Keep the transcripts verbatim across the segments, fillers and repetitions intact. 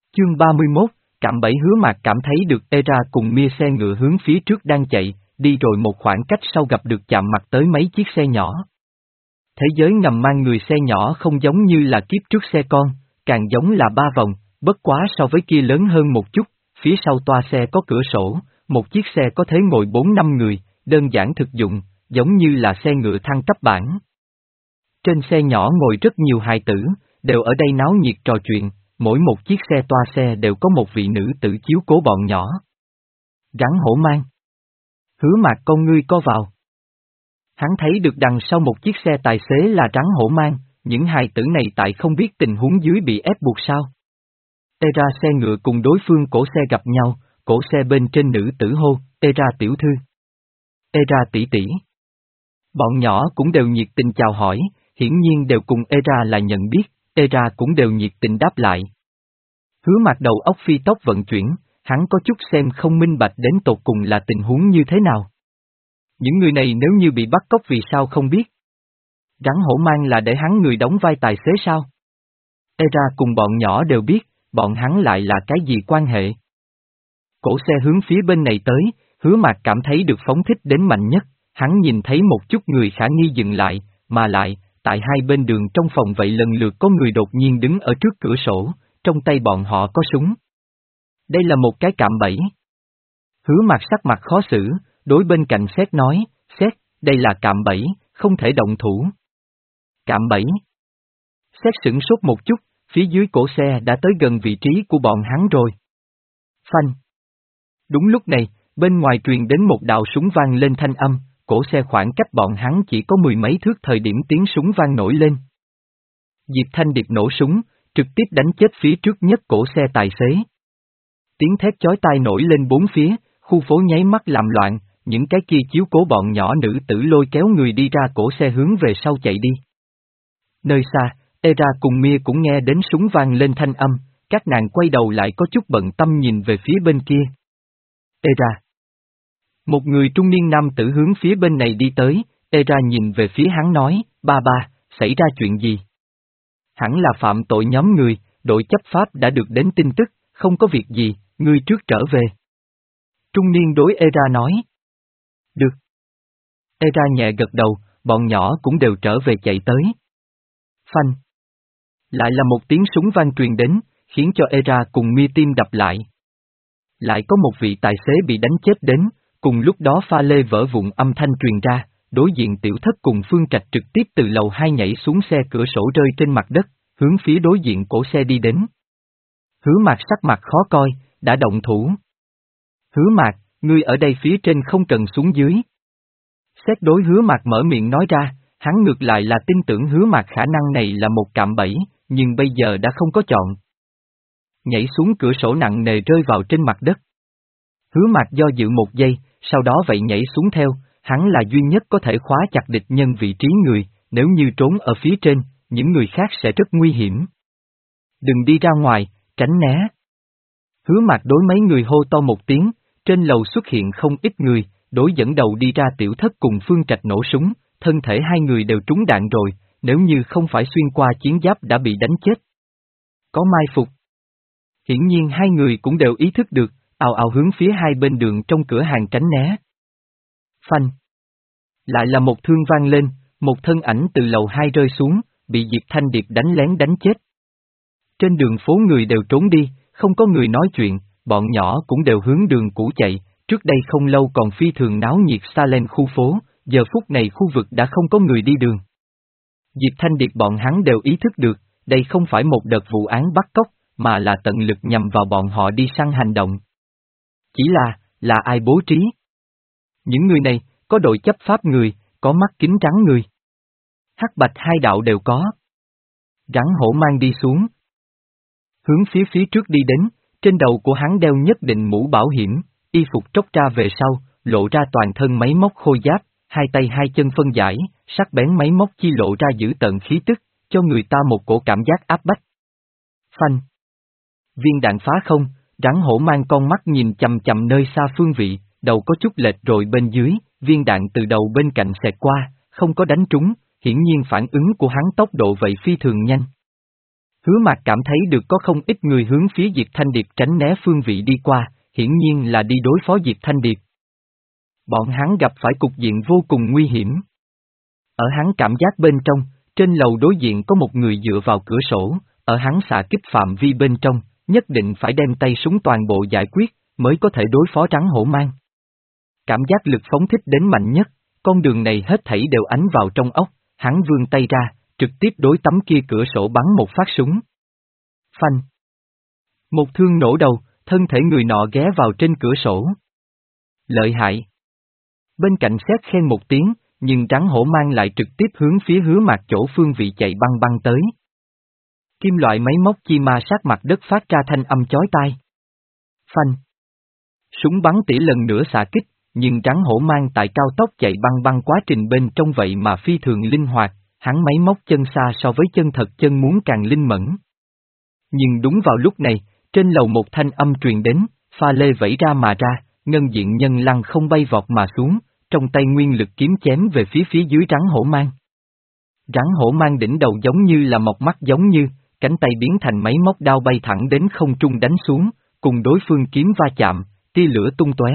Chương ba mươi mốt, cạm bẫy. Hứa Mạc cảm thấy được Era cùng Mia xe ngựa hướng phía trước đang chạy, đi rồi một khoảng cách sau gặp được chạm mặt tới mấy chiếc xe nhỏ. Thế giới ngầm mang người xe nhỏ không giống như là kiếp trước xe con, càng giống là ba vòng, bất quá so với kia lớn hơn một chút, phía sau toa xe có cửa sổ, một chiếc xe có thể ngồi bốn năm người, đơn giản thực dụng, giống như là xe ngựa thăng cấp bản. Trên xe nhỏ ngồi rất nhiều hài tử, đều ở đây náo nhiệt trò chuyện, mỗi một chiếc xe toa xe đều có một vị nữ tử chiếu cố bọn nhỏ. Rắn hổ mang. Hứa Mạc con ngươi co vào. Hắn thấy được đằng sau một chiếc xe tài xế là rắn hổ mang, những hài tử này tại không biết tình huống dưới bị ép buộc sao. Era xe ngựa cùng đối phương cổ xe gặp nhau, cổ xe bên trên nữ tử hô, Era tiểu thư. Era tỷ tỷ. Bọn nhỏ cũng đều nhiệt tình chào hỏi, hiển nhiên đều cùng Era là nhận biết, Era cũng đều nhiệt tình đáp lại. Hứa Mạc đầu óc phi tốc vận chuyển, hắn có chút xem không minh bạch đến tột cùng là tình huống như thế nào. Những người này nếu như bị bắt cóc vì sao không biết? Rắn hổ mang là để hắn người đóng vai tài xế sao? Era cùng bọn nhỏ đều biết, bọn hắn lại là cái gì quan hệ? Cổ xe hướng phía bên này tới, Hứa Mạc cảm thấy được phóng thích đến mạnh nhất, hắn nhìn thấy một chút người khả nghi dừng lại, mà lại, tại hai bên đường trong phòng vậy lần lượt có người đột nhiên đứng ở trước cửa sổ, trong tay bọn họ có súng. Đây là một cái cạm bẫy. Hứa Mạc sắc mặt khó xử, đối bên cạnh Sét nói, Sét, đây là cạm bẫy, không thể động thủ. Cạm bẫy. Sét sửng sốt một chút, phía dưới cổ xe đã tới gần vị trí của bọn hắn rồi. Phanh. Đúng lúc này, bên ngoài truyền đến một đạo súng vang lên thanh âm, cổ xe khoảng cách bọn hắn chỉ có mười mấy thước thời điểm tiếng súng vang nổi lên. Diệp Thanh Điệp nổ súng, trực tiếp đánh chết phía trước nhất cổ xe tài xế. Tiếng thét chói tai nổi lên bốn phía, khu phố nháy mắt làm loạn, những cái kia chiếu cố bọn nhỏ nữ tử lôi kéo người đi ra cổ xe hướng về sau chạy đi. Nơi xa, Era cùng Mia cũng nghe đến súng vang lên thanh âm, các nàng quay đầu lại có chút bận tâm nhìn về phía bên kia. Era. Một người trung niên nam tử hướng phía bên này đi tới, Era nhìn về phía hắn nói, ba ba, xảy ra chuyện gì? Hẳn là phạm tội nhóm người, đội chấp pháp đã được đến tin tức, không có việc gì, ngươi trước trở về. Trung niên đối Era nói. Được. Era nhẹ gật đầu, bọn nhỏ cũng đều trở về chạy tới. Phanh. Lại là một tiếng súng vang truyền đến, khiến cho Era cùng Mia tim đập lại. Lại có một vị tài xế bị đánh chết đến, cùng lúc đó pha lê vỡ vụn âm thanh truyền ra, đối diện Tiểu Thất cùng Phương Trạch trực tiếp từ lầu hai nhảy xuống xe cửa sổ rơi trên mặt đất, hướng phía đối diện cổ xe đi đến. Hứa Mạc sắc mặt khó coi, đã động thủ. Hứa Mạc, ngươi ở đây phía trên không cần xuống dưới. Xét đối Hứa Mạc mở miệng nói ra, hắn ngược lại là tin tưởng Hứa Mạc khả năng này là một cạm bẫy, nhưng bây giờ đã không có chọn. Nhảy xuống cửa sổ nặng nề rơi vào trên mặt đất. Hứa Mạc do dự một giây, sau đó vậy nhảy xuống theo, hắn là duy nhất có thể khóa chặt địch nhân vị trí người, nếu như trốn ở phía trên, những người khác sẽ rất nguy hiểm. Đừng đi ra ngoài, tránh né. Hứa Mạc đối mấy người hô to một tiếng, trên lầu xuất hiện không ít người, đối dẫn đầu đi ra Tiểu Thất cùng Phương Trạch nổ súng, thân thể hai người đều trúng đạn rồi, nếu như không phải xuyên qua chiến giáp đã bị đánh chết. Có mai phục. Hiển nhiên hai người cũng đều ý thức được, ào ào hướng phía hai bên đường trong cửa hàng tránh né. Phanh. Lại là một thương vang lên, một thân ảnh từ lầu hai rơi xuống, bị Diệp Thanh Điệp đánh lén đánh chết. Trên đường phố người đều trốn đi, không có người nói chuyện, bọn nhỏ cũng đều hướng đường cũ chạy, trước đây không lâu còn phi thường náo nhiệt xa lên khu phố, giờ phút này khu vực đã không có người đi đường. Diệp Thanh Điệp bọn hắn đều ý thức được, đây không phải một đợt vụ án bắt cóc, mà là tận lực nhằm vào bọn họ đi săn hành động. Chỉ là, là ai bố trí? Những người này, có đội chấp pháp người, có mắt kính trắng người. Hắc bạch hai đạo đều có. Rắn hổ mang đi xuống. Hướng phía phía trước đi đến, trên đầu của hắn đeo nhất định mũ bảo hiểm, y phục tróc ra về sau, lộ ra toàn thân máy móc khôi giáp, hai tay hai chân phân giải, sắc bén máy móc chi lộ ra giữ tợn khí tức, cho người ta một cổ cảm giác áp bách. Phanh. Viên đạn phá không, rắn hổ mang con mắt nhìn chằm chằm nơi xa phương vị, đầu có chút lệch rồi bên dưới, viên đạn từ đầu bên cạnh xẹt qua, không có đánh trúng, hiển nhiên phản ứng của hắn tốc độ vậy phi thường nhanh. Hứa Mạc cảm thấy được có không ít người hướng phía Diệp Thanh Điệp tránh né phương vị đi qua, hiển nhiên là đi đối phó Diệp Thanh Điệp. Bọn hắn gặp phải cục diện vô cùng nguy hiểm. Ở hắn cảm giác bên trong, trên lầu đối diện có một người dựa vào cửa sổ, ở hắn xạ kích phạm vi bên trong, nhất định phải đem tay súng toàn bộ giải quyết, mới có thể đối phó rắn hổ mang. Cảm giác lực phóng thích đến mạnh nhất, con đường này hết thảy đều ánh vào trong óc, hắn vươn tay ra, trực tiếp đối tấm kia cửa sổ bắn một phát súng. Phanh! Một thương nổ đầu, thân thể người nọ ghé vào trên cửa sổ. Lợi hại! Bên cạnh sét khen một tiếng, nhưng rắn hổ mang lại trực tiếp hướng phía Hứa Mạc chỗ phương vị chạy băng băng tới. Kim loại máy móc chi ma sát mặt đất phát ra thanh âm chói tai. Phanh! Súng bắn tỉa lần nữa xạ kích, nhưng rắn hổ mang tại cao tốc chạy băng băng quá trình bên trong vậy mà phi thường linh hoạt, hắn máy móc chân xa so với chân thật chân muốn càng linh mẫn. Nhưng đúng vào lúc này, trên lầu một thanh âm truyền đến, pha lê vẫy ra mà ra, ngân diện nhân lăng không bay vọt mà xuống, trong tay nguyên lực kiếm chém về phía phía dưới rắn hổ mang. Rắn hổ mang đỉnh đầu giống như là mọc mắt giống như, cánh tay biến thành máy móc đao bay thẳng đến không trung đánh xuống, cùng đối phương kiếm va chạm, tia lửa tung tóe.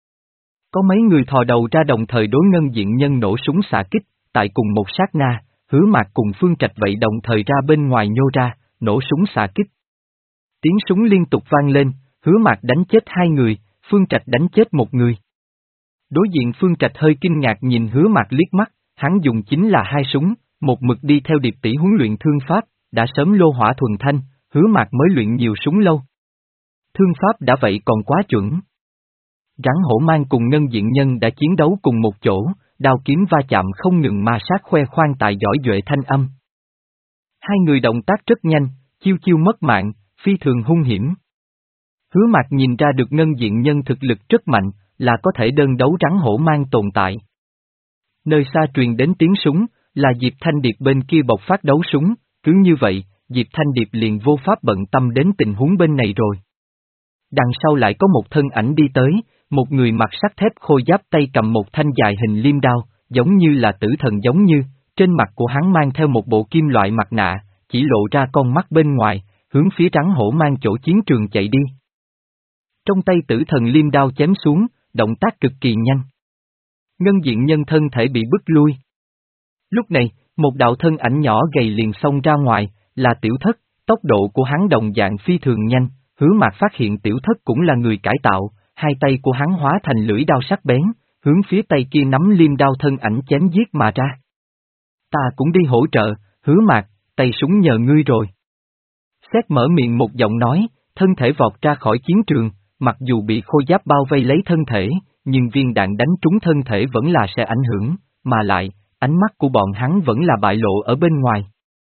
Có mấy người thò đầu ra đồng thời đối ngân diện nhân nổ súng xạ kích, tại cùng một sát na, Hứa Mạc cùng Phương Trạch vậy đồng thời ra bên ngoài nhô ra, nổ súng xạ kích. Tiếng súng liên tục vang lên, Hứa Mạc đánh chết hai người, Phương Trạch đánh chết một người. Đối diện Phương Trạch hơi kinh ngạc nhìn Hứa Mạc liếc mắt, hắn dùng chính là hai súng, một mực đi theo Điệp tỷ huấn luyện thương pháp, đã sớm lô hỏa thuần thanh, Hứa Mạc mới luyện nhiều súng lâu. Thương pháp đã vậy còn quá chuẩn. Rắn hổ mang cùng ngân diện nhân đã chiến đấu cùng một chỗ, đao kiếm va chạm không ngừng ma sát khoe khoang tại giỏi duệ thanh âm. Hai người động tác rất nhanh, chiêu chiêu mất mạng, phi thường hung hiểm. Hứa Mạc nhìn ra được ngân diện nhân thực lực rất mạnh, là có thể đơn đấu rắn hổ mang tồn tại. Nơi xa truyền đến tiếng súng, là Diệp Thanh Điệp bên kia bộc phát đấu súng, cứ như vậy, Diệp Thanh Điệp liền vô pháp bận tâm đến tình huống bên này rồi. Đằng sau lại có một thân ảnh đi tới, một người mặc sắt thép khôi giáp tay cầm một thanh dài hình liêm đao, giống như là tử thần giống như, trên mặt của hắn mang theo một bộ kim loại mặt nạ, chỉ lộ ra con mắt bên ngoài, hướng phía rắn hổ mang chỗ chiến trường chạy đi. Trong tay tử thần liêm đao chém xuống, động tác cực kỳ nhanh. Ngân diện nhân thân thể bị bức lui. Lúc này, một đạo thân ảnh nhỏ gầy liền xông ra ngoài, là Tiểu Thất, tốc độ của hắn đồng dạng phi thường nhanh, Hứa Mạc phát hiện Tiểu Thất cũng là người cải tạo, hai tay của hắn hóa thành lưỡi đao sắc bén, hướng phía tay kia nắm liêm đao thân ảnh chém giết mà ra. Ta cũng đi hỗ trợ, Hứa Mạc, tay súng nhờ ngươi rồi. Xét mở miệng một giọng nói, thân thể vọt ra khỏi chiến trường, mặc dù bị khôi giáp bao vây lấy thân thể, nhưng viên đạn đánh trúng thân thể vẫn là sẽ ảnh hưởng, mà lại, ánh mắt của bọn hắn vẫn là bại lộ ở bên ngoài.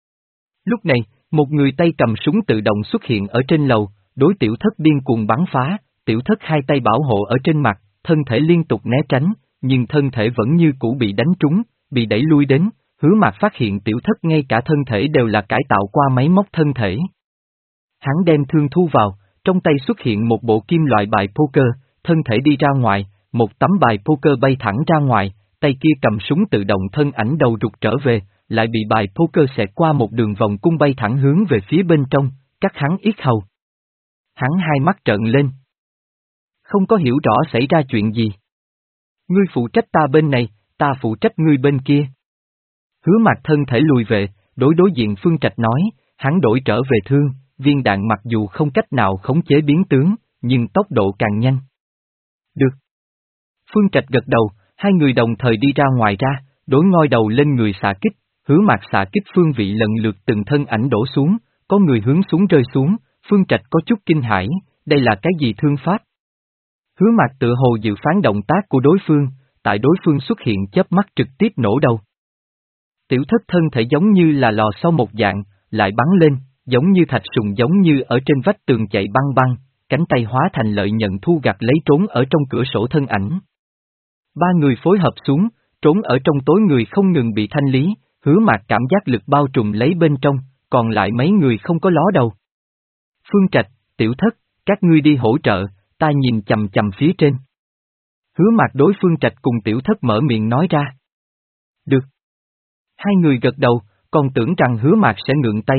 Lúc này, một người tay cầm súng tự động xuất hiện ở trên lầu, đối Tiểu Thất điên cuồng bắn phá, Tiểu Thất hai tay bảo hộ ở trên mặt, thân thể liên tục né tránh, nhưng thân thể vẫn như cũ bị đánh trúng, bị đẩy lui đến, Hứa Mạc phát hiện Tiểu Thất ngay cả thân thể đều là cải tạo qua máy móc thân thể. Hắn đem thương thu vào, trong tay xuất hiện một bộ kim loại bài poker, thân thể đi ra ngoài, một tấm bài poker bay thẳng ra ngoài, tay kia cầm súng tự động thân ảnh đầu rụt trở về, lại bị bài poker xẹt qua một đường vòng cung bay thẳng hướng về phía bên trong, cắt hắn yết hầu. Hắn hai mắt trợn lên. Không có hiểu rõ xảy ra chuyện gì. Ngươi phụ trách ta bên này, ta phụ trách ngươi bên kia. Hứa Mạc thân thể lùi về, đối đối diện Phương Trạch nói, hắn đổi trở về thương, viên đạn mặc dù không cách nào khống chế biến tướng, nhưng tốc độ càng nhanh. Được. Phương Trạch gật đầu, hai người đồng thời đi ra ngoài ra, đối ngoi đầu lên người xạ kích, Hứa Mạc xạ kích phương vị lần lượt từng thân ảnh đổ xuống, có người hướng xuống rơi xuống, Phương Trạch có chút kinh hãi, đây là cái gì thương pháp? Hứa Mạc tự hồ dự phán động tác của đối phương, tại đối phương xuất hiện chớp mắt trực tiếp nổ đầu. Tiểu Thất thân thể giống như là lò xo một dạng, lại bắn lên, giống như thạch sùng giống như ở trên vách tường chạy băng băng, cánh tay hóa thành lợi nhận thu gặt lấy trốn ở trong cửa sổ thân ảnh. Ba người phối hợp xuống, trốn ở trong tối người không ngừng bị thanh lý, Hứa Mạc cảm giác lực bao trùm lấy bên trong, còn lại mấy người không có ló đầu. Phương Trạch, Tiểu Thất, các ngươi đi hỗ trợ, ta nhìn chầm chầm phía trên. Hứa Mạc đối Phương Trạch cùng Tiểu Thất mở miệng nói ra. Được. Hai người gật đầu, còn tưởng rằng Hứa Mạc sẽ ngượng tay,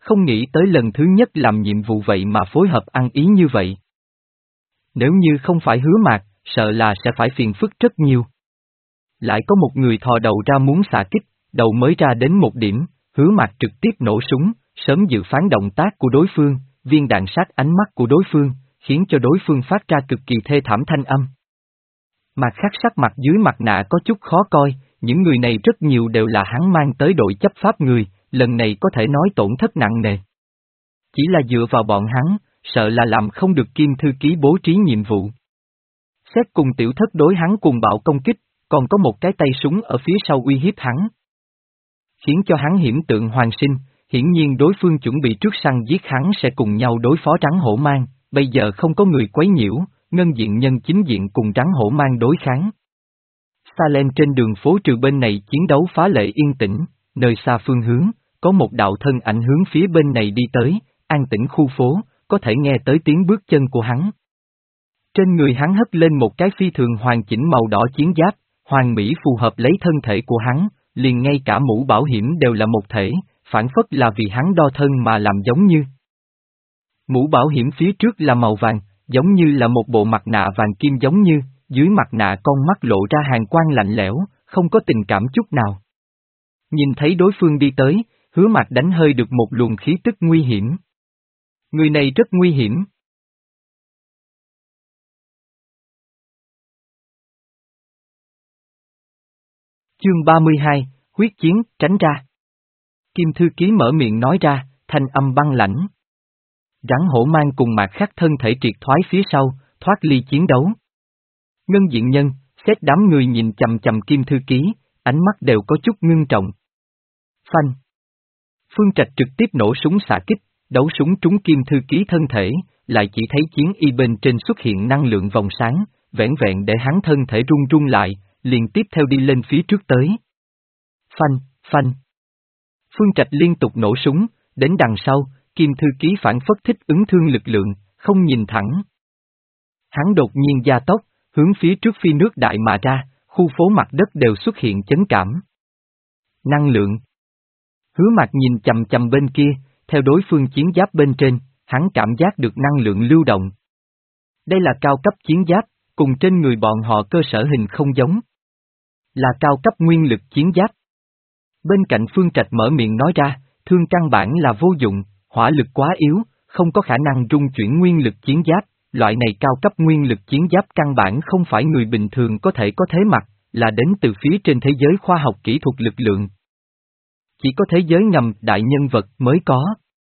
Không nghĩ tới lần thứ nhất làm nhiệm vụ vậy mà phối hợp ăn ý như vậy. Nếu như không phải Hứa Mạc, sợ là sẽ phải phiền phức rất nhiều. Lại có một người thò đầu ra muốn xạ kích, đầu mới ra đến một điểm, Hứa Mạc trực tiếp nổ súng, sớm dự phán động tác của đối phương, viên đạn sát ánh mắt của đối phương, khiến cho đối phương phát ra cực kỳ thê thảm thanh âm. Mặt khác sắc mặt dưới mặt nạ có chút khó coi, những người này rất nhiều đều là hắn mang tới đội chấp pháp người, lần này có thể nói tổn thất nặng nề. Chỉ là dựa vào bọn hắn, sợ là làm không được Kim thư ký bố trí nhiệm vụ. Xét cùng tiểu thất đối hắn cùng bạo công kích, còn có một cái tay súng ở phía sau uy hiếp hắn. Khiến cho hắn hiểm tượng hoàn sinh, hiển nhiên đối phương chuẩn bị trước săn giết hắn sẽ cùng nhau đối phó rắn hổ mang, bây giờ không có người quấy nhiễu, ngân diện nhân chính diện cùng rắn hổ mang đối kháng. Salem trên đường phố trừ bên này chiến đấu phá lệ yên tĩnh, nơi xa phương hướng, có một đạo thân ảnh hướng phía bên này đi tới, an tĩnh khu phố, có thể nghe tới tiếng bước chân của hắn. Trên người hắn hất lên một cái phi thường hoàn chỉnh màu đỏ chiến giáp, hoàn mỹ phù hợp lấy thân thể của hắn, liền ngay cả mũ bảo hiểm đều là một thể, phản phất là vì hắn đo thân mà làm giống như. Mũ bảo hiểm phía trước là màu vàng, giống như là một bộ mặt nạ vàng kim giống như, dưới mặt nạ con mắt lộ ra hàn quang lạnh lẽo, không có tình cảm chút nào. Nhìn thấy đối phương đi tới, Hứa Mạc đánh hơi được một luồng khí tức nguy hiểm. Người này rất nguy hiểm. Chương ba mươi hai, huyết chiến, tránh ra. Kim thư ký mở miệng nói ra, thanh âm băng lãnh. Rắn hổ mang cùng Mạc Khắc thân thể triệt thoái phía sau, thoát ly chiến đấu. Ngân diện nhân, xét đám người nhìn chầm chầm Kim thư ký, ánh mắt đều có chút ngưng trọng. Phanh. Phương Trạch trực tiếp nổ súng xạ kích, đấu súng trúng Kim thư ký thân thể, lại chỉ thấy chiến y bên trên xuất hiện năng lượng vòng sáng, vẻn vẹn để hắn thân thể run run lại, liền tiếp theo đi lên phía trước tới. Phanh, phanh. Phương Trạch liên tục nổ súng, đến đằng sau, Kim thư ký phản phất thích ứng thương lực lượng, không nhìn thẳng. Hắn đột nhiên gia tốc, hướng phía trước phi nước đại mà ra, khu phố mặt đất đều xuất hiện chấn cảm. Năng lượng. Hứa Mạc nhìn chầm chầm bên kia, theo đối phương chiến giáp bên trên, hắn cảm giác được năng lượng lưu động. Đây là cao cấp chiến giáp, cùng trên người bọn họ cơ sở hình không giống. Là cao cấp nguyên lực chiến giáp. Bên cạnh Phương Trạch mở miệng nói ra, thương căn bản là vô dụng, hỏa lực quá yếu, không có khả năng trung chuyển nguyên lực chiến giáp, loại này cao cấp nguyên lực chiến giáp căn bản không phải người bình thường có thể có thế mặt, là đến từ phía trên thế giới khoa học kỹ thuật lực lượng. Chỉ có thế giới ngầm đại nhân vật mới có.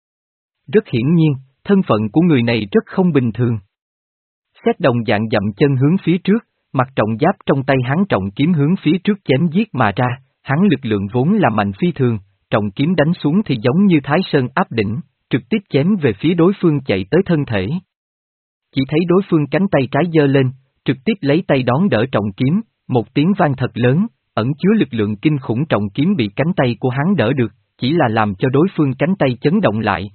Rất hiển nhiên, thân phận của người này rất không bình thường. Xét đồng dạng dậm chân hướng phía trước, mặt trọng giáp trong tay hắn trọng kiếm hướng phía trước chém giết mà ra, hắn lực lượng vốn là mạnh phi thường, trọng kiếm đánh xuống thì giống như Thái Sơn áp đỉnh, trực tiếp chém về phía đối phương chạy tới thân thể. Chỉ thấy đối phương cánh tay trái giơ lên, trực tiếp lấy tay đón đỡ trọng kiếm, một tiếng vang thật lớn, ẩn chứa lực lượng kinh khủng trọng kiếm bị cánh tay của hắn đỡ được, chỉ là làm cho đối phương cánh tay chấn động lại.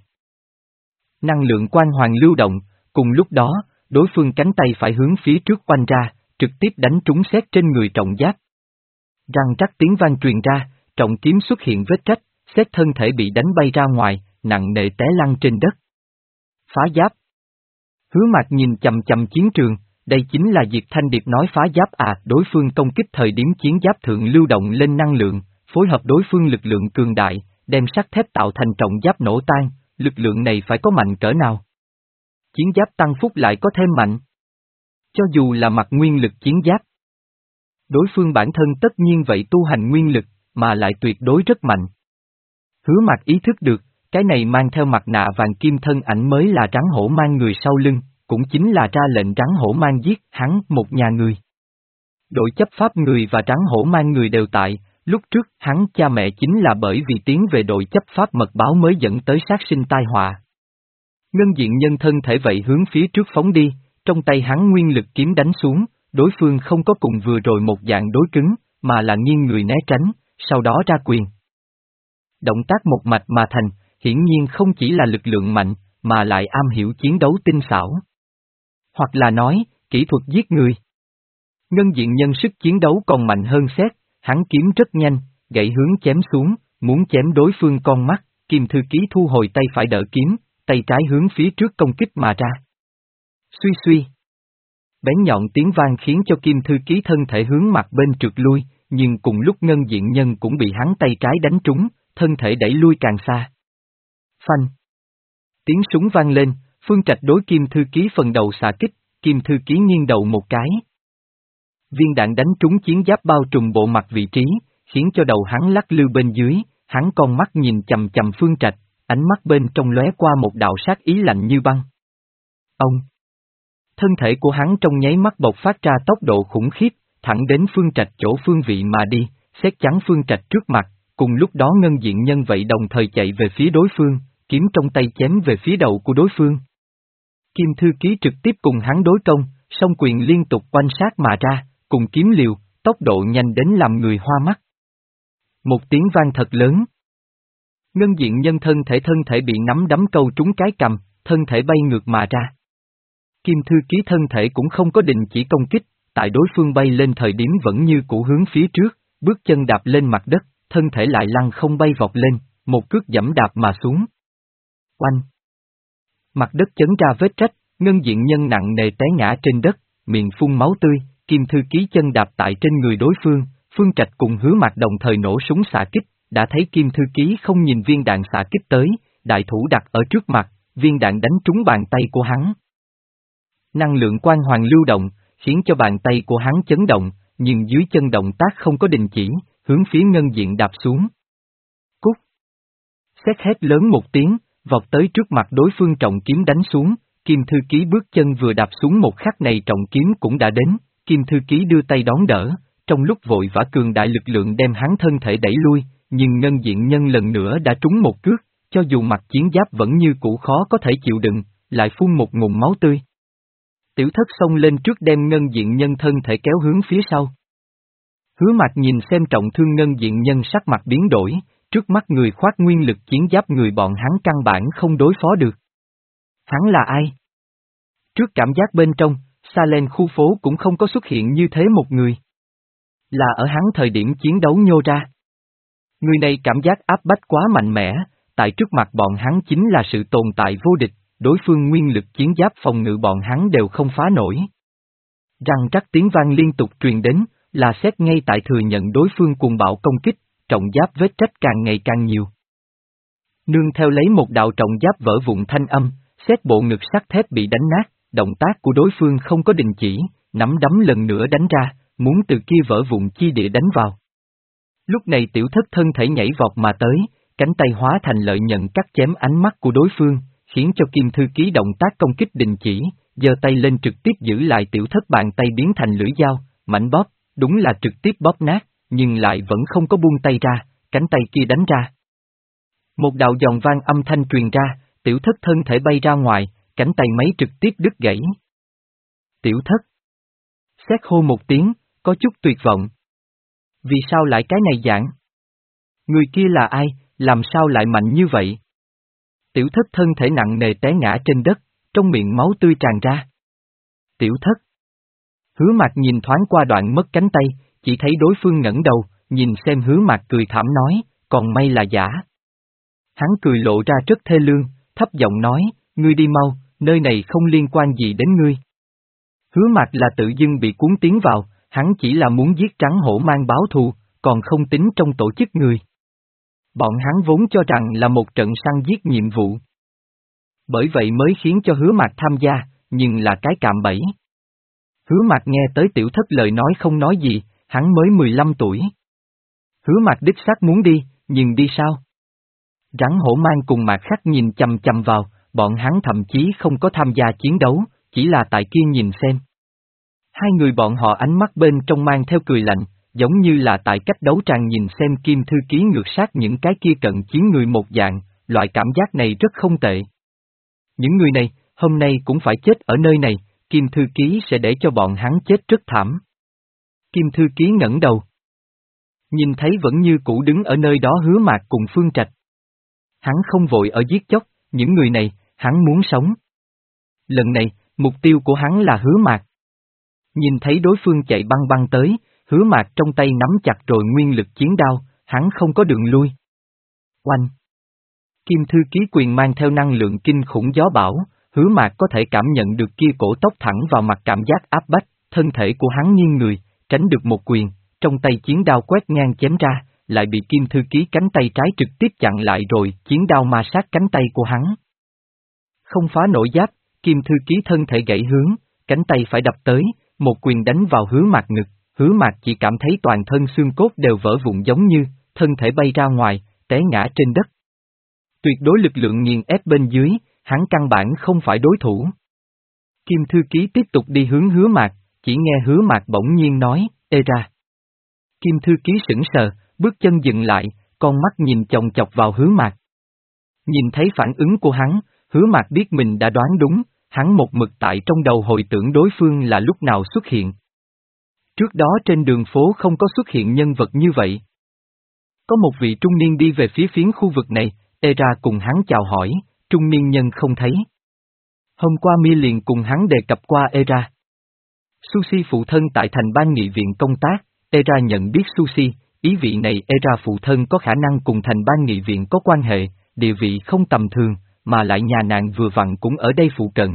Năng lượng quang hoàng lưu động, cùng lúc đó, đối phương cánh tay phải hướng phía trước quanh ra, trực tiếp đánh trúng xét trên người trọng giáp. Răng rắc tiếng vang truyền ra, trọng kiếm xuất hiện vết rách, xét thân thể bị đánh bay ra ngoài, nặng nề té lăn trên đất. Phá giáp. Hứa Mạc nhìn chầm chầm chiến trường, đây chính là Diệp Thanh Điệp nói phá giáp à, đối phương công kích thời điểm chiến giáp thượng lưu động lên năng lượng, phối hợp đối phương lực lượng cường đại, đem sắt thép tạo thành trọng giáp nổ tan, lực lượng này phải có mạnh cỡ nào? Chiến giáp tăng phúc lại có thêm mạnh. Cho dù là mặt nguyên lực chiến giáp. Đối phương bản thân tất nhiên vậy tu hành nguyên lực, mà lại tuyệt đối rất mạnh. Hứa Mạc ý thức được, cái này mang theo mặt nạ vàng kim thân ảnh mới là rắn hổ mang người sau lưng, cũng chính là ra lệnh rắn hổ mang giết hắn một nhà người. Đội chấp pháp người và rắn hổ mang người đều tại, lúc trước hắn cha mẹ chính là bởi vì tiến về đội chấp pháp mật báo mới dẫn tới sát sinh tai họa. Ngân diện nhân thân thể vậy hướng phía trước phóng đi, trong tay hắn nguyên lực kiếm đánh xuống, đối phương không có cùng vừa rồi một dạng đối cứng, mà là nghiêng người né tránh, sau đó ra quyền. Động tác một mạch mà thành, hiển nhiên không chỉ là lực lượng mạnh, mà lại am hiểu chiến đấu tinh xảo. Hoặc là nói, kỹ thuật giết người. Ngân diện nhân sức chiến đấu còn mạnh hơn xét, hắn kiếm rất nhanh, gãy hướng chém xuống, muốn chém đối phương con mắt, Kim Thư Ký thu hồi tay phải đỡ kiếm, tay trái hướng phía trước công kích mà ra. Suy suy. Bén nhọn tiếng vang khiến cho Kim Thư Ký thân thể hướng mặt bên trượt lui, nhưng cùng lúc Ngân Diện Nhân cũng bị hắn tay trái đánh trúng, thân thể đẩy lui càng xa. Phanh. Tiếng súng vang lên, Phương Trạch đối Kim Thư Ký phần đầu xạ kích, Kim Thư Ký nghiêng đầu một cái. Viên đạn đánh trúng chiến giáp bao trùm bộ mặt vị trí, khiến cho đầu hắn lắc lư bên dưới, hắn con mắt nhìn chầm chầm Phương Trạch, ánh mắt bên trong lóe qua một đạo sát ý lạnh như băng. Ông! Thân thể của hắn trong nháy mắt bộc phát ra tốc độ khủng khiếp, thẳng đến Phương Trạch chỗ phương vị mà đi, xét chắn Phương Trạch trước mặt, cùng lúc đó Ngân Diện Nhân vậy đồng thời chạy về phía đối phương, kiếm trong tay chém về phía đầu của đối phương. Kim Thư Ký trực tiếp cùng hắn đối công, song quyền liên tục quanh sát mà ra, cùng kiếm liều, tốc độ nhanh đến làm người hoa mắt. Một tiếng vang thật lớn. Ngân Diện Nhân thân thể thân thể bị nắm đấm câu trúng cái cằm, thân thể bay ngược mà ra. Kim Thư Ký thân thể cũng không có đình chỉ công kích, tại đối phương bay lên thời điểm vẫn như cũ hướng phía trước, bước chân đạp lên mặt đất, thân thể lại lăn không bay vọt lên, một cước giẫm đạp mà xuống. Oanh! Mặt đất chấn ra vết rách, Ngân Diện Nhân nặng nề té ngã trên đất, miệng phun máu tươi, Kim Thư Ký chân đạp tại trên người đối phương, Phương Trạch cùng Hứa Mạc đồng thời nổ súng xạ kích, đã thấy Kim Thư Ký không nhìn viên đạn xạ kích tới, đại thủ đặt ở trước mặt, viên đạn đánh trúng bàn tay của hắn. Năng lượng quang hoàng lưu động, khiến cho bàn tay của hắn chấn động, nhưng dưới chân động tác không có đình chỉ, hướng phía Ngân Diện đạp xuống. Cút! Sét hét lớn một tiếng, vọt tới trước mặt đối phương trọng kiếm đánh xuống, Kim Thư Ký bước chân vừa đạp xuống một khắc này trọng kiếm cũng đã đến, Kim Thư Ký đưa tay đón đỡ, trong lúc vội vã cường đại lực lượng đem hắn thân thể đẩy lui, nhưng Ngân Diện Nhân lần nữa đã trúng một cước, cho dù mặc chiến giáp vẫn như cũ khó có thể chịu đựng, lại phun một ngụm máu tươi. Tiểu Thất xông lên trước đem Ngân Diện Nhân thân thể kéo hướng phía sau. Hứa Mạc nhìn xem trọng thương Ngân Diện Nhân sắc mặt biến đổi, trước mắt người khoác nguyên lực chiến giáp người bọn hắn căn bản không đối phó được. Hắn là ai? Trước cảm giác bên trong, Sa Len khu phố cũng không có xuất hiện như thế một người. Là ở hắn thời điểm chiến đấu nhô ra. Người này cảm giác áp bách quá mạnh mẽ, tại trước mặt bọn hắn chính là sự tồn tại vô địch, đối phương nguyên lực chiến giáp phòng ngự bọn hắn đều không phá nổi. Răng rắc tiếng vang liên tục truyền đến, là xét ngay tại thừa nhận đối phương cuồng bạo công kích, trọng giáp vết rách càng ngày càng nhiều. Nương theo lấy một đạo trọng giáp vỡ vụn thanh âm, xét bộ ngực sắt thép bị đánh nát, động tác của đối phương không có đình chỉ, nắm đấm lần nữa đánh ra, muốn từ kia vỡ vụn chi địa đánh vào. Lúc này Tiểu Thất thân thể nhảy vọt mà tới, cánh tay hóa thành lợi nhận cắt chém ánh mắt của đối phương, khiến cho Kim Thư Ký động tác công kích đình chỉ, giơ tay lên trực tiếp giữ lại Tiểu Thất bàn tay biến thành lưỡi dao, mảnh bóp, đúng là trực tiếp bóp nát, nhưng lại vẫn không có buông tay ra, cánh tay kia đánh ra. Một đạo giòn vang âm thanh truyền ra, Tiểu Thất thân thể bay ra ngoài, cánh tay máy trực tiếp đứt gãy. Tiểu Thất. Xét hô một tiếng, có chút tuyệt vọng. Vì sao lại cái này dạng? Người kia là ai, làm sao lại mạnh như vậy? Tiểu Thất thân thể nặng nề té ngã trên đất, trong miệng máu tươi tràn ra. Tiểu Thất. Hứa Mạc nhìn thoáng qua đoạn mất cánh tay, chỉ thấy đối phương ngẩng đầu, nhìn xem Hứa Mạc cười thảm nói, còn may là giả. Hắn cười lộ ra rất thê lương, thấp giọng nói, ngươi đi mau, nơi này không liên quan gì đến ngươi. Hứa Mạc là tự dưng bị cuốn tiến vào, hắn chỉ là muốn giết trắng hổ mang báo thù, còn không tính trong tổ chức người. Bọn hắn vốn cho rằng là một trận săn giết nhiệm vụ. Bởi vậy mới khiến cho Hứa Mạc tham gia, nhưng là cái cạm bẫy. Hứa Mạc nghe tới Tiểu Thất lời nói không nói gì, hắn mới mười lăm tuổi. Hứa Mạc đích xác muốn đi, nhưng đi sao? Rắn hổ mang cùng Mạc Khắc nhìn chằm chằm vào, bọn hắn thậm chí không có tham gia chiến đấu, chỉ là tại kia nhìn xem. Hai người bọn họ ánh mắt bên trong mang theo cười lạnh, giống như là tại cách đấu tràng nhìn xem Kim Thư Ký ngược sát những cái kia cận chiến người một dạng, loại cảm giác này rất không tệ. Những người này, hôm nay cũng phải chết ở nơi này, Kim Thư Ký sẽ để cho bọn hắn chết rất thảm. Kim Thư Ký ngẩng đầu. Nhìn thấy vẫn như cũ đứng ở nơi đó Hứa Mạc cùng Phương Trạch. Hắn không vội ở giết chóc, những người này, hắn muốn sống. Lần này, mục tiêu của hắn là Hứa Mạc. Nhìn thấy đối phương chạy băng băng tới, Hứa Mạc trong tay nắm chặt rồi nguyên lực chiến đao, hắn không có đường lui. Oanh! Kim thư ký quyền mang theo năng lượng kinh khủng gió bão, Hứa Mạc có thể cảm nhận được kia cổ tốc thẳng vào mặt cảm giác áp bách, thân thể của hắn nghiêng người, tránh được một quyền, trong tay chiến đao quét ngang chém ra, lại bị Kim thư ký cánh tay trái trực tiếp chặn lại rồi chiến đao ma sát cánh tay của hắn. Không phá nổi giáp, Kim thư ký thân thể gãy hướng, cánh tay phải đập tới, một quyền đánh vào Hứa Mạc ngực, Hứa Mạc chỉ cảm thấy toàn thân xương cốt đều vỡ vụn giống như, thân thể bay ra ngoài, té ngã trên đất. Tuyệt đối lực lượng nghiền ép bên dưới, hắn căn bản không phải đối thủ. Kim thư ký tiếp tục đi hướng Hứa Mạc, chỉ nghe Hứa Mạc bỗng nhiên nói, ê ra. Kim thư ký sững sờ, bước chân dừng lại, con mắt nhìn chòng chọc vào Hứa Mạc. Nhìn thấy phản ứng của hắn, Hứa Mạc biết mình đã đoán đúng, hắn một mực tại trong đầu hồi tưởng đối phương là lúc nào xuất hiện. Trước đó trên đường phố không có xuất hiện nhân vật như vậy. Có một vị trung niên đi về phía phiến khu vực này, ê ra cùng hắn chào hỏi, trung niên nhân không thấy. Hôm qua mi liền cùng hắn đề cập qua ê ra. Sushi phụ thân tại thành ban nghị viện công tác, ê ra nhận biết Sushi, ý vị này ê ra phụ thân có khả năng cùng thành ban nghị viện có quan hệ, địa vị không tầm thường, mà lại nhà nàng vừa vặn cũng ở đây phụ cận.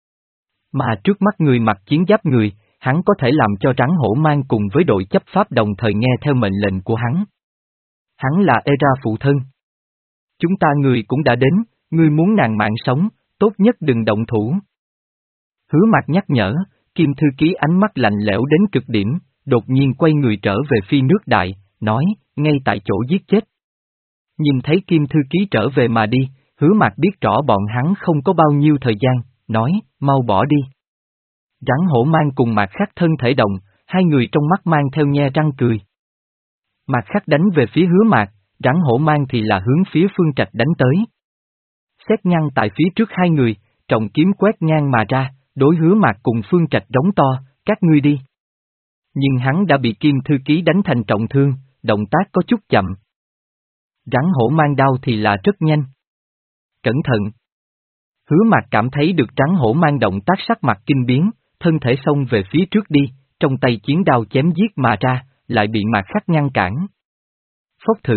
Mà trước mắt người mặc chiến giáp người, hắn có thể làm cho rắn hổ mang cùng với đội chấp pháp đồng thời nghe theo mệnh lệnh của hắn. Hắn là ê ra phụ thân. Chúng ta người cũng đã đến, ngươi muốn nàng mạng sống, tốt nhất đừng động thủ. Hứa Mạc nhắc nhở, Kim thư ký ánh mắt lạnh lẽo đến cực điểm, đột nhiên quay người trở về phi nước đại, nói, ngay tại chỗ giết chết. Nhìn thấy Kim thư ký trở về mà đi, Hứa Mạc biết rõ bọn hắn không có bao nhiêu thời gian, nói, mau bỏ đi. Rắn hổ mang cùng Mạc Khắc thân thể động, hai người trong mắt mang theo nhe răng cười. Mạc Khắc đánh về phía Hứa Mạc, rắn hổ mang thì là hướng phía Phương Trạch đánh tới. Xét ngăn tại phía trước hai người, trọng kiếm quét ngang mà ra, đối Hứa Mạc cùng Phương Trạch đóng to, các ngươi đi. Nhưng hắn đã bị Kim thư ký đánh thành trọng thương, động tác có chút chậm. Rắn hổ mang đao thì là rất nhanh. Cẩn thận. Hứa Mạc cảm thấy được rắn hổ mang động tác sắc mặt kinh biến, thân thể xông về phía trước đi, trong tay chiến đao chém giết mà ra, lại bị Mạc Khắc ngăn cản. Phốc thử.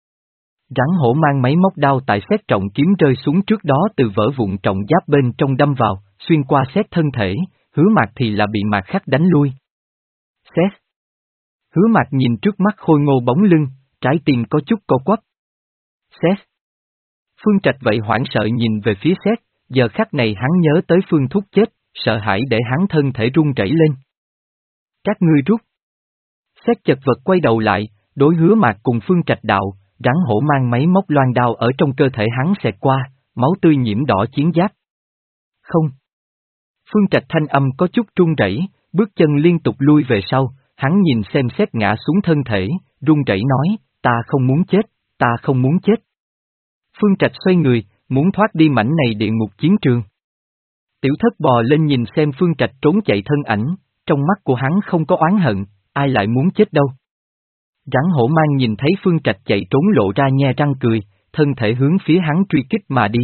Rắn hổ mang máy móc đao tại xét trọng kiếm rơi xuống trước đó từ vỡ vụn trọng giáp bên trong đâm vào, xuyên qua xét thân thể, Hứa Mạc thì là bị Mạc Khắc đánh lui. Xét. Hứa Mạc nhìn trước mắt khôi ngô bóng lưng, trái tim có chút co quắp. Xét. Phương Trạch vậy hoảng sợ nhìn về phía xét, giờ khắc này hắn nhớ tới Phương Thúc chết, sợ hãi để hắn thân thể run rẩy lên. Các ngươi rút. Xét chật vật quay đầu lại, đối Hứa Mạc cùng Phương Trạch đạo, rắn hổ mang máy móc loan đao ở trong cơ thể hắn xẹt qua, máu tươi nhiễm đỏ chiến giáp. Không. Phương Trạch thanh âm có chút run rẩy, bước chân liên tục lui về sau, hắn nhìn xem xét ngã xuống thân thể, run rẩy nói, ta không muốn chết, ta không muốn chết. Phương Trạch xoay người, muốn thoát đi mảnh này địa ngục chiến trường. Tiểu Thất bò lên nhìn xem Phương Trạch trốn chạy thân ảnh, trong mắt của hắn không có oán hận, ai lại muốn chết đâu. Rắn hổ mang nhìn thấy Phương Trạch chạy trốn lộ ra nhe răng cười, thân thể hướng phía hắn truy kích mà đi.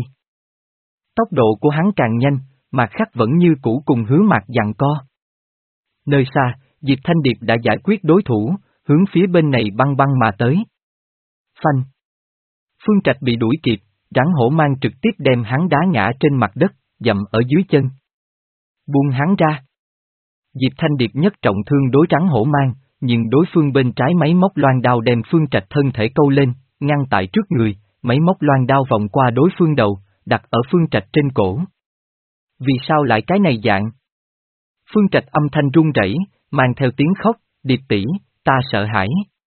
Tốc độ của hắn càng nhanh, Mạc Khắc vẫn như cũ cùng Hứa Mạc giằng co. Nơi xa, Diệp Thanh Điệp đã giải quyết đối thủ, hướng phía bên này băng băng mà tới. Phanh. Phương Trạch bị đuổi kịp, rắn hổ mang trực tiếp đem hắn đá ngã trên mặt đất, dậm ở dưới chân. Buông hắn ra. Diệp Thanh Điệp nhất trọng thương đối rắn hổ mang, nhưng đối phương bên trái máy móc loan đao đem Phương Trạch thân thể câu lên, ngăn tại trước người, máy móc loan đao vòng qua đối phương đầu, đặt ở Phương Trạch trên cổ. Vì sao lại cái này dạng? Phương Trạch âm thanh run rẩy, mang theo tiếng khóc, Điệp tỷ, ta sợ hãi.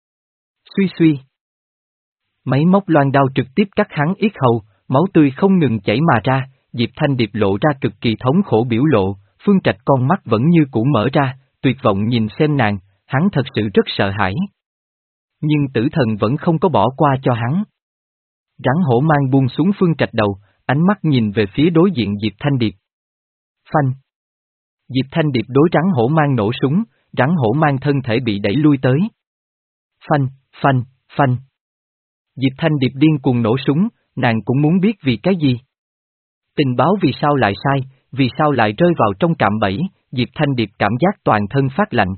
Suy suy. Máy móc loan đao trực tiếp cắt hắn yết hầu, máu tươi không ngừng chảy mà ra, Diệp Thanh Điệp lộ ra cực kỳ thống khổ biểu lộ, Phương Trạch con mắt vẫn như cũ mở ra, tuyệt vọng nhìn xem nàng, hắn thật sự rất sợ hãi. Nhưng tử thần vẫn không có bỏ qua cho hắn. Rắn hổ mang buông xuống Phương Trạch đầu, ánh mắt nhìn về phía đối diện Diệp Thanh Điệp. Phanh. Diệp Thanh Điệp đối rắn hổ mang nổ súng, rắn hổ mang thân thể bị đẩy lui tới. Phanh, phanh, phanh. Diệp Thanh Điệp điên cuồng nổ súng, nàng cũng muốn biết vì cái gì. Tình báo vì sao lại sai, vì sao lại rơi vào trong cạm bẫy, Diệp Thanh Điệp cảm giác toàn thân phát lạnh.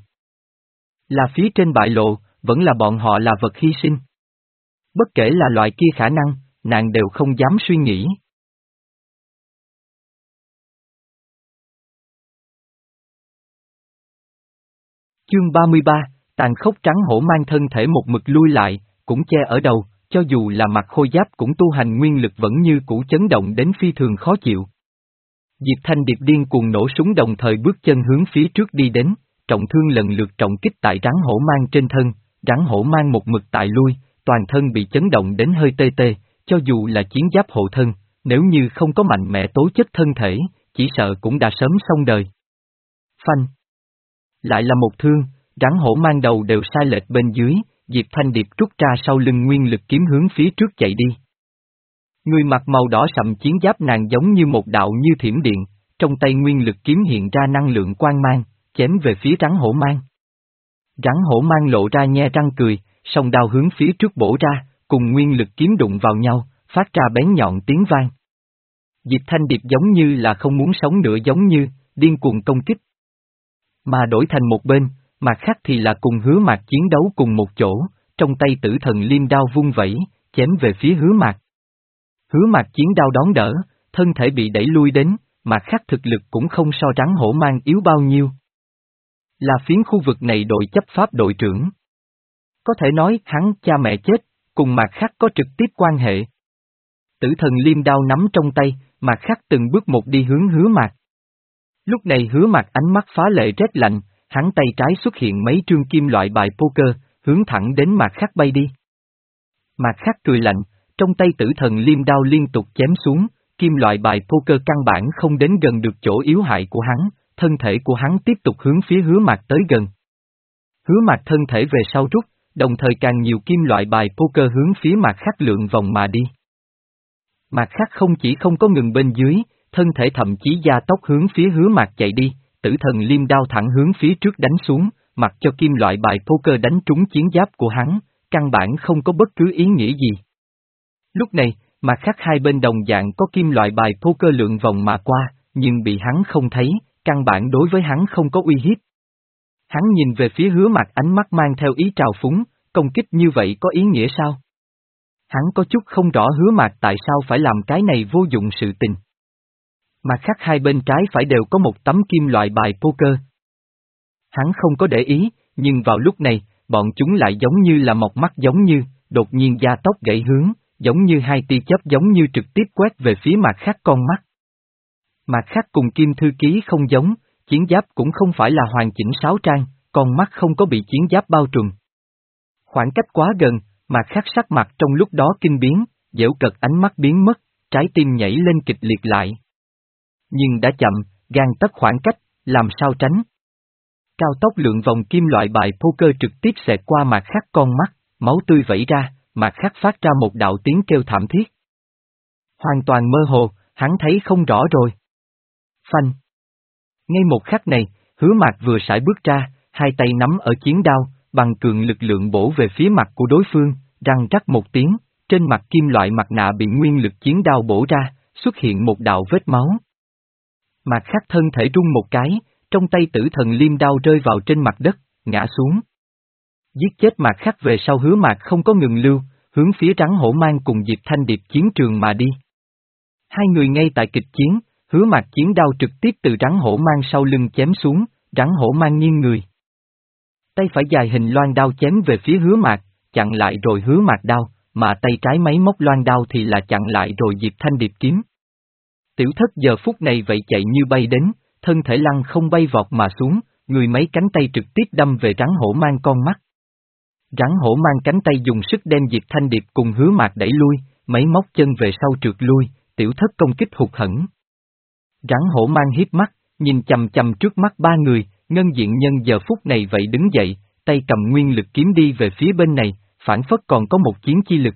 Là phía trên bại lộ, vẫn là bọn họ là vật hy sinh. Bất kể là loại kia khả năng, nàng đều không dám suy nghĩ. Chương ba mươi ba, tàn khốc trắng hổ mang thân thể một mực lui lại, cũng che ở đầu, cho dù là mặt khôi giáp cũng tu hành nguyên lực vẫn như cũ chấn động đến phi thường khó chịu. Diệp Thanh Điệp điên cuồng nổ súng đồng thời bước chân hướng phía trước đi đến, trọng thương lần lượt trọng kích tại rắn hổ mang trên thân, rắn hổ mang một mực tại lui, toàn thân bị chấn động đến hơi tê tê, cho dù là chiến giáp hộ thân, nếu như không có mạnh mẽ tố chất thân thể, chỉ sợ cũng đã sớm xong đời. Phanh! Lại là một thương, rắn hổ mang đầu đều sai lệch bên dưới, Diệp Thanh Điệp rút ra sau lưng nguyên lực kiếm hướng phía trước chạy đi. Người mặc màu đỏ sậm chiến giáp nàng giống như một đạo như thiểm điện, trong tay nguyên lực kiếm hiện ra năng lượng quang mang, chém về phía rắn hổ mang. Rắn hổ mang lộ ra nhe răng cười, song đao hướng phía trước bổ ra, cùng nguyên lực kiếm đụng vào nhau, phát ra bén nhọn tiếng vang. Diệp Thanh Điệp giống như là không muốn sống nữa, giống như điên cuồng công kích. Mà đổi thành một bên, mặt khác thì là cùng Hứa Mạc chiến đấu cùng một chỗ, trong tay tử thần liêm đao vung vẩy, chém về phía Hứa Mạc. Hứa Mạc chiến đao đón đỡ, thân thể bị đẩy lui đến, mặt khác thực lực cũng không so rắn hổ mang yếu bao nhiêu. Là phiến khu vực này đội chấp pháp đội trưởng. Có thể nói hắn cha mẹ chết, cùng mặt khác có trực tiếp quan hệ. Tử thần liêm đao nắm trong tay, mặt khác từng bước một đi hướng Hứa Mạc. Lúc này Hứa Mạc ánh mắt phá lệ rét lạnh, hắn tay trái xuất hiện mấy trương kim loại bài poker, hướng thẳng đến mặt khác bay đi. Mặt khác cười lạnh, trong tay tử thần liêm đao liên tục chém xuống, kim loại bài poker căn bản không đến gần được chỗ yếu hại của hắn, thân thể của hắn tiếp tục hướng phía Hứa Mạc tới gần. Hứa Mạc thân thể về sau rút, đồng thời càng nhiều kim loại bài poker hướng phía mặt khác lượng vòng mà đi. Mặt khác không chỉ không có ngừng bên dưới, thân thể thậm chí gia tốc hướng phía Hứa Mạc chạy đi, tử thần liêm đao thẳng hướng phía trước đánh xuống, mặc cho kim loại bài poker đánh trúng chiến giáp của hắn, căn bản không có bất cứ ý nghĩa gì. Lúc này, mặt khác hai bên đồng dạng có kim loại bài poker lượng vòng mà qua, nhưng bị hắn không thấy, căn bản đối với hắn không có uy hiếp. Hắn nhìn về phía Hứa Mạc ánh mắt mang theo ý trào phúng, công kích như vậy có ý nghĩa sao? Hắn có chút không rõ Hứa Mạc tại sao phải làm cái này vô dụng sự tình. Mặt khác hai bên trái phải đều có một tấm kim loại bài poker. Hắn không có để ý, nhưng vào lúc này, bọn chúng lại giống như là mọc mắt giống như, đột nhiên gia tốc gãy hướng, giống như hai tia chớp giống như trực tiếp quét về phía mặt khác con mắt. Mặt khác cùng Kim Thư Ký không giống, chiến giáp cũng không phải là hoàn chỉnh sáo trang, con mắt không có bị chiến giáp bao trùm. Khoảng cách quá gần, mặt khác sắc mặt trong lúc đó kinh biến, dễu cợt ánh mắt biến mất, trái tim nhảy lên kịch liệt lại. Nhưng đã chậm, gan tấc khoảng cách, làm sao tránh? Cao tốc lượng vòng kim loại bài poker trực tiếp xẹt qua mặt khác con mắt, máu tươi vẩy ra, mặt khác phát ra một đạo tiếng kêu thảm thiết. Hoàn toàn mơ hồ, hắn thấy không rõ rồi. Phanh. Ngay một khắc này, Hứa Mạc vừa sải bước ra, hai tay nắm ở chiến đao, bằng cường lực lượng bổ về phía mặt của đối phương, răng rắc một tiếng, trên mặt kim loại mặt nạ bị nguyên lực chiến đao bổ ra, xuất hiện một đạo vết máu. Mặt khác thân thể rung một cái, trong tay tử thần liêm đao rơi vào trên mặt đất, ngã xuống. Giết chết mặt khác về sau Hứa Mạc không có ngừng lưu, hướng phía rắn hổ mang cùng Diệp Thanh Điệp chiến trường mà đi. Hai người ngay tại kịch chiến, Hứa Mạc chiến đao trực tiếp từ rắn hổ mang sau lưng chém xuống, rắn hổ mang nghiêng người. Tay phải dài hình loan đao chém về phía Hứa Mạc, chặn lại rồi Hứa Mạc đao, mà tay trái máy móc loan đao thì là chặn lại rồi Diệp Thanh Điệp kiếm. Tiểu Thất giờ phút này vậy chạy như bay đến, thân thể lăng không bay vọt mà xuống, người mấy cánh tay trực tiếp đâm về rắn hổ mang con mắt. Rắn hổ mang cánh tay dùng sức đem Diệp Thanh Điệp cùng Hứa Mạc đẩy lui, mấy móc chân về sau trượt lui, Tiểu Thất công kích hụt hẫng. Rắn hổ mang hiếp mắt, nhìn chằm chằm trước mắt ba người, Ngân Diện Nhân giờ phút này vậy đứng dậy, tay cầm nguyên lực kiếm đi về phía bên này, phản phất còn có một chiến chi lực.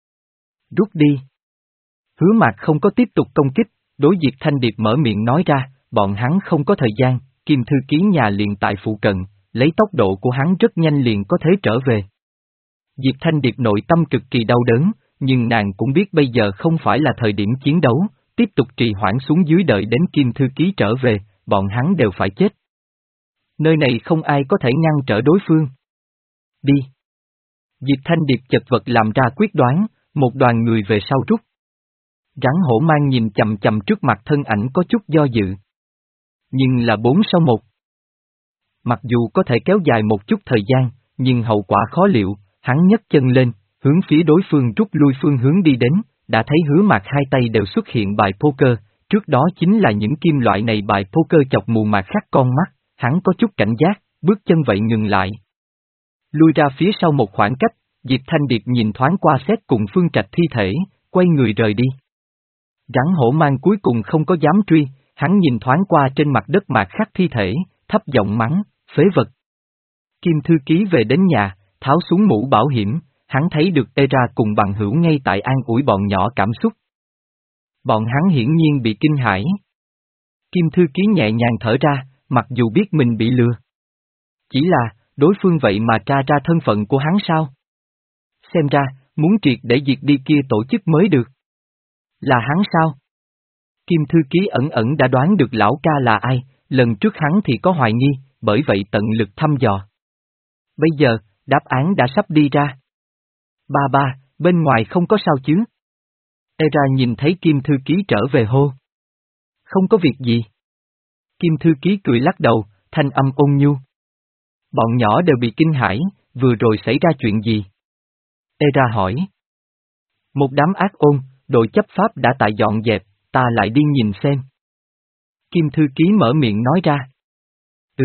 Rút đi. Hứa Mạc không có tiếp tục công kích, đối Diệp Thanh Điệp mở miệng nói ra, bọn hắn không có thời gian, Kim Thư Ký nhà liền tại phụ cận, lấy tốc độ của hắn rất nhanh liền có thể trở về. Diệp Thanh Điệp nội tâm cực kỳ đau đớn, nhưng nàng cũng biết bây giờ không phải là thời điểm chiến đấu, tiếp tục trì hoãn xuống dưới đợi đến Kim Thư Ký trở về, bọn hắn đều phải chết. Nơi này không ai có thể ngăn trở đối phương. Đi. Diệp Thanh Điệp chật vật làm ra quyết đoán, một đoàn người về sau rút. Rắn hổ mang nhìn chầm chầm trước mặt thân ảnh có chút do dự. Nhưng là bốn sau một. Mặc dù có thể kéo dài một chút thời gian, nhưng hậu quả khó liệu, hắn nhấc chân lên, hướng phía đối phương rút lui phương hướng đi đến, đã thấy Hứa Mạc hai tay đều xuất hiện bài poker, trước đó chính là những kim loại này bài poker chọc mù mạc khắc con mắt, hắn có chút cảnh giác, bước chân vậy ngừng lại. Lui ra phía sau một khoảng cách, Diệp Thanh Điệp nhìn thoáng qua xét cùng Phương Trạch thi thể, quay người rời đi. Rắn hổ mang cuối cùng không có dám truy, hắn nhìn thoáng qua trên mặt đất mạc khắc thi thể, thấp giọng mắng, phế vật. Kim thư ký về đến nhà, tháo xuống mũ bảo hiểm, hắn thấy được Era cùng bằng hữu ngay tại an ủi bọn nhỏ cảm xúc. Bọn hắn hiển nhiên bị kinh hãi. Kim thư ký nhẹ nhàng thở ra, mặc dù biết mình bị lừa. Chỉ là, đối phương vậy mà tra ra thân phận của hắn sao? Xem ra, muốn triệt để diệt đi kia tổ chức mới được. Là hắn sao? Kim thư ký ẩn ẩn đã đoán được lão ca là ai, lần trước hắn thì có hoài nghi, bởi vậy tận lực thăm dò. Bây giờ, đáp án đã sắp đi ra. Ba ba, bên ngoài không có sao chứ? Era nhìn thấy Kim thư ký trở về hô. Không có việc gì. Kim thư ký cười lắc đầu, thanh âm ôn nhu. Bọn nhỏ đều bị kinh hãi, vừa rồi xảy ra chuyện gì? Era hỏi. Một đám ác ôn, đội chấp pháp đã tại dọn dẹp, ta lại đi nhìn xem. Kim thư ký mở miệng nói ra. Ừ.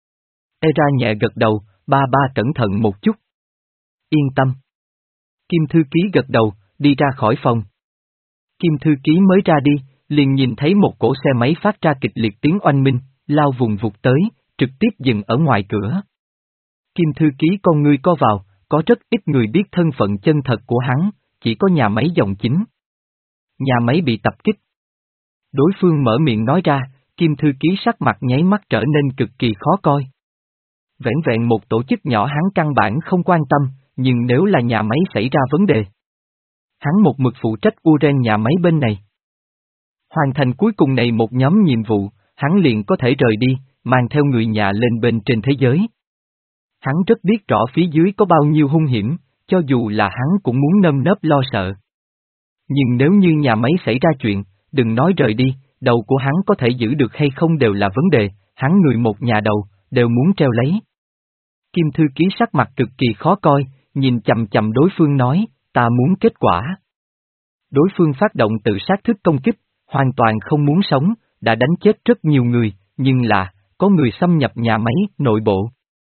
Era nhẹ gật đầu, ba ba cẩn thận một chút. Yên tâm. Kim thư ký gật đầu, đi ra khỏi phòng. Kim thư ký mới ra đi, liền nhìn thấy một cỗ xe máy phát ra kịch liệt tiếng oanh minh, lao vùng vụt tới, trực tiếp dừng ở ngoài cửa. Kim thư ký con ngươi co vào, có rất ít người biết thân phận chân thật của hắn, chỉ có nhà máy dòng chính. Nhà máy bị tập kích. Đối phương mở miệng nói ra, Kim thư ký sắc mặt nháy mắt trở nên cực kỳ khó coi. Vẻn vẹn một tổ chức nhỏ hắn căn bản không quan tâm, nhưng nếu là nhà máy xảy ra vấn đề. Hắn một mực phụ trách Uren nhà máy bên này. Hoàn thành cuối cùng này một nhóm nhiệm vụ, hắn liền có thể rời đi, mang theo người nhà lên bên trên thế giới. Hắn rất biết rõ phía dưới có bao nhiêu hung hiểm, cho dù là hắn cũng muốn nơm nớp lo sợ. Nhưng nếu như nhà máy xảy ra chuyện, đừng nói rời đi, đầu của hắn có thể giữ được hay không đều là vấn đề, hắn người một nhà đầu, đều muốn treo lấy. Kim thư ký sắc mặt cực kỳ khó coi, nhìn chầm chầm đối phương nói, ta muốn kết quả. Đối phương phát động tự sát thức công kích, hoàn toàn không muốn sống, đã đánh chết rất nhiều người, nhưng là, có người xâm nhập nhà máy, nội bộ.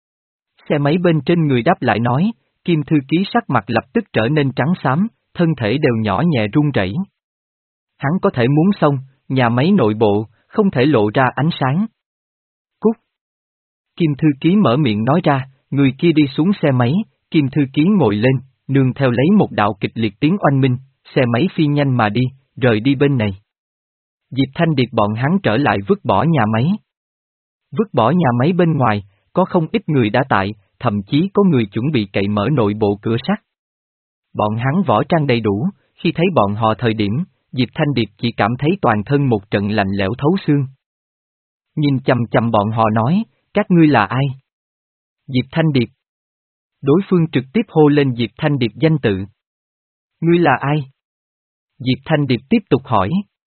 Xe máy bên trên người đáp lại nói, Kim thư ký sắc mặt lập tức trở nên trắng xám, thân thể đều nhỏ nhẹ run rẩy. Hắn có thể muốn xong, nhà máy nội bộ, không thể lộ ra ánh sáng. Cút. Kim thư ký mở miệng nói ra, người kia đi xuống xe máy, Kim thư ký ngồi lên, nương theo lấy một đạo kịch liệt tiếng oanh minh, xe máy phi nhanh mà đi, rời đi bên này. Diệp Thanh Điệp bọn hắn trở lại vứt bỏ nhà máy. Vứt bỏ nhà máy bên ngoài, có không ít người đã tại, thậm chí có người chuẩn bị cậy mở nội bộ cửa sắt. Bọn hắn võ trang đầy đủ, khi thấy bọn họ thời điểm, Diệp Thanh Điệp chỉ cảm thấy toàn thân một trận lạnh lẽo thấu xương. Nhìn chầm chầm bọn họ nói, các ngươi là ai? Diệp Thanh Điệp. Đối phương trực tiếp hô lên Diệp Thanh Điệp danh tự. Ngươi là ai? Diệp Thanh Điệp tiếp tục hỏi.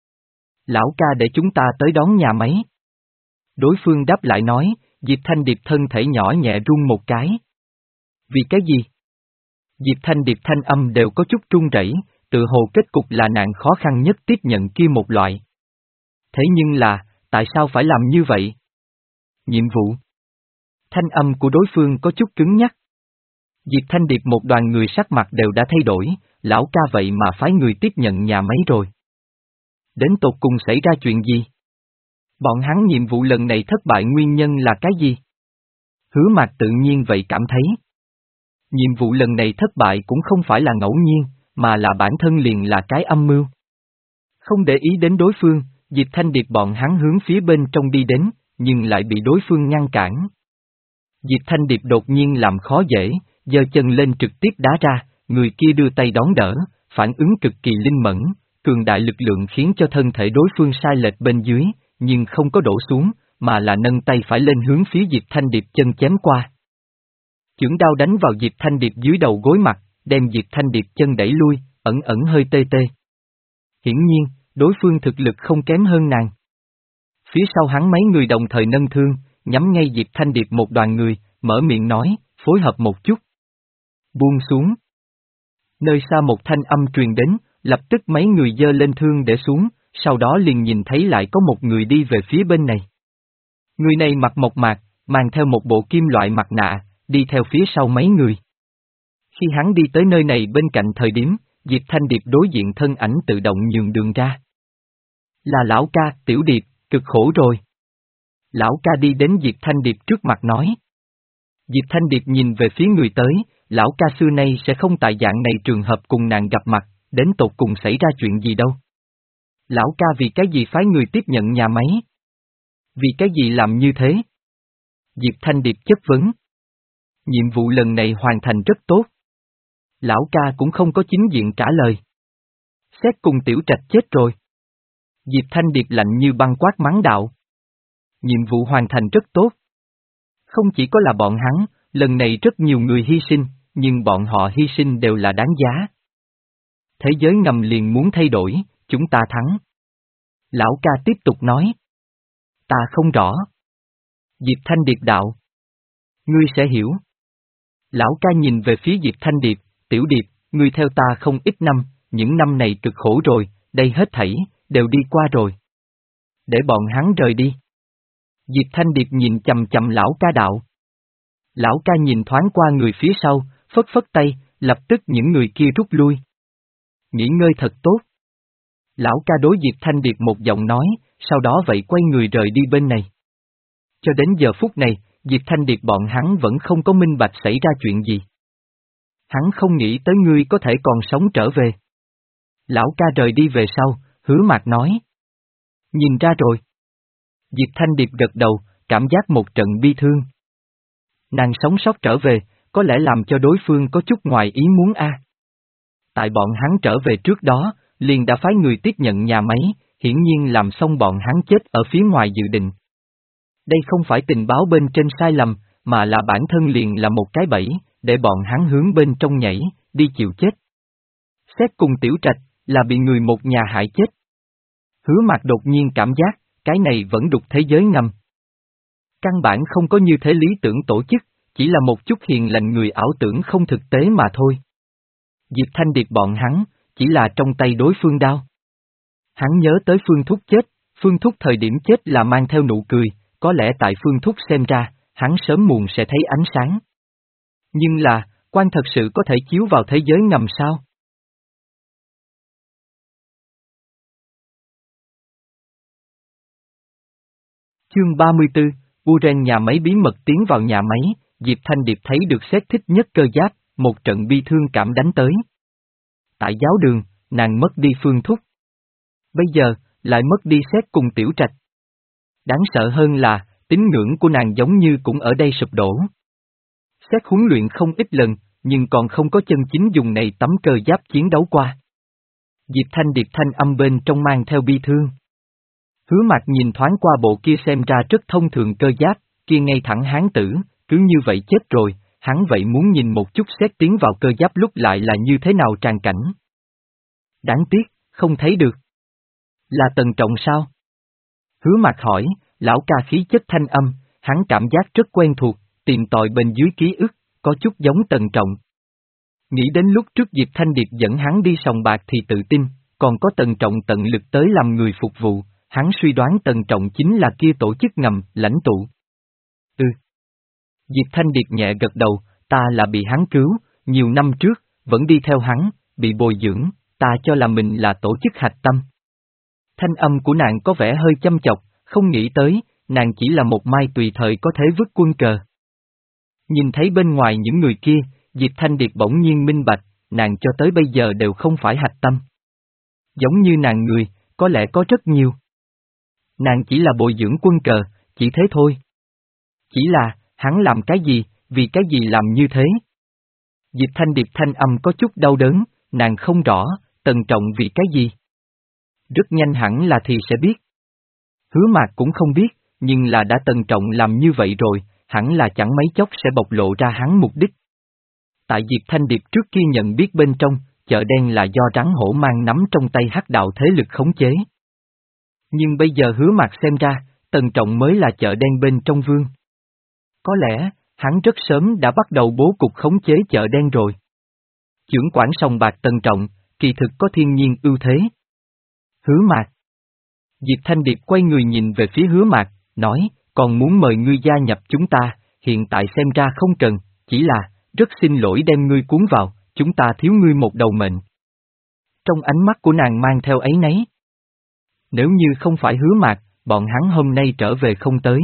Lão ca để chúng ta tới đón nhà máy. Đối phương đáp lại nói, Diệp Thanh Điệp thân thể nhỏ nhẹ run một cái. Vì cái gì? Diệp Thanh Điệp thanh âm đều có chút run rẩy, tự hồ kết cục là nạn khó khăn nhất tiếp nhận kia một loại. Thế nhưng là, tại sao phải làm như vậy? Nhiệm vụ. Thanh âm của đối phương có chút cứng nhắc. Diệp Thanh Điệp một đoàn người sắc mặt đều đã thay đổi, lão ca vậy mà phái người tiếp nhận nhà máy rồi. Đến tột cùng xảy ra chuyện gì? Bọn hắn nhiệm vụ lần này thất bại nguyên nhân là cái gì? Hứa Mạc tự nhiên vậy cảm thấy. Nhiệm vụ lần này thất bại cũng không phải là ngẫu nhiên, mà là bản thân liền là cái âm mưu. Không để ý đến đối phương, Diệp Thanh Điệp bọn hắn hướng phía bên trong đi đến, nhưng lại bị đối phương ngăn cản. Diệp Thanh Điệp đột nhiên làm khó dễ, giơ chân lên trực tiếp đá ra, người kia đưa tay đón đỡ, phản ứng cực kỳ linh mẫn, cường đại lực lượng khiến cho thân thể đối phương sai lệch bên dưới, nhưng không có đổ xuống, mà là nâng tay phải lên hướng phía Diệp Thanh Điệp chân chém qua. Chưởng đao đánh vào Diệp Thanh Điệp dưới đầu gối mặt, đem Diệp Thanh Điệp chân đẩy lui, ẩn ẩn hơi tê tê. hiển nhiên, đối phương thực lực không kém hơn nàng. Phía sau hắn mấy người đồng thời nâng thương, nhắm ngay Diệp Thanh Điệp một đoàn người, mở miệng nói, phối hợp một chút. Buông xuống. Nơi xa một thanh âm truyền đến, lập tức mấy người giơ lên thương để xuống, sau đó liền nhìn thấy lại có một người đi về phía bên này. Người này mặc mộc mạc, mang theo một bộ kim loại mặt nạ, đi theo phía sau mấy người. Khi hắn đi tới nơi này bên cạnh thời điểm, Diệp Thanh Điệp đối diện thân ảnh tự động nhường đường ra. Là lão ca, Tiểu Điệp, cực khổ rồi. Lão ca đi đến Diệp Thanh Điệp trước mặt nói. Diệp Thanh Điệp nhìn về phía người tới, lão ca xưa nay sẽ không tại dạng này trường hợp cùng nàng gặp mặt, đến tột cùng xảy ra chuyện gì đâu. Lão ca vì cái gì phái người tiếp nhận nhà máy? Vì cái gì làm như thế? Diệp Thanh Điệp chất vấn. Nhiệm vụ lần này hoàn thành rất tốt. Lão ca cũng không có chính diện trả lời. Xét cùng Tiểu Trạch chết rồi. Diệp Thanh Điệp lạnh như băng quát mắng đạo. Nhiệm vụ hoàn thành rất tốt. Không chỉ có là bọn hắn, lần này rất nhiều người hy sinh, nhưng bọn họ hy sinh đều là đáng giá. Thế giới ngầm liền muốn thay đổi, chúng ta thắng. Lão ca tiếp tục nói. Ta không rõ. Diệp Thanh Điệp đạo. Ngươi sẽ hiểu. Lão ca nhìn về phía Diệp Thanh Điệp, Tiểu Điệp, ngươi theo ta không ít năm, những năm này cực khổ rồi, đây hết thảy, đều đi qua rồi. Để bọn hắn rời đi. Diệp Thanh Điệp nhìn chầm chầm lão ca đạo. Lão ca nhìn thoáng qua người phía sau, phất phất tay, lập tức những người kia rút lui. Nghỉ ngơi thật tốt. Lão ca đối Diệp Thanh Điệp một giọng nói, sau đó vậy quay người rời đi bên này. Cho đến giờ phút này, Diệp Thanh Điệp bọn hắn vẫn không có minh bạch xảy ra chuyện gì. Hắn không nghĩ tới ngươi có thể còn sống trở về. Lão ca rời đi về sau, Hứa Mạc nói. Nhìn ra rồi. Diệp Thanh Điệp gật đầu, cảm giác một trận bi thương. Nàng sống sót trở về, có lẽ làm cho đối phương có chút ngoài ý muốn a. Tại bọn hắn trở về trước đó, liền đã phái người tiếp nhận nhà máy, hiển nhiên làm xong bọn hắn chết ở phía ngoài dự định. Đây không phải tình báo bên trên sai lầm, mà là bản thân liền là một cái bẫy, để bọn hắn hướng bên trong nhảy, đi chịu chết. Xét cùng Tiểu Trạch, là bị người một nhà hại chết. Hứa Mạc đột nhiên cảm giác, cái này vẫn đục thế giới ngầm. Căn bản không có như thế lý tưởng tổ chức, chỉ là một chút hiền lành người ảo tưởng không thực tế mà thôi. Diệp Thanh Điệp bọn hắn, chỉ là trong tay đối phương đao. Hắn nhớ tới Phương Thúc chết, Phương Thúc thời điểm chết là mang theo nụ cười, có lẽ tại Phương Thúc xem ra, hắn sớm muộn sẽ thấy ánh sáng. Nhưng là, quan thật sự có thể chiếu vào thế giới ngầm sao? Chương ba mươi tư, Uren nhà máy bí mật tiến vào nhà máy, Diệp Thanh Điệp thấy được Sét thích nhất cơ giáp, một trận bi thương cảm đánh tới. Tại giáo đường, nàng mất đi Phương Thúc. Bây giờ, lại mất đi Sét cùng Tiểu Trạch. Đáng sợ hơn là, tín ngưỡng của nàng giống như cũng ở đây sụp đổ. Sét huấn luyện không ít lần, nhưng còn không có chân chính dùng này tấm cơ giáp chiến đấu qua. Diệp Thanh Điệp thanh âm bên trong mang theo bi thương. Hứa Mạc nhìn thoáng qua bộ kia xem ra rất thông thường cơ giáp, kia ngay thẳng hán tử, cứ như vậy chết rồi, hắn vậy muốn nhìn một chút Sét tiến vào cơ giáp lúc lại là như thế nào tràn cảnh. Đáng tiếc, không thấy được. Là Tần Trọng sao? Hứa Mạc hỏi, lão ca khí chất thanh âm, hắn cảm giác rất quen thuộc, tìm tòi bên dưới ký ức, có chút giống Tần Trọng. Nghĩ đến lúc trước Diệp Thanh Điệp dẫn hắn đi sòng bạc thì tự tin, còn có Tần Trọng tận lực tới làm người phục vụ, hắn suy đoán Tần Trọng chính là kia tổ chức ngầm, lãnh tụ. Ừ. Diệp Thanh Điệp nhẹ gật đầu, ta là bị hắn cứu, nhiều năm trước, vẫn đi theo hắn, bị bồi dưỡng, ta cho là mình là tổ chức hạch tâm. Thanh âm của nàng có vẻ hơi châm chọc, không nghĩ tới, nàng chỉ là một mai tùy thời có thể vứt quân cờ. Nhìn thấy bên ngoài những người kia, Diệp Thanh Điệp bỗng nhiên minh bạch, nàng cho tới bây giờ đều không phải hạch tâm. Giống như nàng người, có lẽ có rất nhiều. Nàng chỉ là bồi dưỡng quân cờ, chỉ thế thôi. Chỉ là, hắn làm cái gì, vì cái gì làm như thế? Diệp Thanh Điệp thanh âm có chút đau đớn, nàng không rõ, Tần Trọng vì cái gì? Rất nhanh hẳn là thì sẽ biết. Hứa Mạc cũng không biết, nhưng là đã Tần Trọng làm như vậy rồi, hẳn là chẳng mấy chốc sẽ bộc lộ ra hắn mục đích. Tại Diệp Thanh Điệp trước kia nhận biết bên trong, chợ đen là do rắn hổ mang nắm trong tay hắc đạo thế lực khống chế. Nhưng bây giờ Hứa Mạc xem ra, Tần Trọng mới là chợ đen bên trong vương. Có lẽ, hắn rất sớm đã bắt đầu bố cục khống chế chợ đen rồi. Chưởng quản sòng bạc Tần Trọng, kỳ thực có thiên nhiên ưu thế. Hứa Mạc. Diệp Thanh Điệp quay người nhìn về phía Hứa Mạc, nói, còn muốn mời ngươi gia nhập chúng ta, hiện tại xem ra không cần, chỉ là, rất xin lỗi đem ngươi cuốn vào, chúng ta thiếu ngươi một đầu mệnh. Trong ánh mắt của nàng mang theo áy náy. Nếu như không phải Hứa Mạc, bọn hắn hôm nay trở về không tới.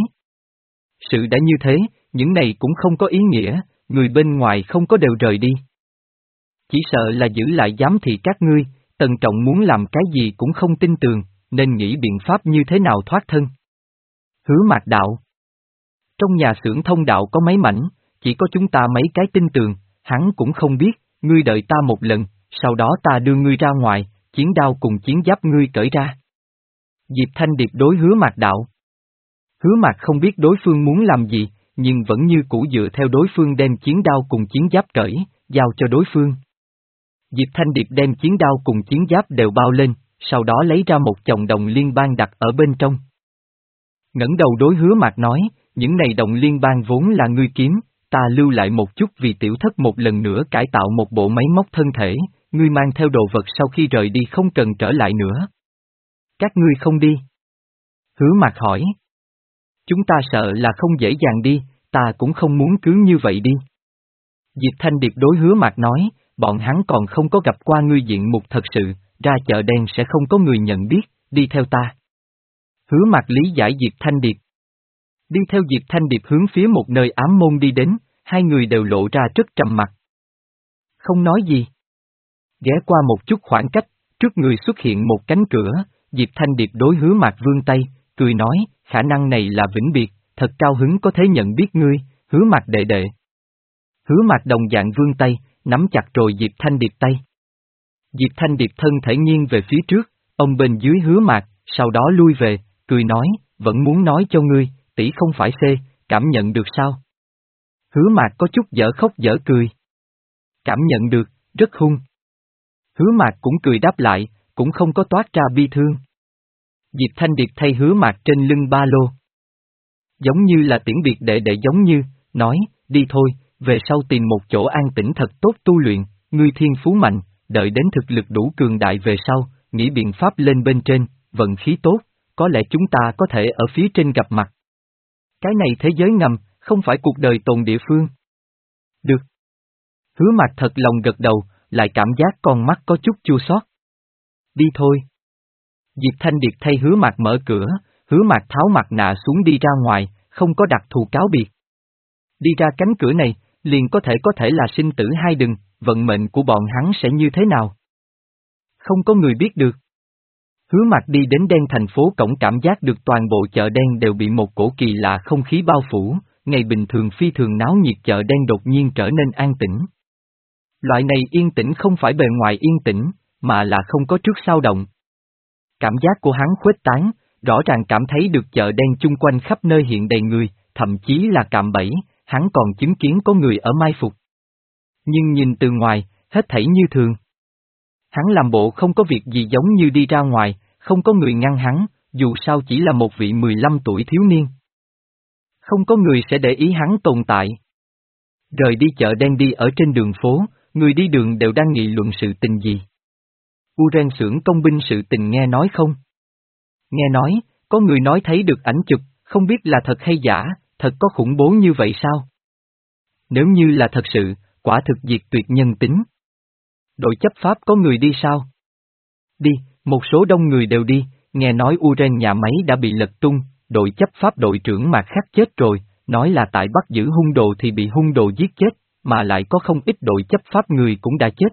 Sự đã như thế, những này cũng không có ý nghĩa, người bên ngoài không có đều rời đi. Chỉ sợ là giữ lại giám thị các ngươi, Tần Trọng muốn làm cái gì cũng không tin tường, nên nghĩ biện pháp như thế nào thoát thân. Hứa Mạc đạo. Trong nhà xưởng thông đạo có mấy mảnh, chỉ có chúng ta mấy cái tin tường, hắn cũng không biết, ngươi đợi ta một lần, sau đó ta đưa ngươi ra ngoài, chiến đao cùng chiến giáp ngươi cởi ra. Diệp Thanh Điệp đối Hứa Mạc đạo. Hứa Mạc không biết đối phương muốn làm gì, nhưng vẫn như cũ dựa theo đối phương đem chiến đao cùng chiến giáp cởi, giao cho đối phương. Diệp Thanh Điệp đem chiến đao cùng chiến giáp đều bao lên, sau đó lấy ra một chồng đồng liên bang đặt ở bên trong. Ngẩng đầu đối Hứa Mạc nói, những này đồng liên bang vốn là ngươi kiếm, ta lưu lại một chút vì tiểu thất một lần nữa cải tạo một bộ máy móc thân thể, ngươi mang theo đồ vật sau khi rời đi không cần trở lại nữa. Các ngươi không đi. Hứa Mạc hỏi. Chúng ta sợ là không dễ dàng đi, ta cũng không muốn cứ như vậy đi. Diệp Thanh Điệp đối Hứa Mạc nói, bọn hắn còn không có gặp qua ngươi diện mục thật sự, ra chợ đen sẽ không có người nhận biết, đi theo ta. Hứa Mạc lý giải Diệp Thanh Điệp. Đi theo Diệp Thanh Điệp hướng phía một nơi ám môn đi đến, hai người đều lộ ra rất trầm mặc. Không nói gì. Ghé qua một chút khoảng cách, trước người xuất hiện một cánh cửa, Diệp Thanh Điệp đối Hứa Mạc vươn tay, cười nói, khả năng này là vĩnh biệt, thật cao hứng có thể nhận biết ngươi, Hứa Mạc đệ đệ. Hứa Mạc đồng dạng vươn tay, nắm chặt rồi Diệp Thanh Điệp tay. Diệp Thanh Điệp thân thể nghiêng về phía trước, ông bên dưới Hứa Mạc, sau đó lui về, cười nói, vẫn muốn nói cho ngươi, tỷ không phải C, cảm nhận được sao? Hứa Mạc có chút dở khóc dở cười. Cảm nhận được, rất hung. Hứa Mạc cũng cười đáp lại, cũng không có toát ra bi thương. Diệp Thanh Điệp thay Hứa Mạc trên lưng ba lô. Giống như là tiễn biệt đệ đệ giống như, nói, đi thôi, về sau tìm một chỗ an tĩnh thật tốt tu luyện, ngươi thiên phú mạnh, đợi đến thực lực đủ cường đại về sau, nghĩ biện pháp lên bên trên, vận khí tốt, có lẽ chúng ta có thể ở phía trên gặp mặt. Cái này thế giới ngầm, không phải cuộc đời tồn địa phương. Được. Hứa Mạc thật lòng gật đầu, lại cảm giác con mắt có chút chua xót. Đi thôi. Diệp Thanh Điệp thay Hứa Mạc mở cửa, Hứa Mạc tháo mặt nạ xuống đi ra ngoài, không có đặc thù cáo biệt. Đi ra cánh cửa này, liền có thể có thể là sinh tử hai đường, vận mệnh của bọn hắn sẽ như thế nào? Không có người biết được. Hứa Mạc đi đến đen thành phố cổng cảm giác được toàn bộ chợ đen đều bị một cổ kỳ lạ không khí bao phủ, ngày bình thường phi thường náo nhiệt chợ đen đột nhiên trở nên an tĩnh. Loại này yên tĩnh không phải bề ngoài yên tĩnh, mà là không có trước sao động. Cảm giác của hắn khuếch tán, rõ ràng cảm thấy được chợ đen chung quanh khắp nơi hiện đầy người, thậm chí là cạm bẫy, hắn còn chứng kiến có người ở mai phục. Nhưng nhìn từ ngoài, hết thảy như thường. Hắn làm bộ không có việc gì giống như đi ra ngoài, không có người ngăn hắn, dù sao chỉ là một vị mười lăm tuổi thiếu niên. Không có người sẽ để ý hắn tồn tại. Rời đi chợ đen đi ở trên đường phố, người đi đường đều đang nghị luận sự tình gì. Uren xưởng công binh sự tình nghe nói không? Nghe nói, có người nói thấy được ảnh chụp, không biết là thật hay giả, thật có khủng bố như vậy sao? Nếu như là thật sự, quả thực diệt tuyệt nhân tính. Đội chấp pháp có người đi sao? Đi, một số đông người đều đi, nghe nói Uren nhà máy đã bị lật tung, đội chấp pháp đội trưởng Mạc Khắc chết rồi, nói là tại bắt giữ hung đồ thì bị hung đồ giết chết, mà lại có không ít đội chấp pháp người cũng đã chết.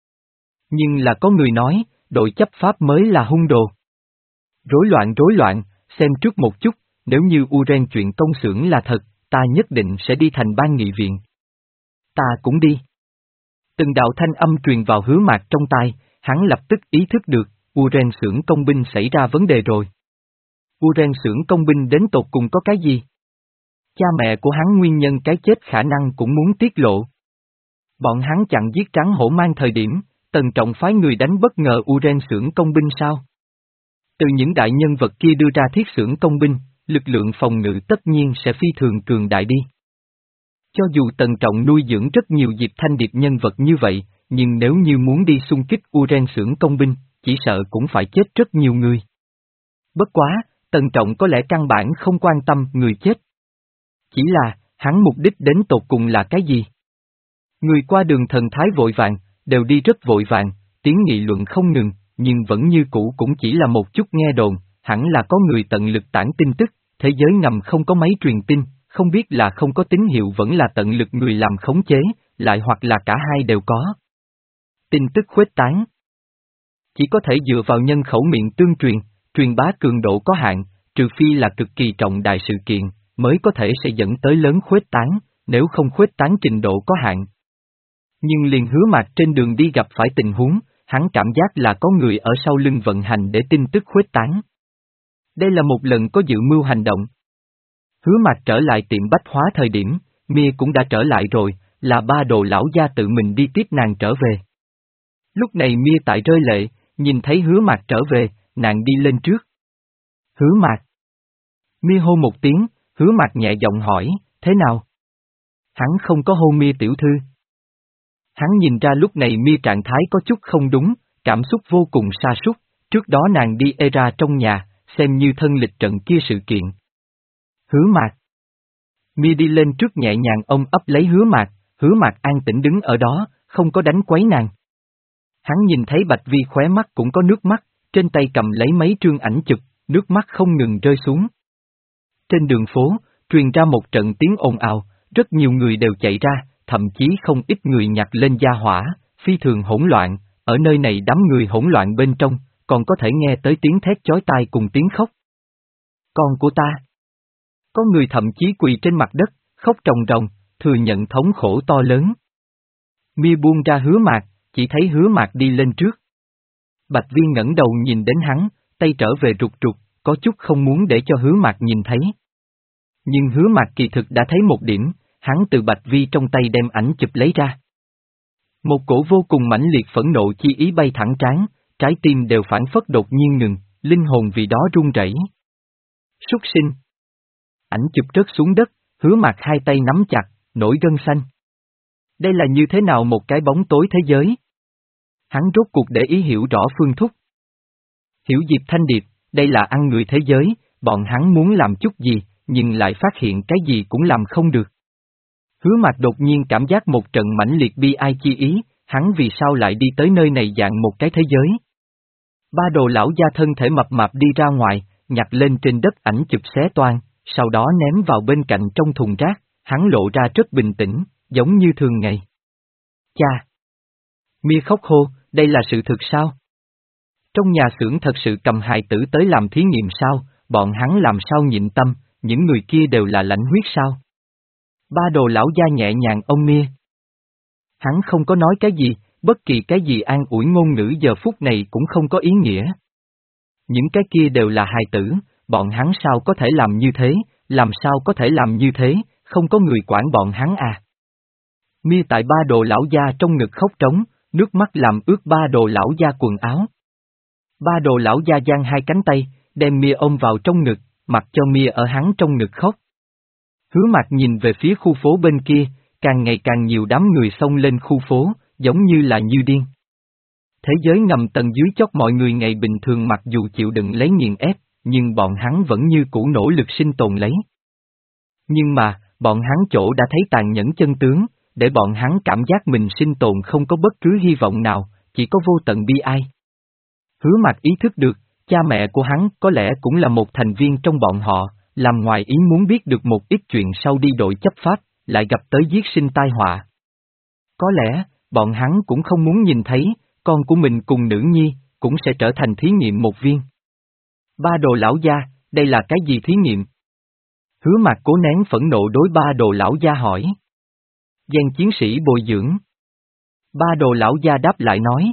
Nhưng là có người nói, đội chấp pháp mới là hung đồ. Rối loạn rối loạn, xem trước một chút, nếu như Uren chuyện công xưởng là thật, ta nhất định sẽ đi thành ban nghị viện. Ta cũng đi. Từng đạo thanh âm truyền vào Hứa Mạc trong tai, hắn lập tức ý thức được, Uren xưởng công binh xảy ra vấn đề rồi. Uren xưởng công binh đến tột cùng có cái gì? Cha mẹ của hắn nguyên nhân cái chết khả năng cũng muốn tiết lộ. Bọn hắn chặn giết trắng hổ mang thời điểm, Tần Trọng phái người đánh bất ngờ Uren xưởng công binh sao? Từ những đại nhân vật kia đưa ra thiết xưởng công binh, lực lượng phòng ngự tất nhiên sẽ phi thường cường đại đi. Cho dù Tần Trọng nuôi dưỡng rất nhiều Diệp Thanh Điệp nhân vật như vậy, nhưng nếu như muốn đi xung kích Uren xưởng công binh, chỉ sợ cũng phải chết rất nhiều người. Bất quá, Tần Trọng có lẽ căn bản không quan tâm người chết. Chỉ là, hắn mục đích đến tột cùng là cái gì? Người qua đường thần thái vội vàng, đều đi rất vội vàng, tiếng nghị luận không ngừng, nhưng vẫn như cũ cũng chỉ là một chút nghe đồn, hẳn là có người tận lực tản tin tức, thế giới ngầm không có máy truyền tin, không biết là không có tín hiệu vẫn là tận lực người làm khống chế, lại hoặc là cả hai đều có. Tin tức khuếch tán. Chỉ có thể dựa vào nhân khẩu miệng tương truyền, truyền bá cường độ có hạn, trừ phi là cực kỳ trọng đại sự kiện, mới có thể sẽ dẫn tới lớn khuếch tán, nếu không khuếch tán trình độ có hạn. Nhưng liền Hứa Mạc trên đường đi gặp phải tình huống, hắn cảm giác là có người ở sau lưng vận hành để tin tức khuếch tán. Đây là một lần có dự mưu hành động. Hứa Mạc trở lại tiệm bách hóa thời điểm, Mia cũng đã trở lại rồi, là ba đồ lão gia tự mình đi tiếp nàng trở về. Lúc này Mia tại rơi lệ, nhìn thấy Hứa Mạc trở về, nàng đi lên trước. Hứa Mạc. Mia hô một tiếng, Hứa Mạc nhẹ giọng hỏi, thế nào? Hắn không có hô Mia tiểu thư. Hắn nhìn ra lúc này Mia trạng thái có chút không đúng, cảm xúc vô cùng sa sút, trước đó nàng đi Era trong nhà, xem như thân lịch trận kia sự kiện. Hứa Mạc. Mia đi lên trước nhẹ nhàng ôm ấp lấy Hứa Mạc, Hứa Mạc an tĩnh đứng ở đó, không có đánh quấy nàng. Hắn nhìn thấy Bạch Vi khóe mắt cũng có nước mắt, trên tay cầm lấy mấy trương ảnh chụp, nước mắt không ngừng rơi xuống. Trên đường phố, truyền ra một trận tiếng ồn ào, rất nhiều người đều chạy ra, thậm chí không ít người nhặt lên gia hỏa, phi thường hỗn loạn, ở nơi này đám người hỗn loạn bên trong, còn có thể nghe tới tiếng thét chói tai cùng tiếng khóc. Con của ta. Có người thậm chí quỳ trên mặt đất, khóc ròng ròng, thừa nhận thống khổ to lớn. Mia buông ra Hứa Mạc, chỉ thấy Hứa Mạc đi lên trước. Bạch Viên ngẩng đầu nhìn đến hắn, tay trở về rụt rụt, có chút không muốn để cho Hứa Mạc nhìn thấy. Nhưng Hứa Mạc kỳ thực đã thấy một điểm, hắn từ Bạch Vi trong tay đem ảnh chụp lấy ra. Một cổ vô cùng mãnh liệt phẫn nộ chi ý bay thẳng trán, trái tim đều phản phất đột nhiên ngừng, linh hồn vì đó run rẩy. Súc sinh. Ảnh chụp rớt xuống đất, Hứa Mạc hai tay nắm chặt, nổi gân xanh. Đây là như thế nào một cái bóng tối thế giới? Hắn rốt cuộc để ý hiểu rõ phương thúc. Hiểu Diệp Thanh Điệp, đây là ăn người thế giới, bọn hắn muốn làm chút gì, nhưng lại phát hiện cái gì cũng làm không được. Hứa Mạc đột nhiên cảm giác một trận mãnh liệt bi ai chi ý, hắn vì sao lại đi tới nơi này dạng một cái thế giới. Ba đồ lão gia thân thể mập mạp đi ra ngoài, nhặt lên trên đất ảnh chụp xé toan, sau đó ném vào bên cạnh trong thùng rác, hắn lộ ra rất bình tĩnh, giống như thường ngày. Cha! Mia khóc hô, đây là sự thực sao? Trong nhà xưởng thật sự cầm hài tử tới làm thí nghiệm sao, bọn hắn làm sao nhịn tâm, những người kia đều là lãnh huyết sao? Ba đồ lão gia nhẹ nhàng ông Mia. Hắn không có nói cái gì, bất kỳ cái gì an ủi ngôn ngữ giờ phút này cũng không có ý nghĩa. Những cái kia đều là hài tử, bọn hắn sao có thể làm như thế, làm sao có thể làm như thế, không có người quản bọn hắn à. Mia tại ba đồ lão gia trong ngực khóc trống, nước mắt làm ướt ba đồ lão gia quần áo. Ba đồ lão gia giang hai cánh tay, đem Mia ôm vào trong ngực, mặc cho Mia ở hắn trong ngực khóc. Hứa Mạc nhìn về phía khu phố bên kia, càng ngày càng nhiều đám người xông lên khu phố, giống như là như điên. Thế giới ngầm tầng dưới chót mọi người ngày bình thường mặc dù chịu đựng lấy nghiền ép, nhưng bọn hắn vẫn như cũ nỗ lực sinh tồn lấy. Nhưng mà, bọn hắn chỗ đã thấy tàn nhẫn chân tướng, để bọn hắn cảm giác mình sinh tồn không có bất cứ hy vọng nào, chỉ có vô tận bi ai. Hứa Mạc ý thức được, cha mẹ của hắn có lẽ cũng là một thành viên trong bọn họ, làm ngoài ý muốn biết được một ít chuyện sau đi đội chấp pháp, lại gặp tới giết sinh tai họa. Có lẽ, bọn hắn cũng không muốn nhìn thấy, con của mình cùng nữ nhi, cũng sẽ trở thành thí nghiệm một viên. Ba đồ lão gia, đây là cái gì thí nghiệm? Hứa Mạc cố nén phẫn nộ đối ba đồ lão gia hỏi. Gian chiến sĩ bồi dưỡng. Ba đồ lão gia đáp lại nói.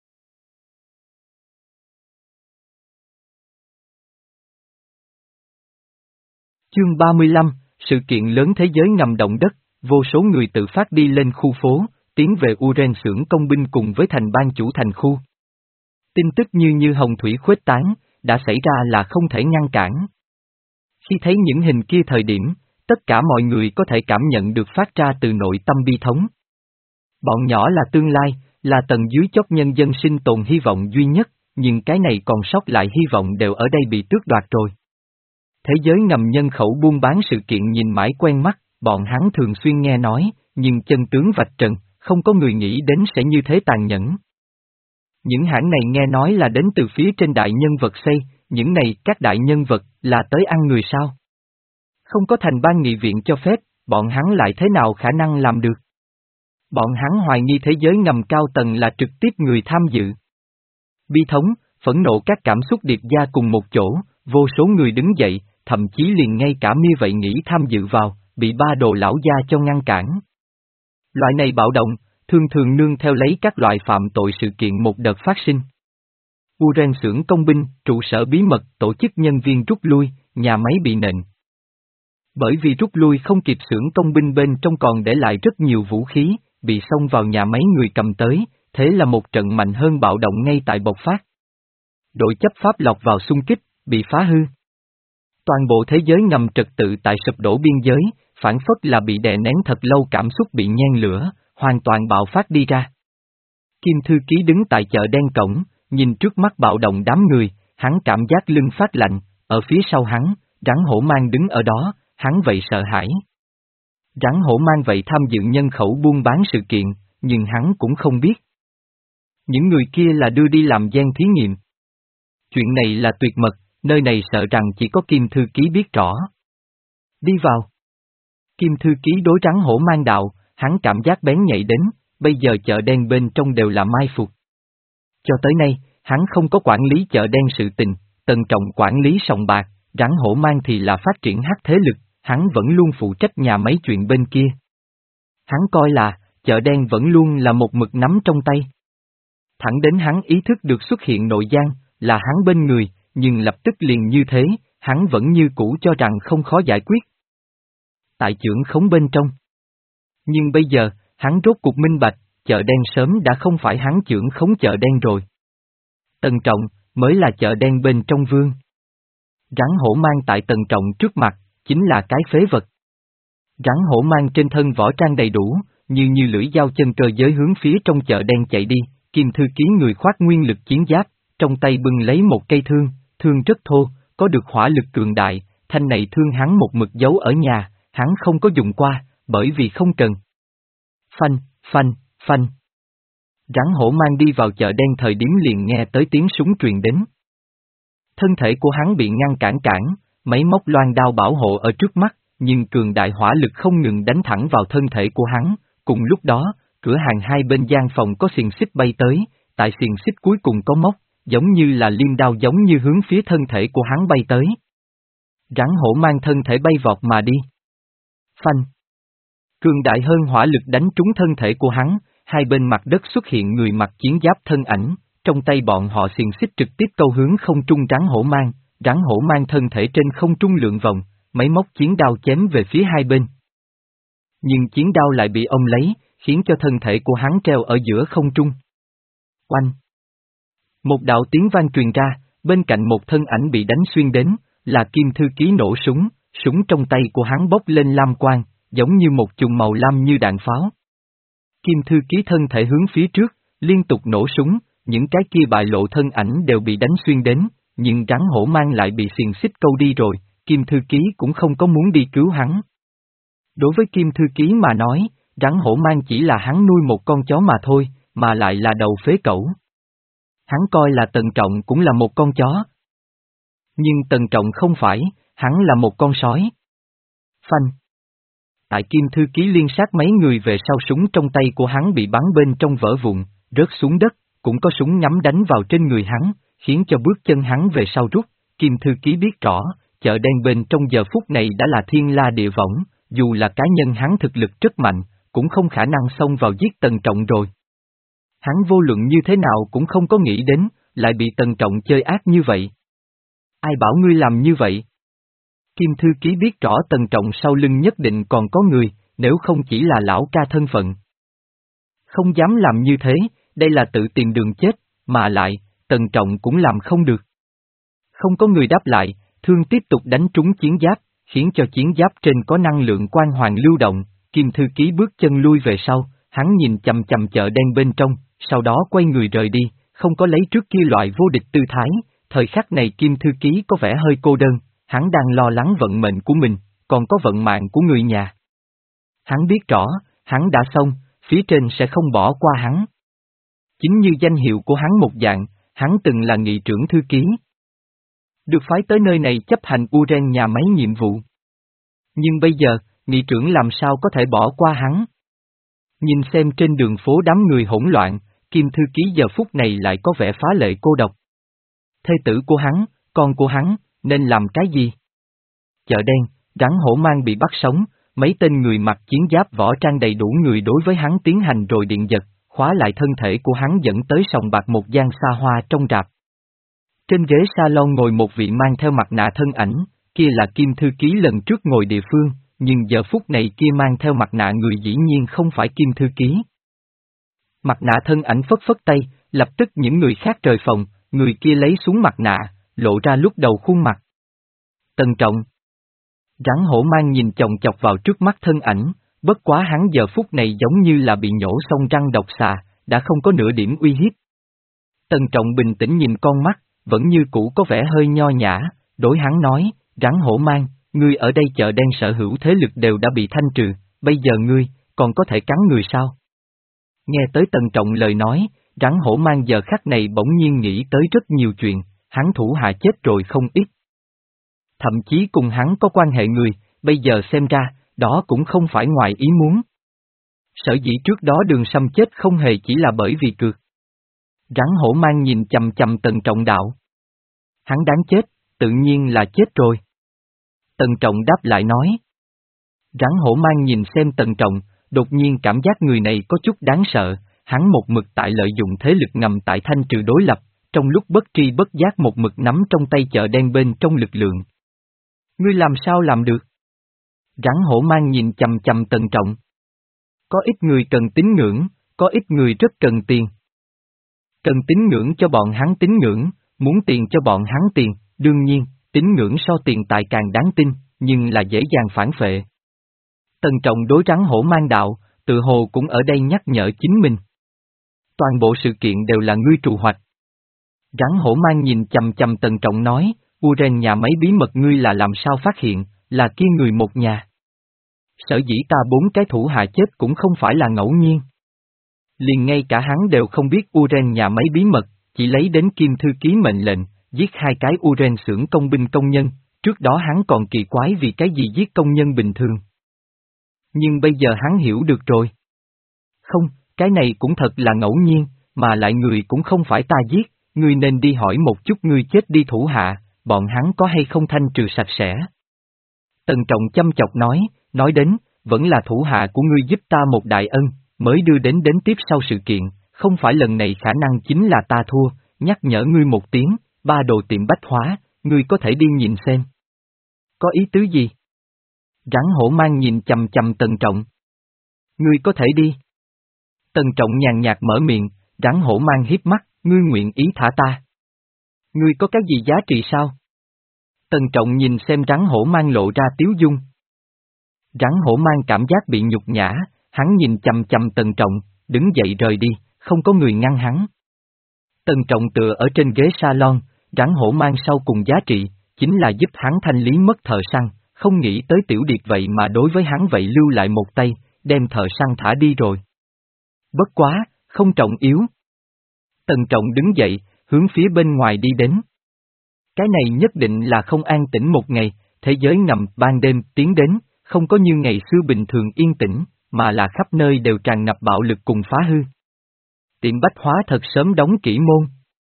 Chương ba mươi lăm, sự kiện lớn thế giới ngầm động đất, vô số người tự phát đi lên khu phố, tiến về Uren xưởng công binh cùng với thành ban chủ thành khu. Tin tức như như hồng thủy khuếch tán, đã xảy ra là không thể ngăn cản. Khi thấy những hình kia thời điểm, tất cả mọi người có thể cảm nhận được phát ra từ nội tâm bi thống. Bọn nhỏ là tương lai, là tầng dưới chót nhân dân sinh tồn hy vọng duy nhất, nhưng cái này còn sót lại hy vọng đều ở đây bị tước đoạt rồi. Thế giới ngầm nhân khẩu buôn bán sự kiện nhìn mãi quen mắt, bọn hắn thường xuyên nghe nói, nhưng chân tướng vạch trần, không có người nghĩ đến sẽ như thế tàn nhẫn. Những hãng này nghe nói là đến từ phía trên đại nhân vật xây, những này các đại nhân vật là tới ăn người sao? Không có thành ban nghị viện cho phép, bọn hắn lại thế nào khả năng làm được? Bọn hắn hoài nghi thế giới ngầm cao tầng là trực tiếp người tham dự. Bi thống, phẫn nộ các cảm xúc điệp ra cùng một chỗ, vô số người đứng dậy, thậm chí liền ngay cả Mia vậy nghĩ tham dự vào, bị ba đồ lão gia cho ngăn cản. Loại này bạo động, thường thường nương theo lấy các loại phạm tội sự kiện một đợt phát sinh. Uren xưởng công binh, trụ sở bí mật, tổ chức nhân viên rút lui, nhà máy bị nện. Bởi vì rút lui không kịp xưởng công binh bên trong còn để lại rất nhiều vũ khí, bị xông vào nhà máy người cầm tới, thế là một trận mạnh hơn bạo động ngay tại bộc phát. Đội chấp pháp lọc vào xung kích, bị phá hư. Toàn bộ thế giới ngầm trật tự tại sụp đổ biên giới, phản phất là bị đè nén thật lâu cảm xúc bị nhen lửa, hoàn toàn bạo phát đi ra. Kim thư ký đứng tại chợ đen cổng, nhìn trước mắt bạo động đám người, hắn cảm giác lưng phát lạnh, ở phía sau hắn, rắn hổ mang đứng ở đó, hắn vậy sợ hãi. Rắn hổ mang vậy tham dự nhân khẩu buôn bán sự kiện, nhưng hắn cũng không biết. Những người kia là đưa đi làm gian thí nghiệm. Chuyện này là tuyệt mật, nơi này sợ rằng chỉ có Kim thư ký biết rõ. Đi vào. Kim thư ký đối rắn hổ mang đạo, hắn cảm giác bén nhạy đến, bây giờ chợ đen bên trong đều là mai phục. Cho tới nay, hắn không có quản lý chợ đen sự tình, Tần Trọng quản lý sòng bạc, rắn hổ mang thì là phát triển hắc thế lực, hắn vẫn luôn phụ trách nhà máy chuyện bên kia. Hắn coi là, chợ đen vẫn luôn là một mực nắm trong tay. Thẳng đến hắn ý thức được xuất hiện nội gian, là hắn bên người, nhưng lập tức liền như thế, hắn vẫn như cũ cho rằng không khó giải quyết. Tại trưởng khống bên trong. Nhưng bây giờ, hắn rốt cuộc minh bạch, chợ đen sớm đã không phải hắn trưởng khống chợ đen rồi. Tần Trọng, mới là chợ đen bên trong vương. Rắn hổ mang tại Tần Trọng trước mặt, chính là cái phế vật. Rắn hổ mang trên thân võ trang đầy đủ, như như lưỡi dao chân cơ giới hướng phía trong chợ đen chạy đi, Kim thư ký người khoác nguyên lực chiến giáp, trong tay bưng lấy một cây thương, thương rất thô, có được hỏa lực cường đại, thanh này thương hắn một mực giấu ở nhà, hắn không có dùng qua, bởi vì không cần. Phanh, phanh, phanh. Rắn hổ mang đi vào chợ đen thời điểm liền nghe tới tiếng súng truyền đến. Thân thể của hắn bị ngăn cản cản, máy móc loan đao bảo hộ ở trước mắt, nhưng cường đại hỏa lực không ngừng đánh thẳng vào thân thể của hắn, cùng lúc đó, cửa hàng hai bên gian phòng có xiềng xích bay tới, tại xiềng xích cuối cùng có móc, giống như là liêm đao giống như hướng phía thân thể của hắn bay tới. Rắn hổ mang thân thể bay vọt mà đi. Phanh. Cường đại hơn hỏa lực đánh trúng thân thể của hắn, hai bên mặt đất xuất hiện người mặc chiến giáp thân ảnh, trong tay bọn họ xiềng xích trực tiếp câu hướng không trung rắn hổ mang, rắn hổ mang thân thể trên không trung lượn vòng, máy móc chiến đao chém về phía hai bên. Nhưng chiến đao lại bị ông lấy, khiến cho thân thể của hắn treo ở giữa không trung. Oanh! Một đạo tiếng vang truyền ra, bên cạnh một thân ảnh bị đánh xuyên đến, là Kim thư ký nổ súng, súng trong tay của hắn bốc lên lam quang, giống như một chùm màu lam như đạn pháo. Kim thư ký thân thể hướng phía trước, liên tục nổ súng, những cái kia bại lộ thân ảnh đều bị đánh xuyên đến, nhưng rắn hổ mang lại bị xiềng xích câu đi rồi, Kim thư ký cũng không có muốn đi cứu hắn. Đối với Kim thư ký mà nói, rắn hổ mang chỉ là hắn nuôi một con chó mà thôi, mà lại là đầu phế cẩu. Hắn coi là Tần Trọng cũng là một con chó. Nhưng Tần Trọng không phải, hắn là một con sói. Phanh. Tại Kim thư ký liên sát mấy người về sau súng trong tay của hắn bị bắn bên trong vỡ vụn, rớt xuống đất, cũng có súng nhắm đánh vào trên người hắn, khiến cho bước chân hắn về sau rút. Kim thư ký biết rõ, chợ đen bên trong giờ phút này đã là thiên la địa võng, dù là cá nhân hắn thực lực rất mạnh, cũng không khả năng xông vào giết Tần Trọng rồi. Hắn vô luận như thế nào cũng không có nghĩ đến, lại bị Tần Trọng chơi ác như vậy. Ai bảo ngươi làm như vậy? Kim thư ký biết rõ Tần Trọng sau lưng nhất định còn có người, nếu không chỉ là lão ca thân phận. Không dám làm như thế, đây là tự tìm đường chết, mà lại, Tần Trọng cũng làm không được. Không có người đáp lại, thương tiếp tục đánh trúng chiến giáp, khiến cho chiến giáp trên có năng lượng quang hoàng lưu động, Kim Thư Ký bước chân lui về sau, hắn nhìn chầm chầm chợ đen bên trong, sau đó quay người rời đi, không có lấy trước kia loại vô địch tư thái, thời khắc này Kim Thư Ký có vẻ hơi cô đơn, hắn đang lo lắng vận mệnh của mình, còn có vận mạng của người nhà. Hắn biết rõ, hắn đã xong, phía trên sẽ không bỏ qua hắn. Chính như danh hiệu của hắn một dạng, hắn từng là nghị trưởng thư ký. Được phái tới nơi này chấp hành Uren nhà máy nhiệm vụ. Nhưng bây giờ, nghị trưởng làm sao có thể bỏ qua hắn? Nhìn xem trên đường phố đám người hỗn loạn, Kim Thư Ký giờ phút này lại có vẻ phá lệ cô độc. Thê tử của hắn, con của hắn, nên làm cái gì? Chợ đen, rắn hổ mang bị bắt sống, mấy tên người mặc chiến giáp võ trang đầy đủ người đối với hắn tiến hành rồi điện giật, khóa lại thân thể của hắn dẫn tới sòng bạc một gian xa hoa trong rạp. Trên ghế salon ngồi một vị mang theo mặt nạ thân ảnh, kia là Kim Thư Ký lần trước ngồi địa phương, nhưng giờ phút này kia mang theo mặt nạ người dĩ nhiên không phải Kim Thư Ký. Mặt nạ thân ảnh phất phất tay, lập tức những người khác rời phòng, người kia lấy xuống mặt nạ, lộ ra lúc đầu khuôn mặt. Tần Trọng. Rắn hổ mang nhìn chòng chọc vào trước mắt thân ảnh, bất quá hắn giờ phút này giống như là bị nhổ xong răng độc xà, đã không có nửa điểm uy hiếp. Tần Trọng bình tĩnh nhìn con mắt, vẫn như cũ có vẻ hơi nho nhã, đối hắn nói, rắn hổ mang, ngươi ở đây chợ đen sở hữu thế lực đều đã bị thanh trừ, bây giờ ngươi, còn có thể cắn người sao? Nghe tới Tần Trọng lời nói, rắn hổ mang giờ khắc này bỗng nhiên nghĩ tới rất nhiều chuyện, hắn thủ hạ chết rồi không ít. Thậm chí cùng hắn có quan hệ người, bây giờ xem ra, đó cũng không phải ngoài ý muốn. Sở dĩ trước đó Đường Sâm chết không hề chỉ là bởi vì cược. Rắn hổ mang nhìn chầm chầm Tần Trọng đạo. Hắn đáng chết, tự nhiên là chết rồi. Tần Trọng đáp lại nói. Rắn hổ mang nhìn xem Tần Trọng, đột nhiên cảm giác người này có chút đáng sợ, hắn một mực tại lợi dụng thế lực ngầm tại thanh trừ đối lập, trong lúc bất tri bất giác một mực nắm trong tay chợ đen bên trong lực lượng. Ngươi làm sao làm được? Rắn hổ mang nhìn chầm chầm Tần Trọng. Có ít người cần tín ngưỡng, có ít người rất cần tiền. Cần tín ngưỡng cho bọn hắn tín ngưỡng, muốn tiền cho bọn hắn tiền, đương nhiên, tín ngưỡng so tiền tài càng đáng tin, nhưng là dễ dàng phản phệ. Tần Trọng đối rắn hổ mang đạo, tự hồ cũng ở đây nhắc nhở chính mình. Toàn bộ sự kiện đều là ngươi trù hoạch. Rắn hổ mang nhìn chầm chầm Tần Trọng nói, Uren nhà máy bí mật ngươi là làm sao phát hiện, là kia người một nhà. Sở dĩ ta bốn cái thủ hạ chết cũng không phải là ngẫu nhiên. Liền ngay cả hắn đều không biết Uren nhà máy bí mật, chỉ lấy đến Kim Thư Ký mệnh lệnh, giết hai cái Uren xưởng công binh công nhân, trước đó hắn còn kỳ quái vì cái gì giết công nhân bình thường. Nhưng bây giờ hắn hiểu được rồi. Không, cái này cũng thật là ngẫu nhiên, mà lại người cũng không phải ta giết, ngươi nên đi hỏi một chút ngươi chết đi thủ hạ, bọn hắn có hay không thanh trừ sạch sẽ. Tần Trọng chăm chọc nói, nói đến, vẫn là thủ hạ của ngươi giúp ta một đại ân, mới đưa đến đến tiếp sau sự kiện, không phải lần này khả năng chính là ta thua, nhắc nhở ngươi một tiếng, ba đồ tiệm bách hóa, ngươi có thể đi nhìn xem. Có ý tứ gì? Rắn hổ mang nhìn chầm chầm Tần Trọng. Ngươi có thể đi. Tần Trọng nhàn nhạt mở miệng, rắn hổ mang hiếp mắt, ngươi nguyện ý thả ta. Ngươi có cái gì giá trị sao? Tần Trọng nhìn xem rắn hổ mang lộ ra tiếu dung. Rắn hổ mang cảm giác bị nhục nhã, hắn nhìn chầm chầm Tần Trọng, đứng dậy rời đi, không có người ngăn hắn. Tần Trọng tựa ở trên ghế salon, rắn hổ mang sau cùng giá trị, chính là giúp hắn thanh lý mất thợ săn, không nghĩ tới tiểu điệp vậy mà đối với hắn vậy lưu lại một tay, đem thợ săn thả đi rồi. Bất quá, không trọng yếu. Tần Trọng đứng dậy, hướng phía bên ngoài đi đến. Cái này nhất định là không an tĩnh một ngày, thế giới ngầm ban đêm tiến đến, không có như ngày xưa bình thường yên tĩnh, mà là khắp nơi đều tràn ngập bạo lực cùng phá hư. Tiệm bách hóa thật sớm đóng kỹ môn.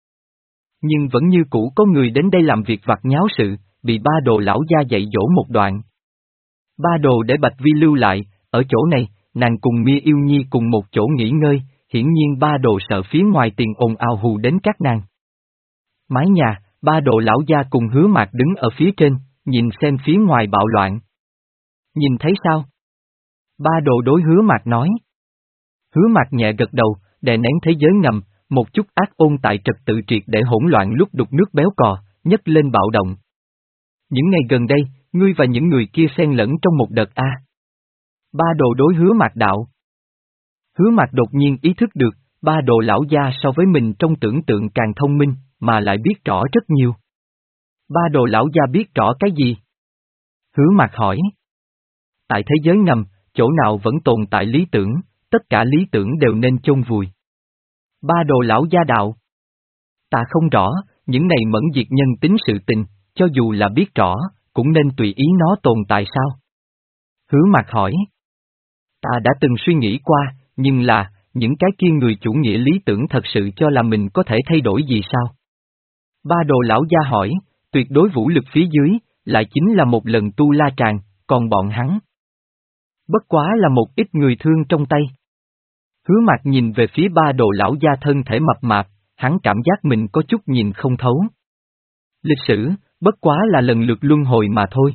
Nhưng vẫn như cũ có người đến đây làm việc vặt nháo sự, bị ba đồ lão gia dạy dỗ một đoạn. Ba đồ để Bạch Vi lưu lại, ở chỗ này, nàng cùng Mia Yêu Nhi cùng một chỗ nghỉ ngơi, hiển nhiên ba đồ sợ phía ngoài tiền ồn ào hù đến các nàng. Mái nhà, ba đồ lão gia cùng Hứa Mạc đứng ở phía trên, nhìn xem phía ngoài bạo loạn. Nhìn thấy sao? Ba đồ đối Hứa Mạc nói. Hứa Mạc nhẹ gật đầu, đè nén thế giới ngầm, một chút ác ôn tại trật tự triệt để hỗn loạn lúc đục nước béo cò, nhấc lên bạo động. Những ngày gần đây, ngươi và những người kia xen lẫn trong một đợt A. Ba đồ đối Hứa Mạc đạo. Hứa Mạc đột nhiên ý thức được, ba đồ lão gia so với mình trong tưởng tượng càng thông minh, mà lại biết rõ rất nhiều. Ba đồ lão gia biết rõ cái gì? Hứa Mạc hỏi. Tại thế giới ngầm, chỗ nào vẫn tồn tại lý tưởng, tất cả lý tưởng đều nên chôn vùi. Ba đồ lão gia đạo. Ta không rõ, những này mẫn diệt nhân tính sự tình, cho dù là biết rõ, cũng nên tùy ý nó tồn tại sao? Hứa Mạc hỏi. Ta đã từng suy nghĩ qua, nhưng là, những cái kia người chủ nghĩa lý tưởng thật sự cho là mình có thể thay đổi gì sao? Ba đồ lão gia hỏi, tuyệt đối vũ lực phía dưới, lại chính là một lần tu la tràng, còn bọn hắn. Bất quá là một ít người thương trong tay. Hứa Mạc nhìn về phía ba đồ lão gia thân thể mập mạp, hắn cảm giác mình có chút nhìn không thấu. Lịch sử, bất quá là lần lượt luân hồi mà thôi.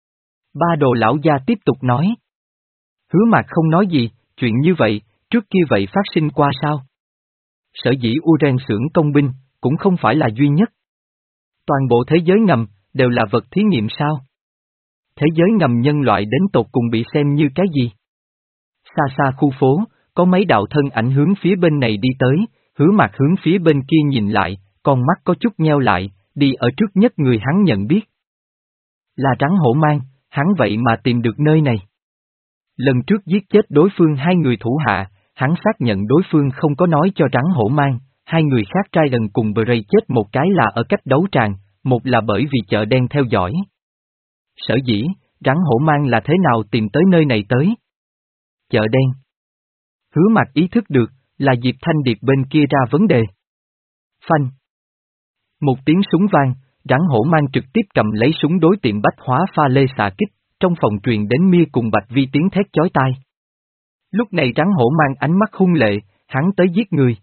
Ba đồ lão gia tiếp tục nói. Hứa Mạc không nói gì, chuyện như vậy, trước kia vậy phát sinh qua sao? Sở dĩ Uren xưởng công binh, cũng không phải là duy nhất. Toàn bộ thế giới ngầm, đều là vật thí nghiệm sao? Thế giới ngầm nhân loại đến tột cùng bị xem như cái gì? Xa xa khu phố, có mấy đạo thân ảnh hướng phía bên này đi tới, Hứa Mạc hướng phía bên kia nhìn lại, con mắt có chút nheo lại, đi ở trước nhất người hắn nhận biết. Là rắn hổ mang, hắn vậy mà tìm được nơi này. Lần trước giết chết đối phương hai người thủ hạ, hắn xác nhận đối phương không có nói cho rắn hổ mang, hai người khác trai lần cùng Bray chết một cái là ở cách đấu tràng, một là bởi vì chợ đen theo dõi. Sở dĩ, rắn hổ mang là thế nào tìm tới nơi này tới? Chợ đen. Hứa Mạc ý thức được, là Diệp Thanh Điệp bên kia ra vấn đề. Phanh. Một tiếng súng vang, rắn hổ mang trực tiếp cầm lấy súng đối tiệm bách hóa pha lê xạ kích, trong phòng truyền đến Mia cùng Bạch Vi tiếng thét chói tai. Lúc này rắn hổ mang ánh mắt hung lệ, hắn tới giết người.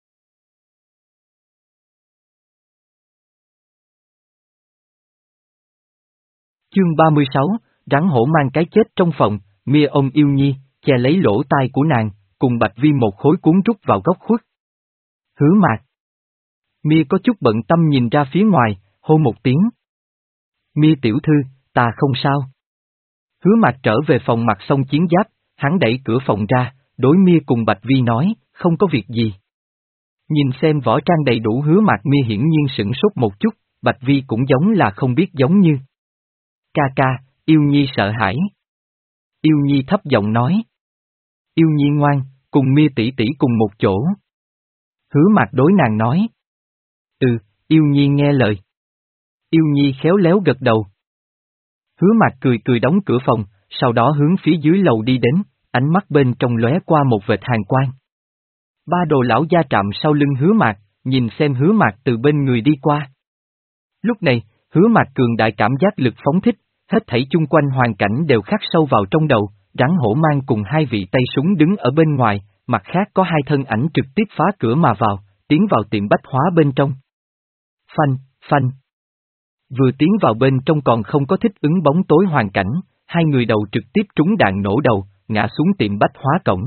Chương ba mươi sáu, rắn hổ mang cái chết trong phòng, Mia ôm Yêu Nhi, che lấy lỗ tai của nàng, cùng Bạch Vi một khối cuốn rút vào góc khuất. Hứa Mạc. Mia có chút bận tâm nhìn ra phía ngoài, hô một tiếng. Mia tiểu thư, ta không sao. Hứa Mạc trở về phòng mặc xong chiến giáp, hắn đẩy cửa phòng ra, đối Mia cùng Bạch Vi nói, không có việc gì. Nhìn xem võ trang đầy đủ Hứa Mạc, Mia hiển nhiên sửng sốt một chút, Bạch Vi cũng giống là không biết giống như. Ca ca, Yêu Nhi sợ hãi. Yêu Nhi thấp giọng nói. Yêu Nhi ngoan, cùng Mia tỷ tỷ cùng một chỗ. Hứa Mạc đối nàng nói. Ừ, Yêu Nhi nghe lời. Yêu Nhi khéo léo gật đầu. Hứa Mạc cười cười đóng cửa phòng, sau đó hướng phía dưới lầu đi đến, ánh mắt bên trong lóe qua một vệt hàn quang. Ba đồ lão gia trạm sau lưng Hứa Mạc, nhìn xem Hứa Mạc từ bên người đi qua. Lúc này, Hứa Mạc cường đại cảm giác lực phóng thích, hết thảy chung quanh hoàn cảnh đều khắc sâu vào trong đầu, rắn hổ mang cùng hai vị tay súng đứng ở bên ngoài, mặt khác có hai thân ảnh trực tiếp phá cửa mà vào, tiến vào tiệm bách hóa bên trong. Phanh, phanh. Vừa tiến vào bên trong còn không có thích ứng bóng tối hoàn cảnh, hai người đầu trực tiếp trúng đạn nổ đầu, ngã xuống tiệm bách hóa cổng.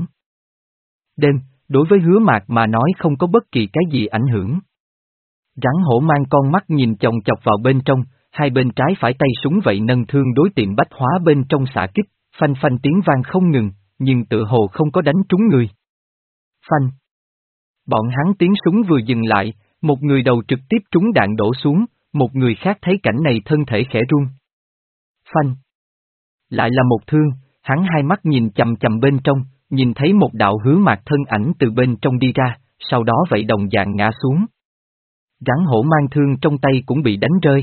Đêm, đối với Hứa Mạc mà nói không có bất kỳ cái gì ảnh hưởng. Rắn hổ mang con mắt nhìn chòng chọc vào bên trong, hai bên trái phải tay súng vậy nâng thương đối tiệm bách hóa bên trong xạ kích, phanh phanh tiếng vang không ngừng, nhưng tự hồ không có đánh trúng người. Phanh. Bọn hắn tiếng súng vừa dừng lại, một người đầu trực tiếp trúng đạn đổ xuống, một người khác thấy cảnh này thân thể khẽ run. Phanh. Lại là một thương, hắn hai mắt nhìn chầm chầm bên trong, nhìn thấy một đạo Hứa Mạc thân ảnh từ bên trong đi ra, sau đó vậy đồng dạng ngã xuống. Rắn hổ mang thương trong tay cũng bị đánh rơi.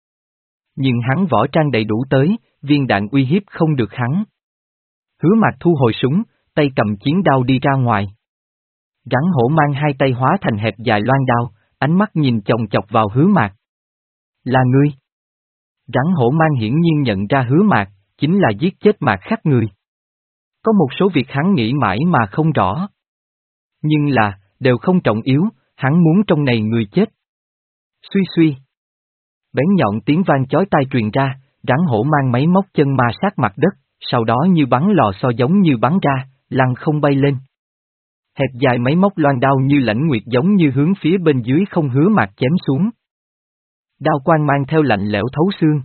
Nhưng hắn võ trang đầy đủ tới, viên đạn uy hiếp không được hắn. Hứa Mạc thu hồi súng, tay cầm chiến đao đi ra ngoài. Rắn hổ mang hai tay hóa thành hẹp dài loan đao, ánh mắt nhìn chòng chọc vào Hứa Mạc. Là ngươi. Rắn hổ mang hiển nhiên nhận ra Hứa Mạc, chính là giết chết Mạc Khắc người. Có một số việc hắn nghĩ mãi mà không rõ. Nhưng là, đều không trọng yếu, hắn muốn trong này người chết. Suy suy. Bén nhọn tiếng vang chói tai truyền ra, rắn hổ mang máy móc chân ma sát mặt đất, sau đó như bắn lò xo giống như bắn ra, lăn không bay lên. Hẹp dài máy móc loan đao như lãnh nguyệt giống như hướng phía bên dưới không Hứa Mạc chém xuống. Đao quang mang theo lạnh lẽo thấu xương.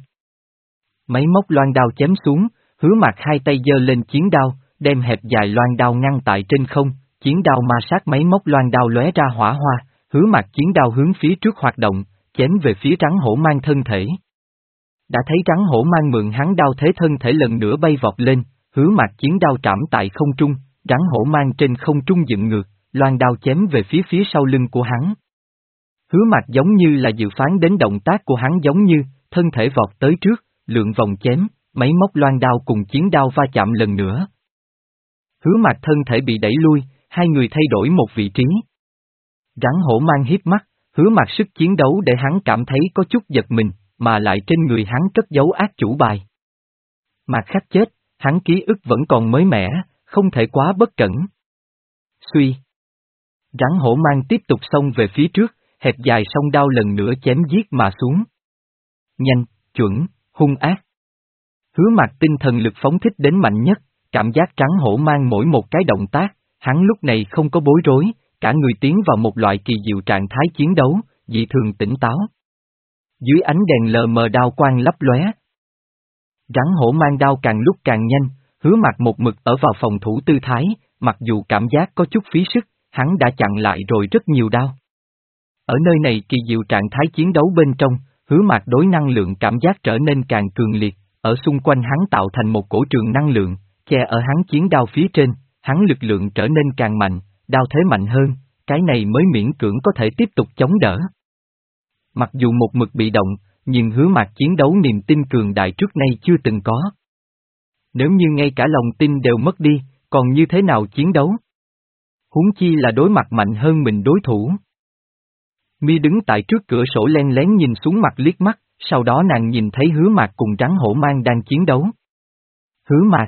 Máy móc loan đao chém xuống, Hứa Mạc hai tay giơ lên chiến đao, đem hẹp dài loan đao ngăn tại trên không, chiến đao ma sát máy móc loan đao lóe ra hỏa hoa, Hứa Mạc chiến đao hướng phía trước hoạt động, chém về phía rắn hổ mang thân thể. Đã thấy rắn hổ mang mượn hắn đao thế thân thể lần nữa bay vọt lên, Hứa Mạc chiến đao trảm tại không trung, rắn hổ mang trên không trung dựng ngược, loan đao chém về phía phía sau lưng của hắn. Hứa Mạc giống như là dự phán đến động tác của hắn giống như, thân thể vọt tới trước, lượng vòng chém, máy móc loan đao cùng chiến đao va chạm lần nữa. Hứa Mạc thân thể bị đẩy lui, hai người thay đổi một vị trí. Rắn hổ mang hiếp mắt, Hứa Mạc sức chiến đấu để hắn cảm thấy có chút giật mình, mà lại trên người hắn cất giấu ác chủ bài. Mạc Khắc chết, hắn ký ức vẫn còn mới mẻ, không thể quá bất cẩn. Suy. Rắn hổ mang tiếp tục xông về phía trước, hẹp dài song đao lần nữa chém giết mà xuống. Nhanh, chuẩn, hung ác. Hứa Mạc tinh thần lực phóng thích đến mạnh nhất, cảm giác rắn hổ mang mỗi một cái động tác, hắn lúc này không có bối rối, cả người tiến vào một loại kỳ diệu trạng thái chiến đấu, dị thường tỉnh táo. Dưới ánh đèn lờ mờ đao quang lấp lóe. Rắn hổ mang đao càng lúc càng nhanh, Hứa Mạc một mực ở vào phòng thủ tư thái, mặc dù cảm giác có chút phí sức, hắn đã chặn lại rồi rất nhiều đao. Ở nơi này kỳ diệu trạng thái chiến đấu bên trong, Hứa Mạc đối năng lượng cảm giác trở nên càng cường liệt, ở xung quanh hắn tạo thành một cổ trường năng lượng, che ở hắn chiến đao phía trên, hắn lực lượng trở nên càng mạnh, đao thế mạnh hơn, cái này mới miễn cưỡng có thể tiếp tục chống đỡ. Mặc dù một mực bị động, nhưng Hứa Mạc chiến đấu niềm tin cường đại trước nay chưa từng có. Nếu như ngay cả lòng tin đều mất đi, còn như thế nào chiến đấu? Huống chi là đối mặt mạnh hơn mình đối thủ. Mi đứng tại trước cửa sổ len lén nhìn xuống mặt liếc mắt, sau đó nàng nhìn thấy Hứa Mạc cùng rắn hổ mang đang chiến đấu. Hứa Mạc.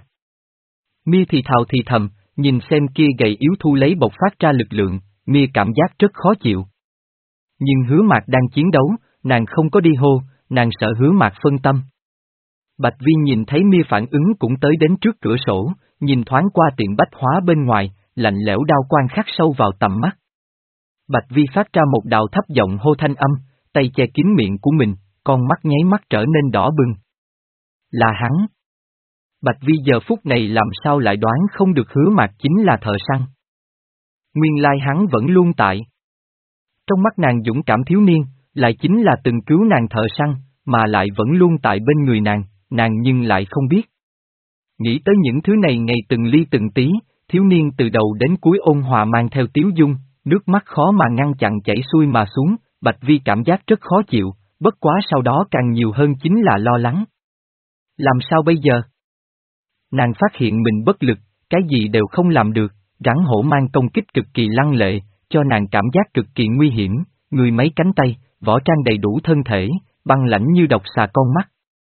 Mi thì thào thì thầm, nhìn xem kia gầy yếu thu lấy bộc phát ra lực lượng, Mi cảm giác rất khó chịu. Nhưng Hứa Mạc đang chiến đấu, nàng không có đi hô, nàng sợ Hứa Mạc phân tâm. Bạch Vi nhìn thấy Mi phản ứng cũng tới đến trước cửa sổ, nhìn thoáng qua tiệm bách hóa bên ngoài, lạnh lẽo đao quang khắc sâu vào tầm mắt. Bạch Vi phát ra một đạo thấp giọng hô thanh âm, tay che kín miệng của mình, con mắt nháy mắt trở nên đỏ bừng. Là hắn. Bạch Vi giờ phút này làm sao lại đoán không được Hứa Mạc chính là thợ săn. Nguyên lai hắn vẫn luôn tại. Trong mắt nàng dũng cảm thiếu niên, lại chính là từng cứu nàng thợ săn, mà lại vẫn luôn tại bên người nàng, nàng nhưng lại không biết. Nghĩ tới những thứ này ngày từng ly từng tí, thiếu niên từ đầu đến cuối ôn hòa mang theo tiếu dung, nước mắt khó mà ngăn chặn chảy xuôi mà xuống, Bạch Vi cảm giác rất khó chịu, bất quá sau đó càng nhiều hơn chính là lo lắng. Làm sao bây giờ? Nàng phát hiện mình bất lực, cái gì đều không làm được, rắn hổ mang công kích cực kỳ lăng lệ, cho nàng cảm giác cực kỳ nguy hiểm, người mấy cánh tay, võ trang đầy đủ thân thể, băng lãnh như độc xà con mắt.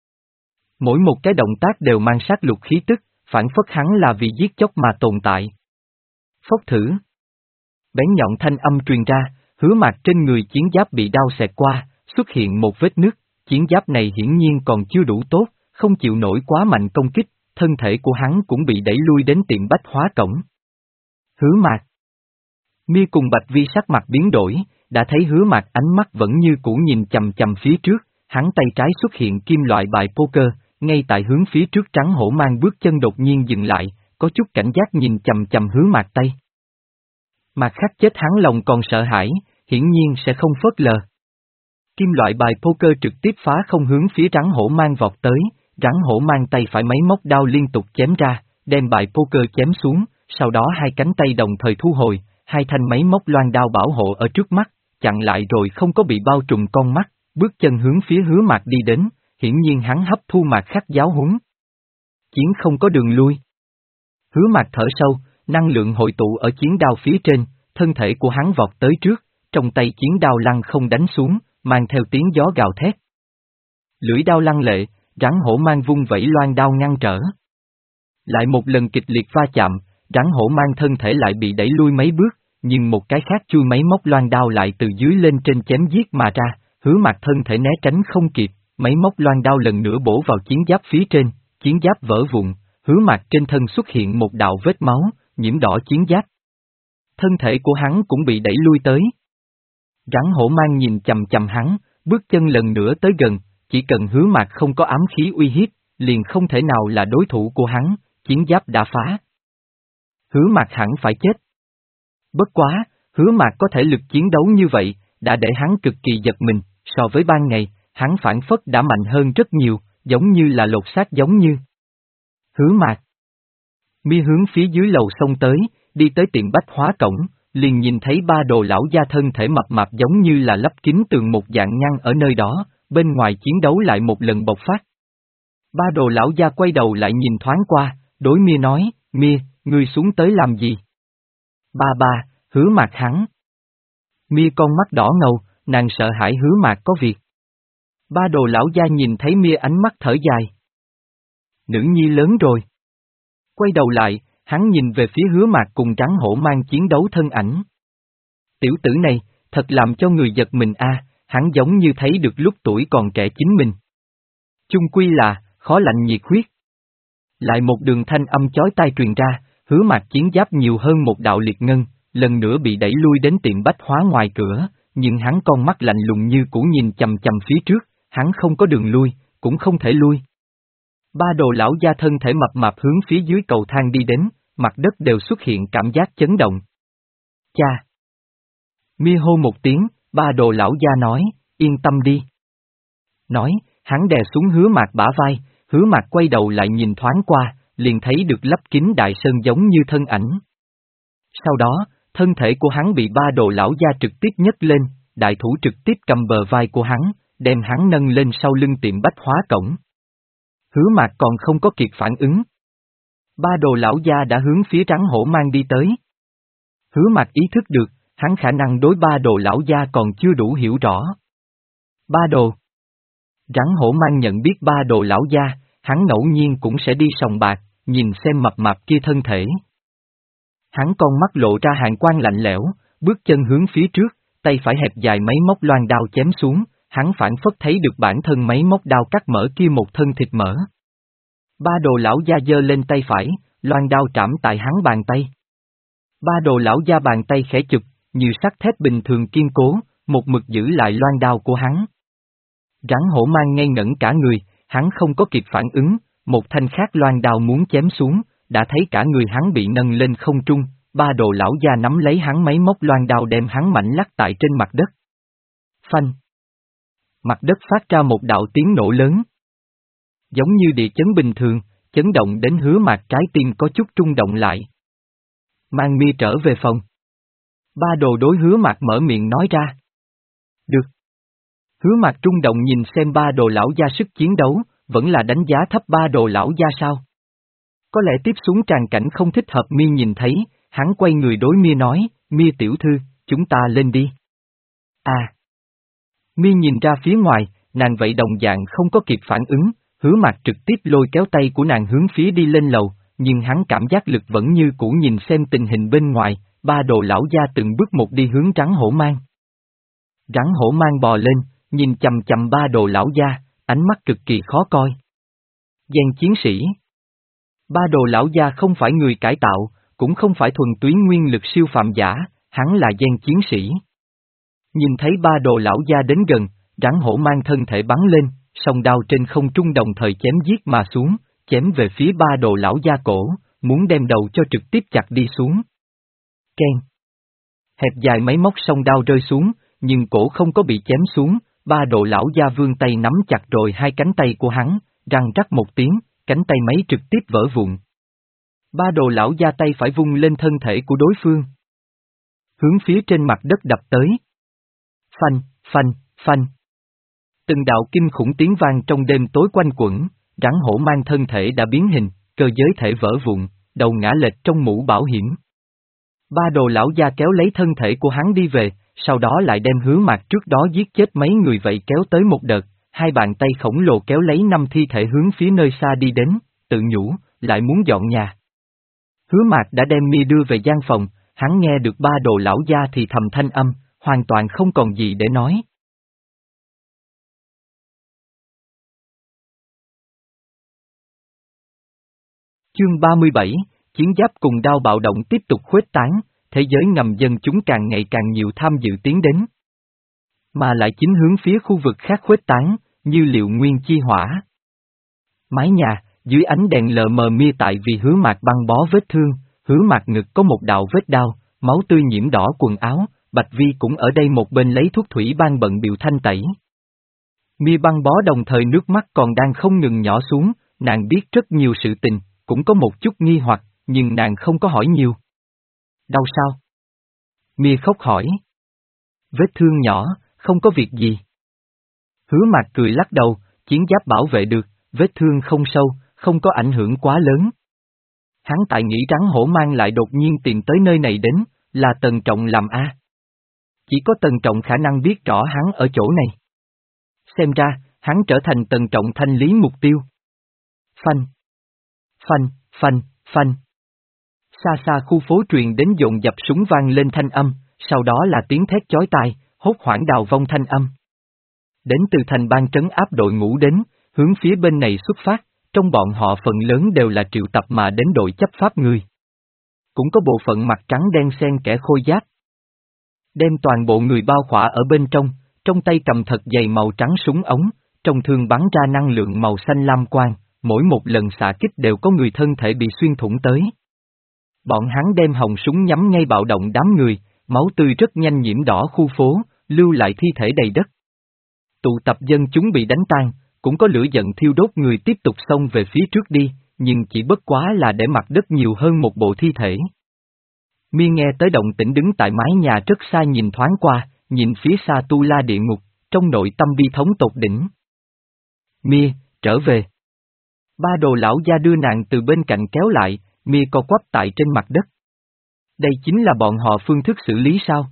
Mỗi một cái động tác đều mang sát lục khí tức, phản phất hắn là vì giết chóc mà tồn tại. Phốc thử. Bén nhọn thanh âm truyền ra, Hứa Mạc trên người chiến giáp bị đao xẹt qua, xuất hiện một vết nứt, chiến giáp này hiển nhiên còn chưa đủ tốt, không chịu nổi quá mạnh công kích, thân thể của hắn cũng bị đẩy lui đến tiệm bách hóa cổng. Hứa Mạc. Mi cùng Bạch Vi sắc mặt biến đổi, đã thấy Hứa Mạc ánh mắt vẫn như cũ nhìn chầm chầm phía trước, hắn tay trái xuất hiện kim loại bài poker, ngay tại hướng phía trước trắng hổ mang bước chân đột nhiên dừng lại, có chút cảnh giác nhìn chầm chầm Hứa Mạc tay. Mạc Khắc chết hắn lòng còn sợ hãi, hiển nhiên sẽ không phớt lờ. Kim loại bài poker trực tiếp phá không hướng phía rắn hổ mang vọt tới, rắn hổ mang tay phải máy móc đao liên tục chém ra, đem bài poker chém xuống, sau đó hai cánh tay đồng thời thu hồi, hai thanh máy móc loan đao bảo hộ ở trước mắt, chặn lại rồi không có bị bao trùm con mắt, bước chân hướng phía Hứa Mạc đi đến, hiển nhiên hắn hấp thu Mạc Khắc giáo huấn. Chiến không có đường lui. Hứa Mạc thở sâu, năng lượng hội tụ ở chiến đao phía trên, thân thể của hắn vọt tới trước, trong tay chiến đao lăng không đánh xuống, mang theo tiếng gió gào thét. Lưỡi đao lăng lệ, rắn hổ mang vung vẩy loan đao ngăn trở. Lại một lần kịch liệt va chạm, rắn hổ mang thân thể lại bị đẩy lui mấy bước, nhưng một cái khác chui máy móc loan đao lại từ dưới lên trên chém giết mà ra, Hứa Mạc thân thể né tránh không kịp, máy móc loan đao lần nữa bổ vào chiến giáp phía trên, chiến giáp vỡ vụn, Hứa Mạc trên thân xuất hiện một đạo vết máu, nhiễm đỏ chiến giáp. thân thể của hắn cũng bị đẩy lui tới. Rắn hổ mang nhìn chầm chầm hắn, bước chân lần nữa tới gần, chỉ cần Hứa Mạc không có ám khí uy hiếp, liền không thể nào là đối thủ của hắn, chiến giáp đã phá. Hứa Mạc hẳn phải chết. Bất quá, Hứa Mạc có thể lực chiến đấu như vậy, đã để hắn cực kỳ giật mình, so với ban ngày, hắn phản phất đã mạnh hơn rất nhiều, giống như là lột xác giống như. Hứa Mạc. Mi hướng phía dưới lầu xông tới, đi tới tiệm bách hóa cổng, liền nhìn thấy ba đồ lão gia thân thể mập mạp giống như là lấp kín tường một dạng ngăn ở nơi đó, bên ngoài chiến đấu lại một lần bộc phát. Ba đồ lão gia quay đầu lại nhìn thoáng qua, đối Mia nói, Mia, ngươi xuống tới làm gì? Ba ba, Hứa Mạc hắn. Mia con mắt đỏ ngầu, nàng sợ hãi Hứa Mạc có việc. Ba đồ lão gia nhìn thấy Mia ánh mắt thở dài. Nữ nhi lớn rồi. Quay đầu lại, hắn nhìn về phía Hứa Mạc cùng rắn hổ mang chiến đấu thân ảnh. Tiểu tử này, thật làm cho người giật mình a, hắn giống như thấy được lúc tuổi còn trẻ chính mình. Chung quy là, khó lạnh nhiệt huyết. Lại một đường thanh âm chói tai truyền ra, Hứa Mạc chiến giáp nhiều hơn một đạo liệt ngân, lần nữa bị đẩy lui đến tiệm bách hóa ngoài cửa, nhưng hắn con mắt lạnh lùng như cũ nhìn chầm chầm phía trước, hắn không có đường lui, cũng không thể lui. Ba đồ lão gia thân thể mập mạp hướng phía dưới cầu thang đi đến, mặt đất đều xuất hiện cảm giác chấn động. Cha! Mia hô một tiếng, ba đồ lão gia nói, yên tâm đi. Nói, hắn đè xuống Hứa Mạc bả vai, Hứa Mạc quay đầu lại nhìn thoáng qua, liền thấy được lấp kín đại sơn giống như thân ảnh. Sau đó, thân thể của hắn bị ba đồ lão gia trực tiếp nhấc lên, đại thủ trực tiếp cầm bờ vai của hắn, đem hắn nâng lên sau lưng tiệm bách hóa cổng. Hứa Mạc còn không có kịp phản ứng. Ba đồ lão gia đã hướng phía rắn hổ mang đi tới. Hứa Mạc ý thức được, hắn khả năng đối ba đồ lão gia còn chưa đủ hiểu rõ. Ba đồ. Rắn hổ mang nhận biết ba đồ lão gia, hắn ngẫu nhiên cũng sẽ đi sòng bạc, nhìn xem mập mạp kia thân thể. Hắn con mắt lộ ra hàn quang lạnh lẽo, bước chân hướng phía trước, tay phải hẹp dài máy móc loan đao chém xuống, hắn phản phất thấy được bản thân máy móc đao cắt mở kia một thân thịt mỡ. Ba đồ lão gia giơ lên tay phải, loan đao trảm tại hắn bàn tay. Ba đồ lão gia bàn tay khẽ chụp, như sắt thép bình thường kiên cố, một mực giữ lại loan đao của hắn. Rắn hổ mang ngây ngẩn cả người, hắn không có kịp phản ứng, một thanh khác loan đao muốn chém xuống, đã thấy cả người hắn bị nâng lên không trung, ba đồ lão gia nắm lấy hắn máy móc loan đao đem hắn mạnh lắc tại trên mặt đất. Phanh! Mặt đất phát ra một đạo tiếng nổ lớn. Giống như địa chấn bình thường, chấn động đến Hứa Mạc trái tim có chút rung động lại. Mang Mia trở về phòng. Ba đồ đối Hứa Mạc mở miệng nói ra. Được. Hứa Mạc rung động nhìn xem ba đồ lão gia sức chiến đấu, vẫn là đánh giá thấp ba đồ lão gia sao. Có lẽ tiếp xuống tràng cảnh không thích hợp Mia nhìn thấy, hắn quay người đối Mia nói, Mia tiểu thư, chúng ta lên đi. À. Mia nhìn ra phía ngoài, nàng vậy đồng dạng không có kịp phản ứng, Hứa Mạc trực tiếp lôi kéo tay của nàng hướng phía đi lên lầu, nhưng hắn cảm giác lực vẫn như cũ nhìn xem tình hình bên ngoài, ba đồ lão gia từng bước một đi hướng rắn hổ mang. Rắn hổ mang bò lên, nhìn chầm chầm ba đồ lão gia, ánh mắt cực kỳ khó coi. Gen chiến sĩ. Ba đồ lão gia không phải người cải tạo, cũng không phải thuần túy nguyên lực siêu phàm giả, hắn là gen chiến sĩ. Nhìn thấy ba đồ lão gia đến gần, rắn hổ mang thân thể bắn lên, song đao trên không trung đồng thời chém giết mà xuống, chém về phía ba đồ lão gia cổ, muốn đem đầu cho trực tiếp chặt đi xuống. Keng. Hẹp dài máy móc song đao rơi xuống, nhưng cổ không có bị chém xuống, ba đồ lão gia vươn tay nắm chặt rồi hai cánh tay của hắn, răng rắc một tiếng, cánh tay máy trực tiếp vỡ vụn. Ba đồ lão gia tay phải vung lên thân thể của đối phương. Hướng phía trên mặt đất đập tới. Phanh, phanh, phanh. Từng đạo kinh khủng tiếng vang trong đêm tối quanh quẩn, rắn hổ mang thân thể đã biến hình, cơ giới thể vỡ vụn, đầu ngã lệch trong mũ bảo hiểm. Ba đồ lão gia kéo lấy thân thể của hắn đi về, sau đó lại đem Hứa Mạc trước đó giết chết mấy người vậy kéo tới một đợt, hai bàn tay khổng lồ kéo lấy năm thi thể hướng phía nơi xa đi đến, tự nhủ, lại muốn dọn nhà. Hứa Mạc đã đem Mia đưa về gian phòng, hắn nghe được ba đồ lão gia thì thầm thanh âm, hoàn toàn không còn gì để nói. Chương ba mươi bảy, chiến giáp cùng đao bạo động tiếp tục khuếch tán, thế giới ngầm dân chúng càng ngày càng nhiều tham dự tiến đến. Mà lại chính hướng phía khu vực khác khuếch tán, như liệu nguyên chi hỏa. Mái nhà, dưới ánh đèn lờ mờ mia tại vì Hứa Mạc băng bó vết thương, Hứa Mạc ngực có một đạo vết đao, máu tươi nhiễm đỏ quần áo, Bạch Vi cũng ở đây một bên lấy thuốc thủy ban bận biểu thanh tẩy. Mia băng bó đồng thời nước mắt còn đang không ngừng nhỏ xuống, nàng biết rất nhiều sự tình, cũng có một chút nghi hoặc, nhưng nàng không có hỏi nhiều. Đau sao? Mia khóc hỏi. Vết thương nhỏ, không có việc gì. Hứa Mạc cười lắc đầu, chiến giáp bảo vệ được, vết thương không sâu, không có ảnh hưởng quá lớn. Hắn tại nghĩ rắn hổ mang lại đột nhiên tìm tới nơi này đến, là Tần Trọng làm a. Chỉ có Tần Trọng khả năng biết rõ hắn ở chỗ này. Xem ra, hắn trở thành Tần Trọng thanh lý mục tiêu. Phanh. Phanh, phanh, phanh. Xa xa khu phố truyền đến dồn dập súng vang lên thanh âm, sau đó là tiếng thét chói tai, hốt hoảng đào vong thanh âm. Đến từ thành ban trấn áp đội ngũ đến, hướng phía bên này xuất phát, trong bọn họ phần lớn đều là triệu tập mà đến đội chấp pháp người. Cũng có bộ phận mặt trắng đen xen kẽ khôi giáp. Đem toàn bộ người bao khỏa ở bên trong, trong tay cầm thật dày màu trắng súng ống, trong thương bắn ra năng lượng màu xanh lam quang, mỗi một lần xạ kích đều có người thân thể bị xuyên thủng tới. Bọn hắn đem hồng súng nhắm ngay bạo động đám người, máu tươi rất nhanh nhiễm đỏ khu phố, lưu lại thi thể đầy đất. Tụ tập dân chúng bị đánh tan, cũng có lửa giận thiêu đốt người tiếp tục xông về phía trước đi, nhưng chỉ bất quá là để mặt đất nhiều hơn một bộ thi thể. Mi nghe tới động tĩnh đứng tại mái nhà rất xa nhìn thoáng qua, nhìn phía xa tu la địa ngục, trong nội tâm bi thống tột đỉnh. Mi, trở về. Ba đồ lão gia đưa nàng từ bên cạnh kéo lại, Mi co quắp tại trên mặt đất. Đây chính là bọn họ phương thức xử lý sao?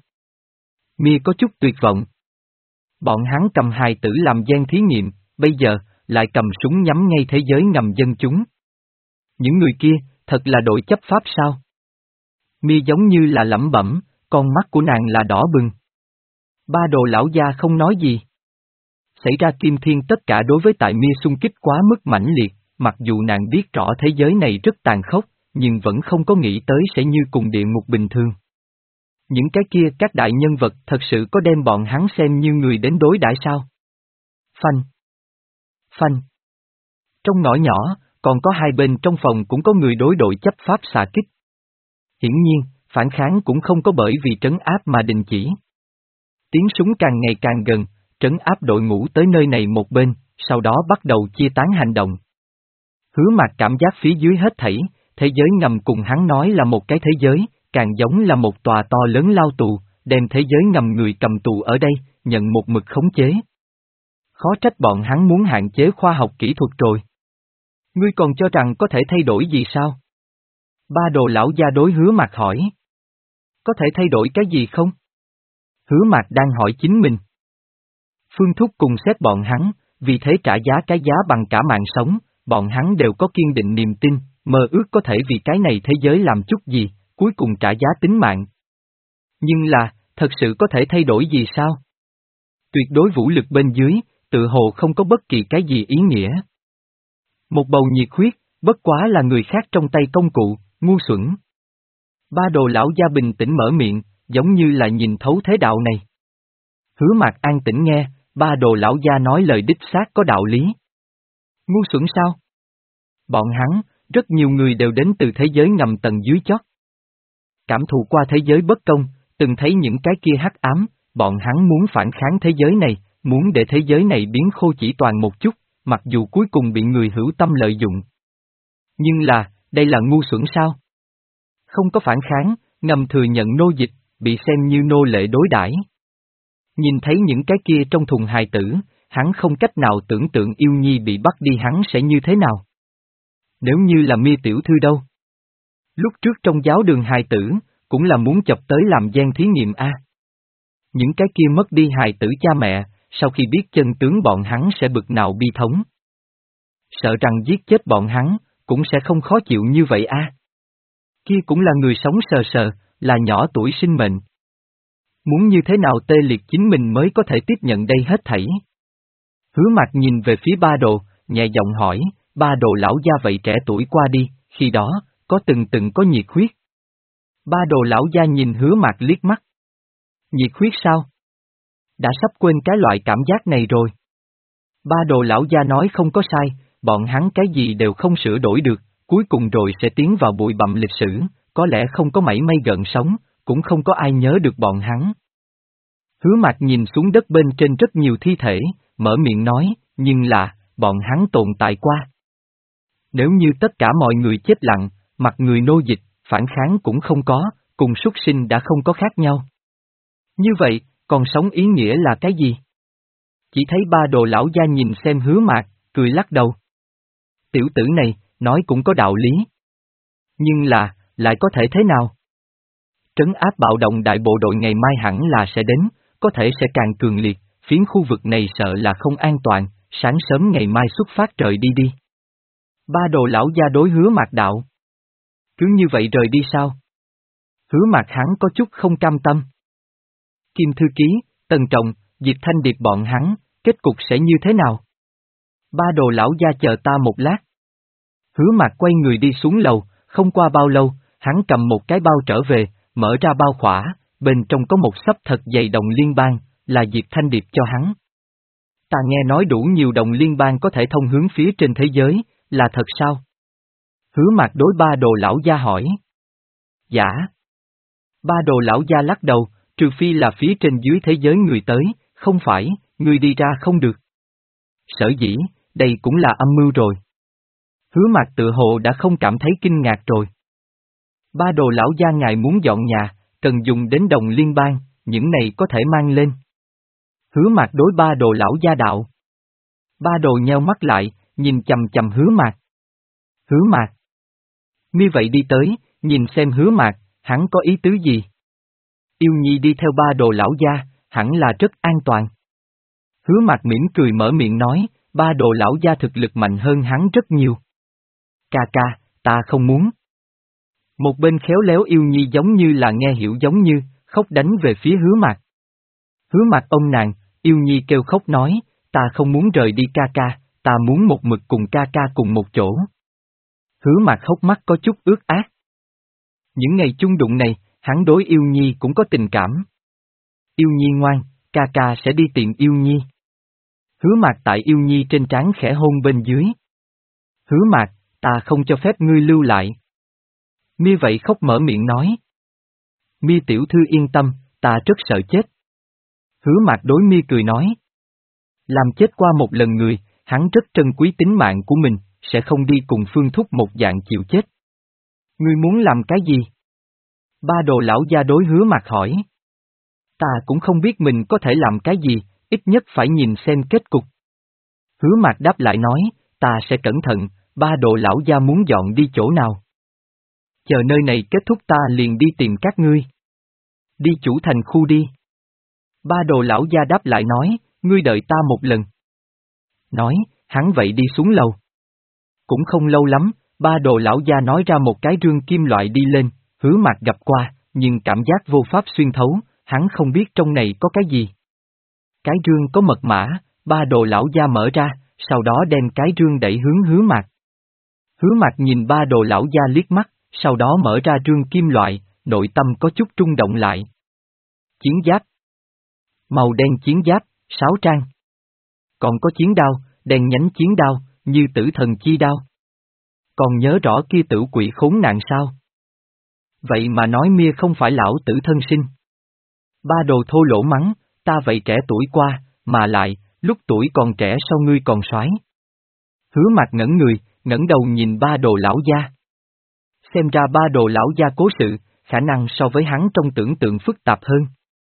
Mi có chút tuyệt vọng. Bọn hắn cầm hài tử làm gian thí nghiệm, bây giờ, lại cầm súng nhắm ngay thế giới ngầm dân chúng. Những người kia, thật là đội chấp pháp sao? Mi giống như là lẩm bẩm, con mắt của nàng là đỏ bừng. Ba đồ lão gia không nói gì. Xảy ra kim thiên tất cả đối với tại Mi xung kích quá mức mãnh liệt, mặc dù nàng biết rõ thế giới này rất tàn khốc, nhưng vẫn không có nghĩ tới sẽ như cùng địa ngục bình thường. Những cái kia các đại nhân vật thật sự có đem bọn hắn xem như người đến đối đãi sao? Phanh. Phanh. Trong ngõ nhỏ, còn có hai bên trong phòng cũng có người đối đội chấp pháp xạ kích. Hiển nhiên, phản kháng cũng không có bởi vì trấn áp mà đình chỉ. Tiếng súng càng ngày càng gần, trấn áp đội ngũ tới nơi này một bên, sau đó bắt đầu chia tán hành động. Hứa Mạc cảm giác phía dưới hết thảy, thế giới ngầm cùng hắn nói là một cái thế giới, càng giống là một tòa to lớn lao tù, đem thế giới ngầm người cầm tù ở đây, nhận một mực khống chế. Khó trách bọn hắn muốn hạn chế khoa học kỹ thuật rồi. Ngươi còn cho rằng có thể thay đổi gì sao? Ba đồ lão gia đối Hứa Mạc hỏi. Có thể thay đổi cái gì không? Hứa Mạc đang hỏi chính mình. Phương Thúc cùng xét bọn hắn, vì thế trả giá cái giá bằng cả mạng sống, bọn hắn đều có kiên định niềm tin, mơ ước có thể vì cái này thế giới làm chút gì, cuối cùng trả giá tính mạng. Nhưng là, thật sự có thể thay đổi gì sao? Tuyệt đối vũ lực bên dưới, tự hồ không có bất kỳ cái gì ý nghĩa. Một bầu nhiệt huyết, bất quá là người khác trong tay công cụ, ngu xuẩn. Ba đồ lão gia bình tĩnh mở miệng, giống như là nhìn thấu thế đạo này. Hứa Mạc an tĩnh nghe, ba đồ lão gia nói lời đích xác có đạo lý. Ngu xuẩn sao? Bọn hắn, rất nhiều người đều đến từ thế giới ngầm tầng dưới chót. Cảm thụ qua thế giới bất công, từng thấy những cái kia hắc ám, bọn hắn muốn phản kháng thế giới này, muốn để thế giới này biến khô chỉ toàn một chút, mặc dù cuối cùng bị người hữu tâm lợi dụng. Nhưng là, đây là ngu xuẩn sao? Không có phản kháng, ngầm thừa nhận nô dịch, bị xem như nô lệ đối đãi. Nhìn thấy những cái kia trong thùng hài tử, hắn không cách nào tưởng tượng yêu nhi bị bắt đi hắn sẽ như thế nào. Nếu như là Mi tiểu thư đâu? Lúc trước trong giáo đường hài tử, cũng là muốn chọc tới làm gian thí nghiệm a. Những cái kia mất đi hài tử cha mẹ, sau khi biết chân tướng bọn hắn sẽ bực nào bi thống. Sợ rằng giết chết bọn hắn, cũng sẽ không khó chịu như vậy a. Kia cũng là người sống sờ sờ, là nhỏ tuổi sinh mệnh. Muốn như thế nào tê liệt chính mình mới có thể tiếp nhận đây hết thảy. Hứa Mạc nhìn về phía ba đồ, nhẹ giọng hỏi, ba đồ lão gia vậy trẻ tuổi qua đi, khi đó, có từng từng có nhiệt huyết. Ba đồ lão gia nhìn Hứa Mạc liếc mắt. Nhiệt huyết sao? Đã sắp quên cái loại cảm giác này rồi. Ba đồ lão gia nói không có sai, bọn hắn cái gì đều không sửa đổi được, cuối cùng rồi sẽ tiến vào bụi bặm lịch sử, có lẽ không có mảy may gợn sóng, cũng không có ai nhớ được bọn hắn. Hứa Mạc nhìn xuống đất bên trên rất nhiều thi thể, mở miệng nói, nhưng là, bọn hắn tồn tại qua. Nếu như tất cả mọi người chết lặng, mặt người nô dịch, phản kháng cũng không có, cùng súc sinh đã không có khác nhau. Như vậy, còn sống ý nghĩa là cái gì? Chỉ thấy ba đồ lão gia nhìn xem Hứa Mạc, cười lắc đầu. Tiểu tử này, nói cũng có đạo lý. Nhưng là, lại có thể thế nào? Trấn áp bạo động đại bộ đội ngày mai hẳn là sẽ đến, có thể sẽ càng cường liệt, phiến khu vực này sợ là không an toàn, sáng sớm ngày mai xuất phát trời đi đi. Ba đồ lão gia đối Hứa Mạc đạo. Cứ như vậy rời đi sao? Hứa Mạc hắn có chút không cam tâm. Kim Thư Ký, Tần Trọng, Diệp Thanh Điệp bọn hắn, kết cục sẽ như thế nào? Ba đồ lão gia chờ ta một lát. Hứa Mạc quay người đi xuống lầu, không qua bao lâu, hắn cầm một cái bao trở về, mở ra bao khỏa, bên trong có một xấp thật dày đồng liên bang, là Diệp Thanh Điệp cho hắn. Ta nghe nói đủ nhiều đồng liên bang có thể thông hướng phía trên thế giới, là thật sao? Hứa Mạc đối ba đồ lão gia hỏi. Dạ. Ba đồ lão gia lắc đầu, trừ phi là phía trên dưới thế giới người tới, không phải, người đi ra không được. Sở dĩ, đây cũng là âm mưu rồi. Hứa Mạc tự hồ đã không cảm thấy kinh ngạc rồi. Ba đồ lão gia ngài muốn dọn nhà, cần dùng đến đồng liên bang, những này có thể mang lên. Hứa Mạc đối ba đồ lão gia đạo. Ba đồ nheo mắt lại, nhìn chầm chầm Hứa Mạc. Hứa Mạc. Như vậy đi tới, nhìn xem Hứa Mạc, hắn có ý tứ gì? Yêu Nhi đi theo ba đồ lão gia, hẳn là rất an toàn. Hứa Mạc mỉm cười mở miệng nói, ba đồ lão gia thực lực mạnh hơn hắn rất nhiều. Ca ca, ta không muốn. Một bên khéo léo Yêu Nhi giống như là nghe hiểu giống như, khóc đánh về phía Hứa Mạc. Hứa Mạc ôm nàng, Yêu Nhi kêu khóc nói, ta không muốn rời đi ca ca, ta muốn một mực cùng ca ca cùng một chỗ. Hứa Mạc hốc mắt có chút ướt át. Những ngày chung đụng này, hắn đối Yêu Nhi cũng có tình cảm. Yêu Nhi ngoan, ca ca sẽ đi tìm Yêu Nhi. Hứa Mạc tại Yêu Nhi trên trán khẽ hôn bên dưới. Hứa Mạc, ta không cho phép ngươi lưu lại. Mi vậy khóc mở miệng nói. Mi tiểu thư yên tâm, ta rất sợ chết. Hứa Mạc đối Mi cười nói. Làm chết qua một lần người, hắn rất trân quý tính mạng của mình, sẽ không đi cùng Phương Thúc một dạng chịu chết. Ngươi muốn làm cái gì? Ba đồ lão gia đối Hứa Mạc hỏi. Ta cũng không biết mình có thể làm cái gì, ít nhất phải nhìn xem kết cục. Hứa Mạc đáp lại nói, ta sẽ cẩn thận, ba đồ lão gia muốn dọn đi chỗ nào. Chờ nơi này kết thúc ta liền đi tìm các ngươi. Đi chủ thành khu đi. Ba đồ lão gia đáp lại nói, ngươi đợi ta một lần. Nói, hắn vậy đi xuống lầu. Cũng không lâu lắm, ba đồ lão gia nói ra một cái rương kim loại đi lên, Hứa Mạc gặp qua, nhưng cảm giác vô pháp xuyên thấu, hắn không biết trong này có cái gì. Cái rương có mật mã, ba đồ lão gia mở ra, sau đó đem cái rương đẩy hướng Hứa Mạc. Hứa Mạc nhìn ba đồ lão gia liếc mắt, sau đó mở ra rương kim loại, nội tâm có chút rung động lại. Chiến giáp. Màu đen chiến giáp, sáu trang. Còn có chiến đao, đen nhánh chiến đao, như tử thần chi đao. Còn nhớ rõ kia tử quỷ khốn nạn sao? Vậy mà nói Mia không phải lão tử thân sinh. Ba đồ thô lỗ mắng, ta vậy trẻ tuổi qua, mà lại, lúc tuổi còn trẻ sao ngươi còn soái? Hứa Mạc ngẩn người, ngẩng đầu nhìn ba đồ lão gia. Xem ra ba đồ lão gia cố sự, khả năng so với hắn trong tưởng tượng phức tạp hơn.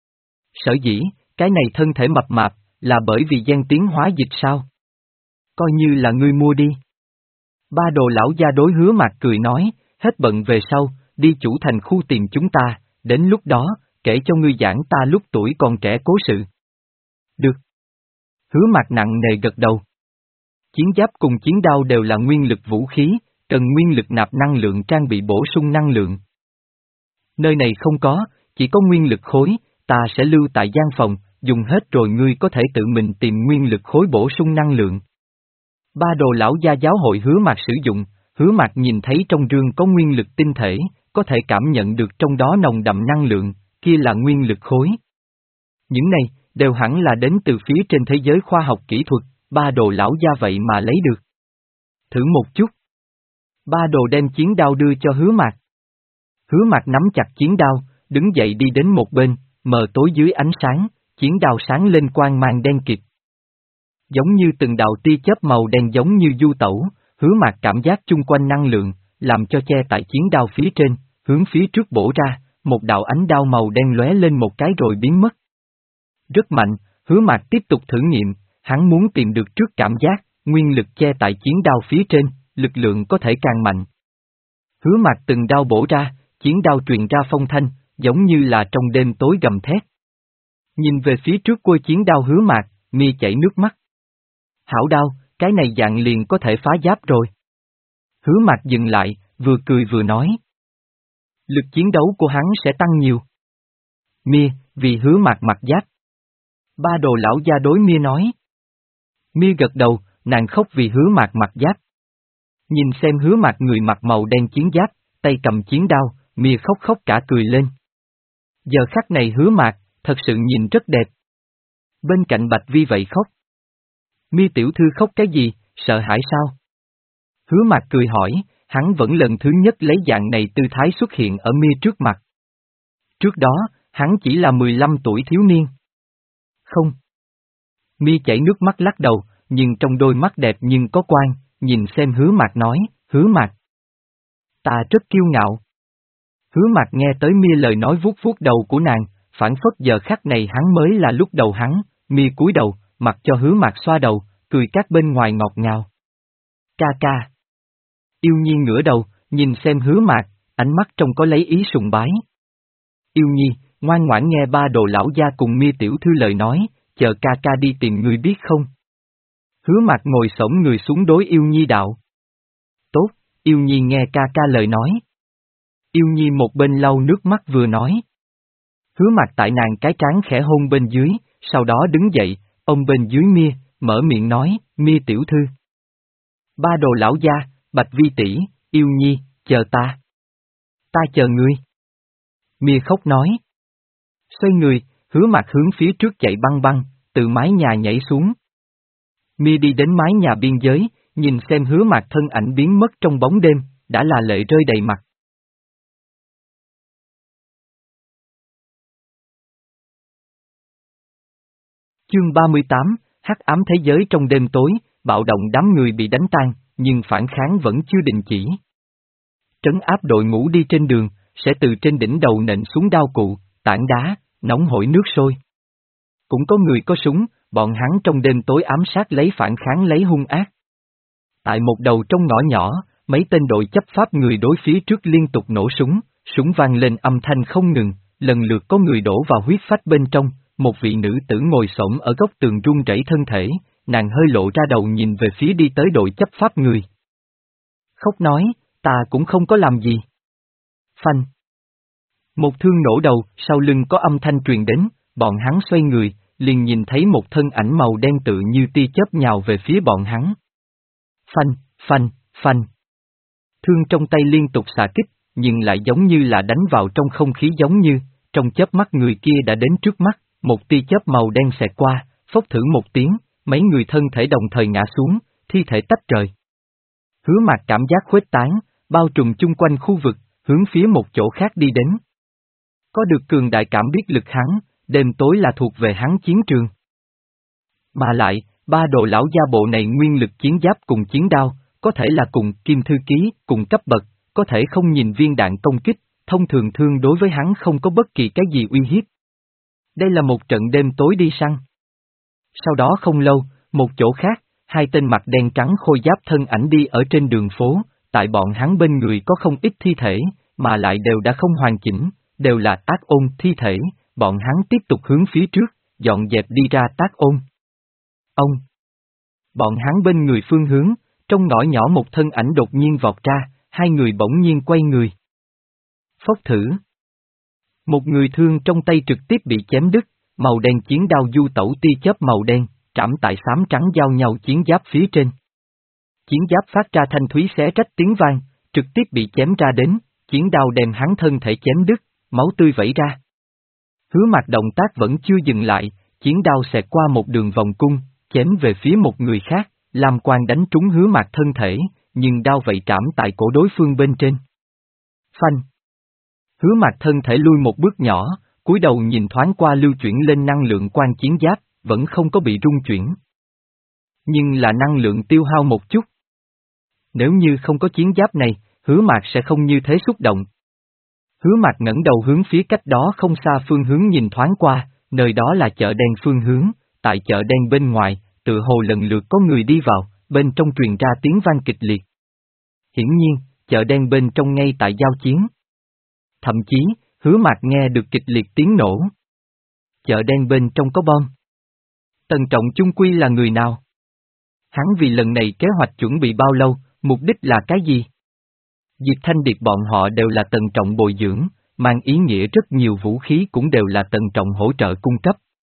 Sở dĩ, cái này thân thể mập mạp, là bởi vì gen tiến hóa dịch sao? Coi như là ngươi mua đi. Ba đồ lão gia đối Hứa Mạc cười nói, hết bận về sau, đi chủ thành khu tìm chúng ta, đến lúc đó, kể cho ngươi giảng ta lúc tuổi còn trẻ cố sự. Được. Hứa Mạc nặng nề gật đầu. Chiến giáp cùng chiến đao đều là nguyên lực vũ khí, cần nguyên lực nạp năng lượng trang bị bổ sung năng lượng. Nơi này không có, chỉ có nguyên lực khối, ta sẽ lưu tại gian phòng, dùng hết rồi ngươi có thể tự mình tìm nguyên lực khối bổ sung năng lượng. Ba đồ lão gia giáo hội Hứa Mạc sử dụng, Hứa Mạc nhìn thấy trong rương có nguyên lực tinh thể, có thể cảm nhận được trong đó nồng đậm năng lượng, kia là nguyên lực khối. Những này, đều hẳn là đến từ phía trên thế giới khoa học kỹ thuật, ba đồ lão gia vậy mà lấy được. Thử một chút. Ba đồ đem chiến đao đưa cho Hứa Mạc. Hứa Mạc nắm chặt chiến đao, đứng dậy đi đến một bên, mờ tối dưới ánh sáng, chiến đao sáng lên quang mang đen kịt. Giống như từng đạo tia chớp màu đen giống như du tẩu, Hứa Mạc cảm giác chung quanh năng lượng, làm cho che tại chiến đao phía trên, hướng phía trước bổ ra, một đạo ánh đao màu đen lóe lên một cái rồi biến mất. Rất mạnh, Hứa Mạc tiếp tục thử nghiệm, hắn muốn tìm được trước cảm giác, nguyên lực che tại chiến đao phía trên, lực lượng có thể càng mạnh. Hứa Mạc từng đao bổ ra, chiến đao truyền ra phong thanh, giống như là trong đêm tối gầm thét. Nhìn về phía trước côi chiến đao Hứa Mạc, mi chảy nước mắt. Hảo đao, cái này dạng liền có thể phá giáp rồi. Hứa Mạc dừng lại, vừa cười vừa nói. Lực chiến đấu của hắn sẽ tăng nhiều. Mia, vì Hứa Mạc mặc giáp. Ba đồ lão gia đối Mia nói. Mia gật đầu, nàng khóc vì Hứa Mạc mặc giáp. Nhìn xem Hứa Mạc người mặc màu đen chiến giáp, tay cầm chiến đao, Mia khóc khóc cả cười lên. Giờ khắc này Hứa Mạc, thật sự nhìn rất đẹp. Bên cạnh Bạch Vi vậy khóc. Mia tiểu thư khóc cái gì, sợ hãi sao? Hứa Mạc cười hỏi, hắn vẫn lần thứ nhất lấy dạng này tư thái xuất hiện ở Mia trước mặt. Trước đó, hắn chỉ là mười lăm tuổi thiếu niên. Không. Mia chảy nước mắt lắc đầu, nhưng trong đôi mắt đẹp nhưng có quang, nhìn xem Hứa Mạc nói, Hứa Mạc. Ta rất kiêu ngạo. Hứa Mạc nghe tới Mia lời nói vuốt vuốt đầu của nàng, phản phất giờ khắc này hắn mới là lúc đầu hắn, Mia cúi đầu, mặc cho Hứa Mạc xoa đầu, cười các bên ngoài ngọt ngào. Ca ca. Yêu Nhi ngửa đầu, nhìn xem Hứa Mạc, ánh mắt trông có lấy ý sùng bái. Yêu Nhi, ngoan ngoãn nghe ba đồ lão gia cùng Mia tiểu thư lời nói, chờ ca ca đi tìm người biết không? Hứa Mạc ngồi xổm người xuống đối Yêu Nhi đạo. Tốt, Yêu Nhi nghe ca ca lời nói. Yêu Nhi một bên lau nước mắt vừa nói. Hứa Mạc tại nàng cái trán khẽ hôn bên dưới, sau đó đứng dậy, ôm bên dưới Mia, mở miệng nói, Mia tiểu thư. Ba đồ lão gia, Bạch Vi tỷ, Yêu Nhi, chờ ta. Ta chờ ngươi. Mia khóc nói. Xoay người, Hứa Mạc hướng phía trước chạy băng băng, từ mái nhà nhảy xuống. Mia đi đến mái nhà biên giới, nhìn xem Hứa Mạc thân ảnh biến mất trong bóng đêm, đã là lệ rơi đầy mặt. Chương ba mươi tám, hắc ám thế giới trong đêm tối, bạo động đám người bị đánh tan, nhưng phản kháng vẫn chưa đình chỉ. Trấn áp đội ngũ đi trên đường, sẽ từ trên đỉnh đầu nện xuống đao cụ, tảng đá, nóng hổi nước sôi. Cũng có người có súng, bọn hắn trong đêm tối ám sát lấy phản kháng lấy hung ác. Tại một đầu trong ngõ nhỏ, mấy tên đội chấp pháp người đối phía trước liên tục nổ súng, súng vang lên âm thanh không ngừng, lần lượt có người đổ vào huyết phách bên trong, một vị nữ tử ngồi xổm ở góc tường run rẩy thân thể, nàng hơi lộ ra đầu nhìn về phía đi tới đội chấp pháp người. Khóc nói, ta cũng không có làm gì. Phanh. Một thương nổ đầu, sau lưng có âm thanh truyền đến, bọn hắn xoay người, liền nhìn thấy một thân ảnh màu đen tự như tia chớp nhào về phía bọn hắn. Phanh, phanh, phanh. Thương trong tay liên tục xạ kích, nhưng lại giống như là đánh vào trong không khí giống như, trong chớp mắt người kia đã đến trước mắt, một tia chớp màu đen xẹt qua, phốc thử một tiếng, mấy người thân thể đồng thời ngã xuống, thi thể tách trời. Hứa Mạc cảm giác khuếch tán, bao trùm chung quanh khu vực, hướng phía một chỗ khác đi đến. Có được cường đại cảm biết lực hắn, đêm tối là thuộc về hắn chiến trường. Mà lại, ba đồ lão gia bộ này nguyên lực chiến giáp cùng chiến đao, có thể là cùng kim thư ký, cùng cấp bậc, có thể không nhìn viên đạn công kích, thông thường thương đối với hắn không có bất kỳ cái gì uy hiếp. Đây là một trận đêm tối đi săn. Sau đó không lâu, một chỗ khác, hai tên mặt đen trắng khôi giáp thân ảnh đi ở trên đường phố, tại bọn hắn bên người có không ít thi thể, mà lại đều đã không hoàn chỉnh, đều là tác ôn thi thể, bọn hắn tiếp tục hướng phía trước, dọn dẹp đi ra tác ôn. Ông! Bọn hắn bên người phương hướng, trong ngõ nhỏ một thân ảnh đột nhiên vọt ra, hai người bỗng nhiên quay người. Phốc thử! Một người thương trong tay trực tiếp bị chém đứt, màu đen chiến đao du tẩu tia chớp màu đen, trảm tại xám trắng giao nhau chiến giáp phía trên. Chiến giáp phát ra thanh thúy xé rách tiếng vang, trực tiếp bị chém ra đến, chiến đao đem hắn thân thể chém đứt, máu tươi vẩy ra. Hứa Mạc động tác vẫn chưa dừng lại, chiến đao xẹt qua một đường vòng cung, chém về phía một người khác, lam quang đánh trúng Hứa Mạc thân thể, nhưng đao vậy trảm tại cổ đối phương bên trên. Phanh! Hứa Mạc thân thể lui một bước nhỏ, cúi đầu nhìn thoáng qua lưu chuyển lên năng lượng quan chiến giáp, vẫn không có bị rung chuyển. Nhưng là năng lượng tiêu hao một chút. Nếu như không có chiến giáp này, Hứa Mạc sẽ không như thế xúc động. Hứa Mạc ngẩng đầu hướng phía cách đó không xa phương hướng nhìn thoáng qua, nơi đó là chợ đen phương hướng, tại chợ đen bên ngoài, tự hồ lần lượt có người đi vào, bên trong truyền ra tiếng vang kịch liệt. Hiển nhiên, chợ đen bên trong ngay tại giao chiến. Thậm chí, Hứa Mạc nghe được kịch liệt tiếng nổ. Chợ đen bên trong có bom. Tần Trọng chung quy là người nào? Hắn vì lần này kế hoạch chuẩn bị bao lâu, mục đích là cái gì? Diệp Thanh Điệt bọn họ đều là Tần Trọng bồi dưỡng, mang ý nghĩa rất nhiều vũ khí cũng đều là Tần Trọng hỗ trợ cung cấp.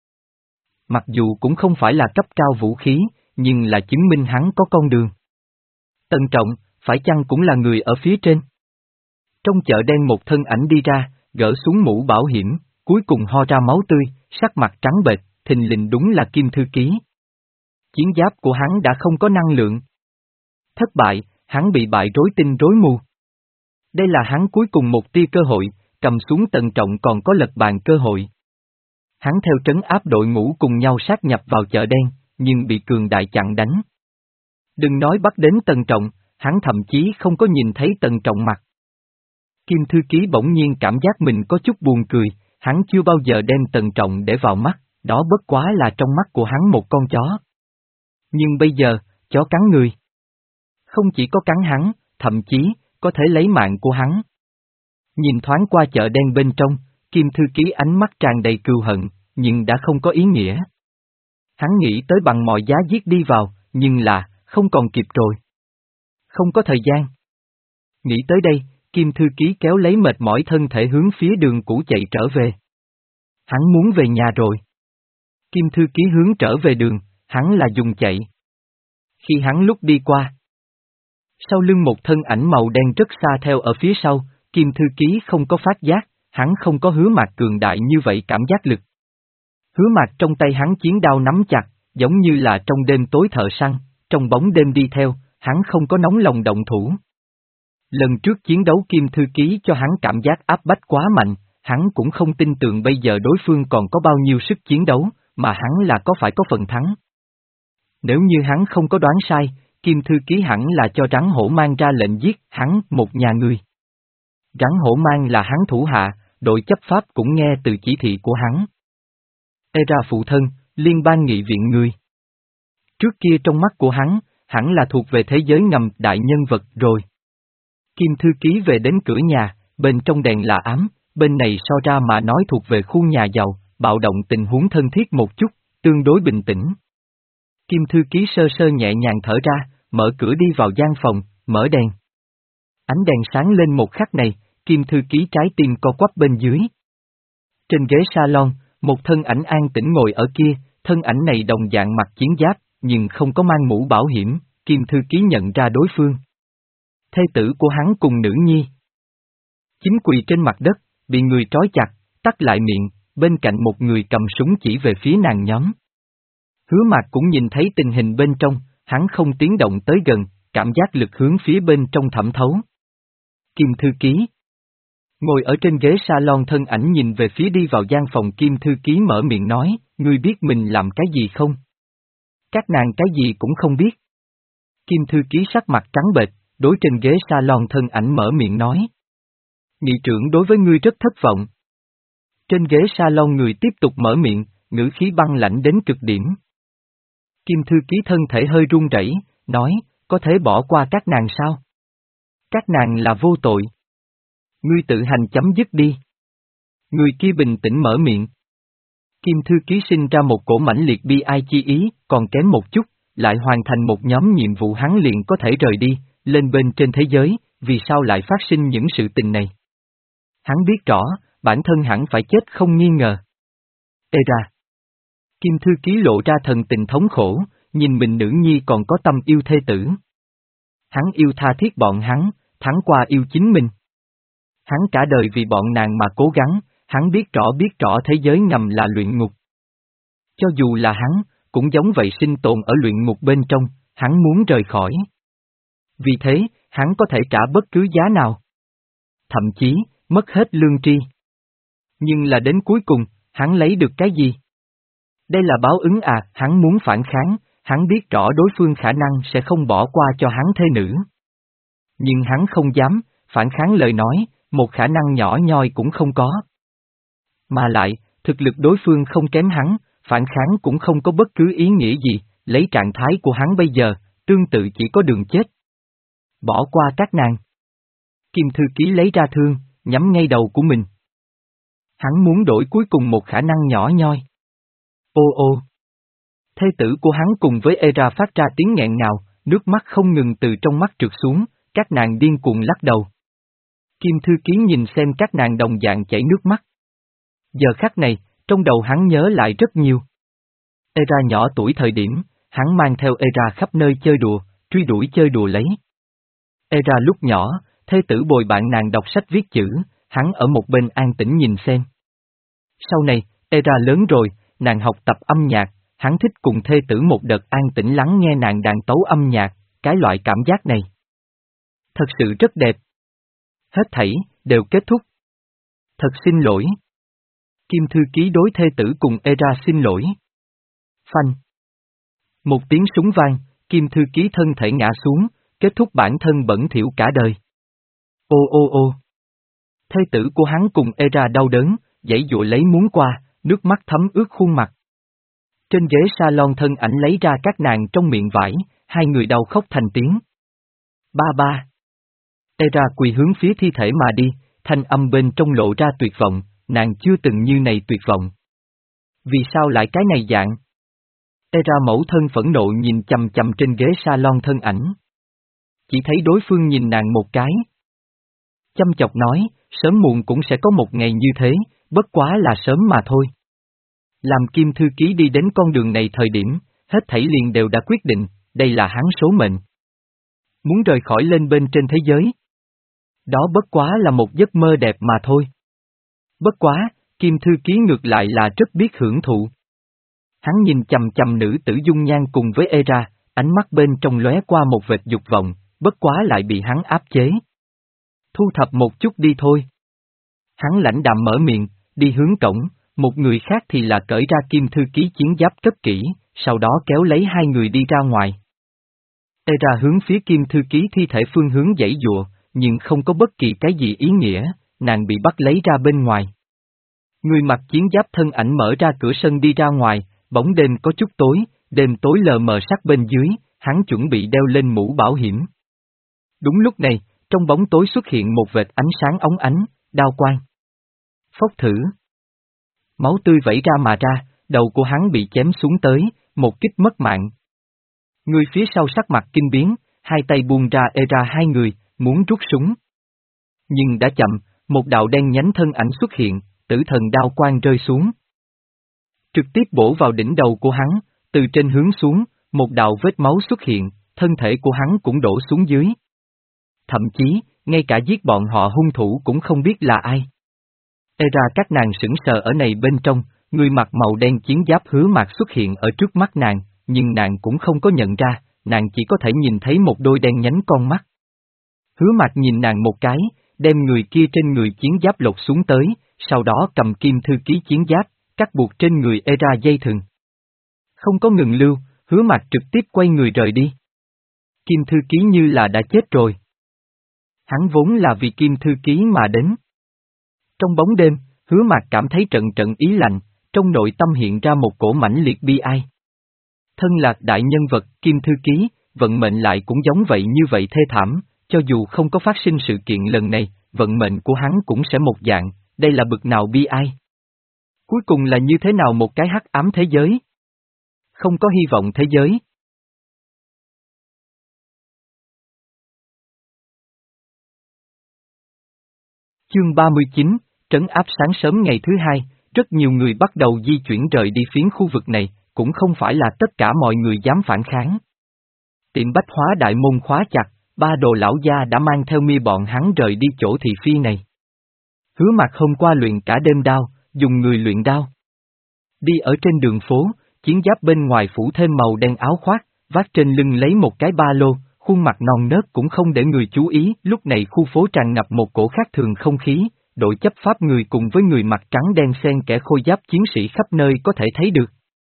Mặc dù cũng không phải là cấp cao vũ khí, nhưng là chứng minh hắn có con đường. Tần Trọng, phải chăng cũng là người ở phía trên? Trong chợ đen một thân ảnh đi ra, gỡ xuống mũ bảo hiểm, cuối cùng ho ra máu tươi, sắc mặt trắng bệch, thình lình đúng là Kim Thư Ký. Chiến giáp của hắn đã không có năng lượng. Thất bại, hắn bị bại rối tinh rối mù. Đây là hắn cuối cùng một tia cơ hội, cầm xuống Tần Trọng còn có lật bàn cơ hội. Hắn theo trấn áp đội ngũ cùng nhau sát nhập vào chợ đen, nhưng bị cường đại chặn đánh. Đừng nói bắt đến Tần Trọng, hắn thậm chí không có nhìn thấy Tần Trọng mặt. Kim Thư Ký bỗng nhiên cảm giác mình có chút buồn cười, hắn chưa bao giờ đem Tần Trọng để vào mắt, đó bất quá là trong mắt của hắn một con chó. Nhưng bây giờ, chó cắn người. Không chỉ có cắn hắn, thậm chí, có thể lấy mạng của hắn. Nhìn thoáng qua chợ đen bên trong, Kim Thư Ký ánh mắt tràn đầy cừu hận, nhưng đã không có ý nghĩa. Hắn nghĩ tới bằng mọi giá giết đi vào, nhưng là, không còn kịp rồi. Không có thời gian. Nghĩ tới đây, Kim Thư Ký kéo lấy mệt mỏi thân thể hướng phía đường cũ chạy trở về. Hắn muốn về nhà rồi. Kim Thư Ký hướng trở về đường, hắn là dùng chạy. Khi hắn lúc đi qua, sau lưng một thân ảnh màu đen rất xa theo ở phía sau, Kim Thư Ký không có phát giác, hắn không có Hứa Mạc cường đại như vậy cảm giác lực. Hứa Mạc trong tay hắn chiến đao nắm chặt, giống như là trong đêm tối thợ săn, trong bóng đêm đi theo, hắn không có nóng lòng động thủ. Lần trước chiến đấu Kim Thư Ký cho hắn cảm giác áp bách quá mạnh, hắn cũng không tin tưởng bây giờ đối phương còn có bao nhiêu sức chiến đấu, mà hắn là có phải có phần thắng. Nếu như hắn không có đoán sai, Kim Thư Ký hẳn là cho Rắn Hổ Mang ra lệnh giết hắn một nhà người. Rắn Hổ Mang là hắn thủ hạ, đội chấp pháp cũng nghe từ chỉ thị của hắn. Ê ra phụ thân, liên bang nghị viện người. Trước kia trong mắt của hắn, hẳn là thuộc về thế giới ngầm đại nhân vật rồi. Kim Thư Ký về đến cửa nhà, bên trong đèn là ám, bên này so ra mà nói thuộc về khu nhà giàu, bạo động tình huống thân thiết một chút, tương đối bình tĩnh. Kim Thư Ký sơ sơ nhẹ nhàng thở ra, mở cửa đi vào gian phòng, mở đèn. Ánh đèn sáng lên một khắc này, Kim Thư Ký trái tim co quắp bên dưới. Trên ghế salon, một thân ảnh an tĩnh ngồi ở kia, thân ảnh này đồng dạng mặc chiến giáp, nhưng không có mang mũ bảo hiểm, Kim Thư Ký nhận ra đối phương. Thê tử của hắn cùng nữ nhi. Chính quỳ trên mặt đất, bị người trói chặt, tắt lại miệng, bên cạnh một người cầm súng chỉ về phía nàng nhóm. Hứa Mạc cũng nhìn thấy tình hình bên trong, hắn không tiến động tới gần, cảm giác lực hướng phía bên trong thẩm thấu. Kim Thư Ký ngồi ở trên ghế salon, thân ảnh nhìn về phía đi vào gian phòng. Kim Thư Ký mở miệng nói, ngươi biết mình làm cái gì không? Các nàng cái gì cũng không biết. Kim Thư Ký sắc mặt trắng bệch, đối trên ghế salon thân ảnh mở miệng nói. Nghị trưởng đối với ngươi rất thất vọng. Trên ghế salon người tiếp tục mở miệng, ngữ khí băng lãnh đến cực điểm. Kim Thư Ký thân thể hơi run rẩy, nói, có thể bỏ qua các nàng sao? Các nàng là vô tội. Ngươi tự hành chấm dứt đi. Người kia bình tĩnh mở miệng. Kim Thư Ký sinh ra một cổ mãnh liệt bi ai chi ý, còn kém một chút, lại hoàn thành một nhóm nhiệm vụ hắn liền có thể rời đi, lên bên trên thế giới, vì sao lại phát sinh những sự tình này? Hắn biết rõ, bản thân hẳn phải chết không nghi ngờ. Ê ra! Kim Thư Ký lộ ra thần tình thống khổ, nhìn mình nữ nhi còn có tâm yêu thê tử. Hắn yêu tha thiết bọn hắn, thắng qua yêu chính mình. Hắn cả đời vì bọn nàng mà cố gắng, hắn biết rõ biết rõ thế giới ngầm là luyện ngục. Cho dù là hắn, cũng giống vậy sinh tồn ở luyện ngục bên trong, hắn muốn rời khỏi. Vì thế, hắn có thể trả bất cứ giá nào. Thậm chí, mất hết lương tri. Nhưng là đến cuối cùng, hắn lấy được cái gì? Đây là báo ứng à, hắn muốn phản kháng, hắn biết rõ đối phương khả năng sẽ không bỏ qua cho hắn thê nữ. Nhưng hắn không dám, phản kháng lời nói, một khả năng nhỏ nhoi cũng không có. Mà lại, thực lực đối phương không kém hắn, phản kháng cũng không có bất cứ ý nghĩa gì, lấy trạng thái của hắn bây giờ, tương tự chỉ có đường chết. Bỏ qua các nàng. Kim thư ký lấy ra thương, nhắm ngay đầu của mình. Hắn muốn đổi cuối cùng một khả năng nhỏ nhoi. Ô ô. Thê tử của hắn cùng với Era phát ra tiếng nghẹn ngào, nước mắt không ngừng từ trong mắt trượt xuống, các nàng điên cuồng lắc đầu. Kim thư ký nhìn xem các nàng đồng dạng chảy nước mắt. Giờ khắc này, trong đầu hắn nhớ lại rất nhiều. Era nhỏ tuổi thời điểm, hắn mang theo Era khắp nơi chơi đùa, truy đuổi chơi đùa lấy. Era lúc nhỏ, thê tử bồi bạn nàng đọc sách viết chữ, hắn ở một bên an tĩnh nhìn xem. Sau này, Era lớn rồi, nàng học tập âm nhạc, hắn thích cùng thê tử một đợt an tĩnh lắng nghe nàng đàn tấu âm nhạc, cái loại cảm giác này. Thật sự rất đẹp. Hết thảy, đều kết thúc. Thật xin lỗi. Kim thư ký đối thê tử cùng Era xin lỗi. Phanh. Một tiếng súng vang, Kim thư ký thân thể ngã xuống, kết thúc bản thân bẩn thỉu cả đời. Ô ô ô. Thê tử của hắn cùng Era đau đớn, giãy giụa lấy muốn qua, nước mắt thấm ướt khuôn mặt. Trên ghế salon thân ảnh lấy ra các nàng trong miệng vải, hai người đau khóc thành tiếng. Ba ba. Era quỳ hướng phía thi thể mà đi, thanh âm bên trong lộ ra tuyệt vọng, nàng chưa từng như này tuyệt vọng. Vì sao lại cái này dạng? Era mẫu thân phẫn nộ nhìn chằm chằm trên ghế salon thân ảnh. Chỉ thấy đối phương nhìn nàng một cái. Chăm chọc nói, sớm muộn cũng sẽ có một ngày như thế, bất quá là sớm mà thôi. Làm Kim thư ký đi đến con đường này thời điểm, hết thảy liền đều đã quyết định, đây là hắn số mệnh. Muốn rời khỏi lên bên trên thế giới. Đó bất quá là một giấc mơ đẹp mà thôi. Bất quá, Kim thư ký ngược lại là rất biết hưởng thụ. Hắn nhìn chằm chằm nữ tử dung nhan cùng với Era, ánh mắt bên trong lóe qua một vệt dục vọng, bất quá lại bị hắn áp chế. Thu thập một chút đi thôi. Hắn lãnh đạm mở miệng, đi hướng cổng, một người khác thì là cởi ra Kim thư ký chiến giáp cất kỹ, sau đó kéo lấy hai người đi ra ngoài. Era hướng phía Kim thư ký thi thể phương hướng giãy giụa, nhưng không có bất kỳ cái gì ý nghĩa, nàng bị bắt lấy ra bên ngoài. Người mặc chiến giáp thân ảnh mở ra cửa sân đi ra ngoài, bóng đêm có chút tối, đêm tối lờ mờ sát bên dưới, hắn chuẩn bị đeo lên mũ bảo hiểm. Đúng lúc này, trong bóng tối xuất hiện một vệt ánh sáng óng ánh, đao quang. Phốc thử. Máu tươi vẩy ra mà ra, đầu của hắn bị chém xuống tới, một kích mất mạng. Người phía sau sắc mặt kinh biến, hai tay buông ra Era hai người, muốn rút súng. Nhưng đã chậm, một đạo đen nhánh thân ảnh xuất hiện, tử thần đao quang rơi xuống. Trực tiếp bổ vào đỉnh đầu của hắn, từ trên hướng xuống, một đạo vết máu xuất hiện, thân thể của hắn cũng đổ xuống dưới. Thậm chí, ngay cả giết bọn họ hung thủ cũng không biết là ai. Era các nàng sững sờ ở này bên trong, người mặc màu đen chiến giáp Hứa Mạc xuất hiện ở trước mắt nàng, nhưng nàng cũng không có nhận ra, nàng chỉ có thể nhìn thấy một đôi đen nhánh con mắt. Hứa Mạc nhìn nàng một cái, đem người kia trên người chiến giáp lột xuống tới, sau đó cầm Kim thư ký chiến giáp, cắt buộc trên người Era dây thừng. Không có ngừng lưu, Hứa Mạc trực tiếp quay người rời đi. Kim thư ký như là đã chết rồi. Hắn vốn là vì Kim thư ký mà đến. Trong bóng đêm, Hứa Mạc cảm thấy trận trận ý lạnh, trong nội tâm hiện ra một cổ mãnh liệt bi ai. Thân là đại nhân vật Kim thư ký, vận mệnh lại cũng giống vậy như vậy thê thảm, cho dù không có phát sinh sự kiện lần này, vận mệnh của hắn cũng sẽ một dạng, đây là bực nào bi ai. Cuối cùng là như thế nào một cái hắc ám thế giới? Không có hy vọng thế giới. Chương ba mươi chín, trấn áp sáng sớm ngày thứ hai, rất nhiều người bắt đầu di chuyển rời đi phiến khu vực này, cũng không phải là tất cả mọi người dám phản kháng. Tiệm bách hóa đại môn khóa chặt, ba đồ lão gia đã mang theo mi bọn hắn rời đi chỗ thị phi này. Hứa Mạc hôm qua luyện cả đêm đao, dùng người luyện đao. Đi ở trên đường phố, chiến giáp bên ngoài phủ thêm màu đen áo khoác, vác trên lưng lấy một cái ba lô, khuôn mặt non nớt cũng không để người chú ý, lúc này khu phố tràn ngập một cổ khác thường không khí, đội chấp pháp người cùng với người mặc trắng đen xen kẽ khôi giáp chiến sĩ khắp nơi có thể thấy được.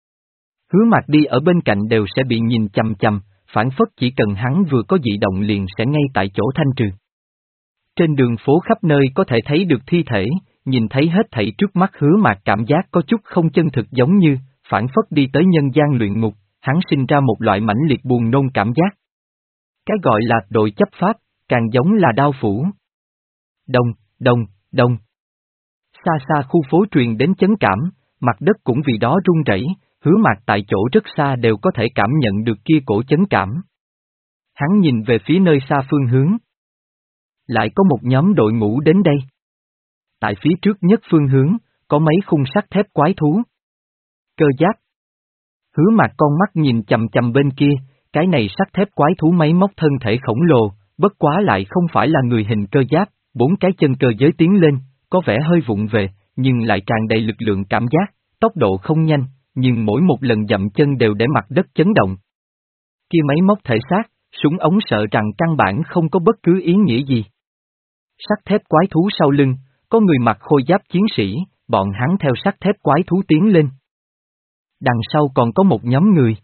Hứa Mạc đi ở bên cạnh đều sẽ bị nhìn chằm chằm, phản phất chỉ cần hắn vừa có dị động liền sẽ ngay tại chỗ thanh trừ. Trên đường phố khắp nơi có thể thấy được thi thể, nhìn thấy hết thảy trước mắt Hứa Mạc cảm giác có chút không chân thực giống như, phản phất đi tới nhân gian luyện ngục, hắn sinh ra một loại mãnh liệt buồn nôn cảm giác. Cái gọi là đội chấp pháp, càng giống là đao phủ. Đông, đông, đông. Xa xa khu phố truyền đến chấn cảm, mặt đất cũng vì đó rung rẩy, Hứa Mạc tại chỗ rất xa đều có thể cảm nhận được kia cổ chấn cảm. Hắn nhìn về phía nơi xa phương hướng. Lại có một nhóm đội ngũ đến đây. Tại phía trước nhất phương hướng, có mấy khung sắt thép quái thú. Cơ giáp. Hứa Mạc con mắt nhìn chầm chầm bên kia, cái này sắt thép quái thú máy móc thân thể khổng lồ, bất quá lại không phải là người hình cơ giáp, bốn cái chân cơ giới tiến lên, có vẻ hơi vụng về, nhưng lại tràn đầy lực lượng cảm giác, tốc độ không nhanh, nhưng mỗi một lần dậm chân đều để mặt đất chấn động. Kia máy móc thể xác, súng ống sợ rằng căn bản không có bất cứ ý nghĩa gì. Sắt thép quái thú sau lưng, có người mặc khôi giáp chiến sĩ, bọn hắn theo sắt thép quái thú tiến lên. Đằng sau còn có một nhóm người.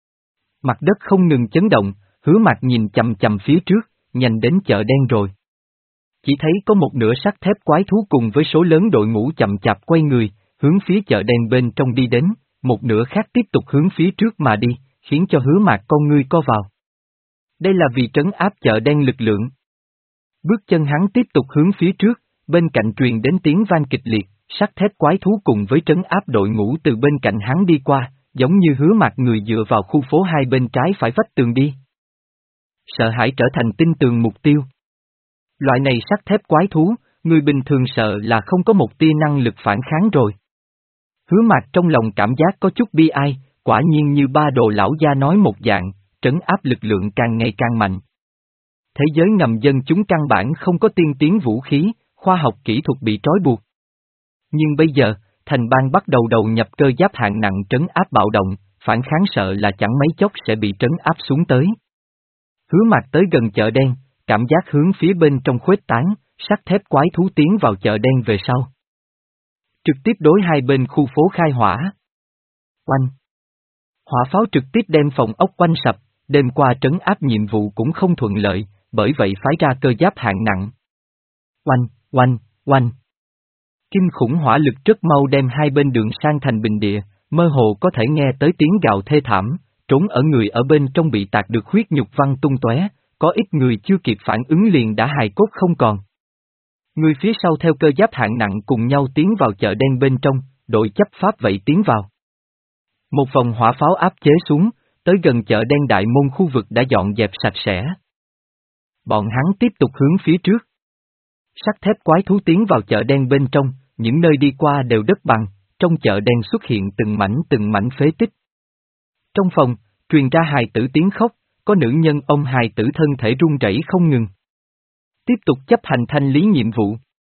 Mặt đất không ngừng chấn động, Hứa Mạc nhìn chầm chầm phía trước, nhanh đến chợ đen rồi. Chỉ thấy có một nửa sắt thép quái thú cùng với số lớn đội ngũ chậm chạp quay người, hướng phía chợ đen bên trong đi đến, một nửa khác tiếp tục hướng phía trước mà đi, khiến cho Hứa Mạc con ngươi co vào. Đây là vì trấn áp chợ đen lực lượng. Bước chân hắn tiếp tục hướng phía trước, bên cạnh truyền đến tiếng vang kịch liệt, sắt thép quái thú cùng với trấn áp đội ngũ từ bên cạnh hắn đi qua, giống như Hứa Mạc người dựa vào khu phố hai bên trái phải vách tường đi. Sợ hãi trở thành tin tường mục tiêu. Loại này sắt thép quái thú, người bình thường sợ là không có một tia năng lực phản kháng rồi. Hứa Mạc trong lòng cảm giác có chút bi ai, quả nhiên như ba đồ lão gia nói một dạng, trấn áp lực lượng càng ngày càng mạnh. Thế giới ngầm dân chúng căn bản không có tiên tiến vũ khí, khoa học kỹ thuật bị trói buộc. Nhưng bây giờ, thành bang bắt đầu đầu nhập cơ giáp hạng nặng trấn áp bạo động, phản kháng sợ là chẳng mấy chốc sẽ bị trấn áp xuống tới. Hứa Mạc tới gần chợ đen, cảm giác hướng phía bên trong khuếch tán, sắt thép quái thú tiến vào chợ đen về sau. Trực tiếp đối hai bên khu phố khai hỏa. Oanh! Hỏa pháo trực tiếp đem phòng ốc quanh sập, đêm qua trấn áp nhiệm vụ cũng không thuận lợi, bởi vậy phái ra cơ giáp hạng nặng. Oanh, oanh, oanh! Kinh khủng hỏa lực rất mau đem hai bên đường sang thành bình địa, mơ hồ có thể nghe tới tiếng gào thê thảm, trốn ở người ở bên trong bị tạc được huyết nhục văng tung tóe, có ít người chưa kịp phản ứng liền đã hài cốt không còn. Người phía sau theo cơ giáp hạng nặng cùng nhau tiến vào chợ đen bên trong, đội chấp pháp vậy tiến vào. Một vòng hỏa pháo áp chế xuống, tới gần chợ đen đại môn khu vực đã dọn dẹp sạch sẽ. Bọn hắn tiếp tục hướng phía trước. Sắt thép quái thú tiến vào chợ đen bên trong, những nơi đi qua đều đất bằng, trong chợ đen xuất hiện từng mảnh từng mảnh phế tích. Trong phòng, truyền ra hài tử tiếng khóc, có nữ nhân ôm hài tử thân thể run rẩy không ngừng. Tiếp tục chấp hành thanh lý nhiệm vụ.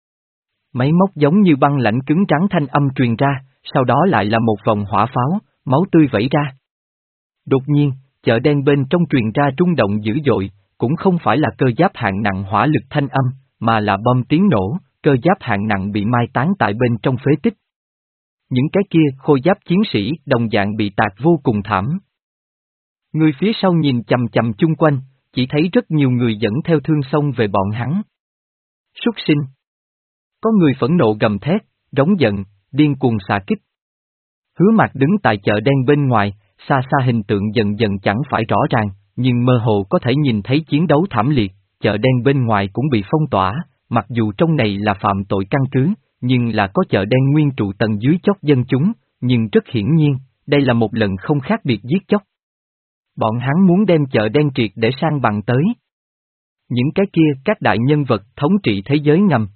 Máy móc giống như băng lãnh cứng rắn thanh âm truyền ra, sau đó lại là một vòng hỏa pháo, máu tươi vẩy ra. Đột nhiên, chợ đen bên trong truyền ra rung động dữ dội, cũng không phải là cơ giáp hạng nặng hỏa lực thanh âm, mà là bom tiếng nổ, cơ giáp hạng nặng bị mai táng tại bên trong phế tích. Những cái kia khôi giáp chiến sĩ đồng dạng bị tạc vô cùng thảm. Người phía sau nhìn chầm chầm chung quanh, chỉ thấy rất nhiều người dẫn theo thương xông về bọn hắn. Súc sinh. Có người phẫn nộ gầm thét, rống giận, điên cuồng xạ kích. Hứa Mạc đứng tại chợ đen bên ngoài, xa xa hình tượng dần dần chẳng phải rõ ràng, nhưng mơ hồ có thể nhìn thấy chiến đấu thảm liệt, chợ đen bên ngoài cũng bị phong tỏa, mặc dù trong này là phạm tội căn cứ, nhưng là có chợ đen nguyên trụ tầng dưới chót dân chúng, nhưng rất hiển nhiên, đây là một lần không khác biệt giết chóc. Bọn hắn muốn đem chợ đen triệt để sang bằng tới. Những cái kia các đại nhân vật thống trị thế giới ngầm.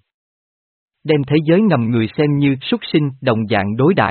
Đem thế giới ngầm người xem như súc sinh đồng dạng đối đãi.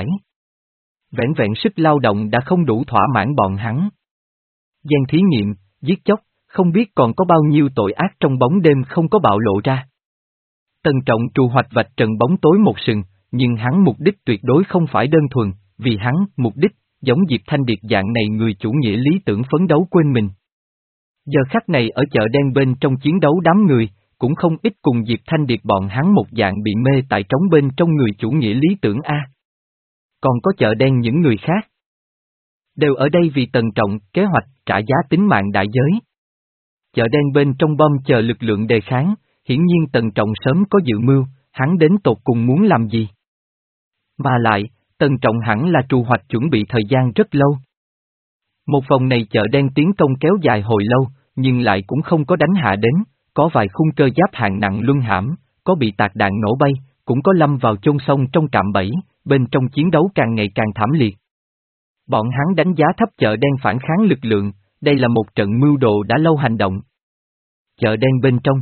Vẻn vẹn sức lao động đã không đủ thỏa mãn bọn hắn. Gian thí nghiệm, giết chóc, không biết còn có bao nhiêu tội ác trong bóng đêm không có bạo lộ ra. Tần Trọng trù hoạch vạch trần bóng tối một sừng, nhưng hắn mục đích tuyệt đối không phải đơn thuần, vì hắn, mục đích, giống Diệp Thanh Điệp dạng này người chủ nghĩa lý tưởng phấn đấu quên mình. Giờ khắc này ở chợ đen bên trong chiến đấu đám người, cũng không ít cùng Diệp Thanh Điệp bọn hắn một dạng bị mê tại trống bên trong người chủ nghĩa lý tưởng A. Còn có chợ đen những người khác. Đều ở đây vì Tần Trọng kế hoạch trả giá tính mạng đại giới. Chợ đen bên trong bom chờ lực lượng đề kháng, hiển nhiên Tần Trọng sớm có dự mưu, hắn đến tột cùng muốn làm gì. Mà lại, Tần Trọng hẳn là trù hoạch chuẩn bị thời gian rất lâu. Một vòng này chợ đen tiến công kéo dài hồi lâu, nhưng lại cũng không có đánh hạ đến, có vài khung cơ giáp hạng nặng luân hãm, có bị tạc đạn nổ bay, cũng có lâm vào chôn sông trong cạm bẫy, bên trong chiến đấu càng ngày càng thảm liệt. Bọn hắn đánh giá thấp chợ đen phản kháng lực lượng, đây là một trận mưu đồ đã lâu hành động. Chợ đen bên trong.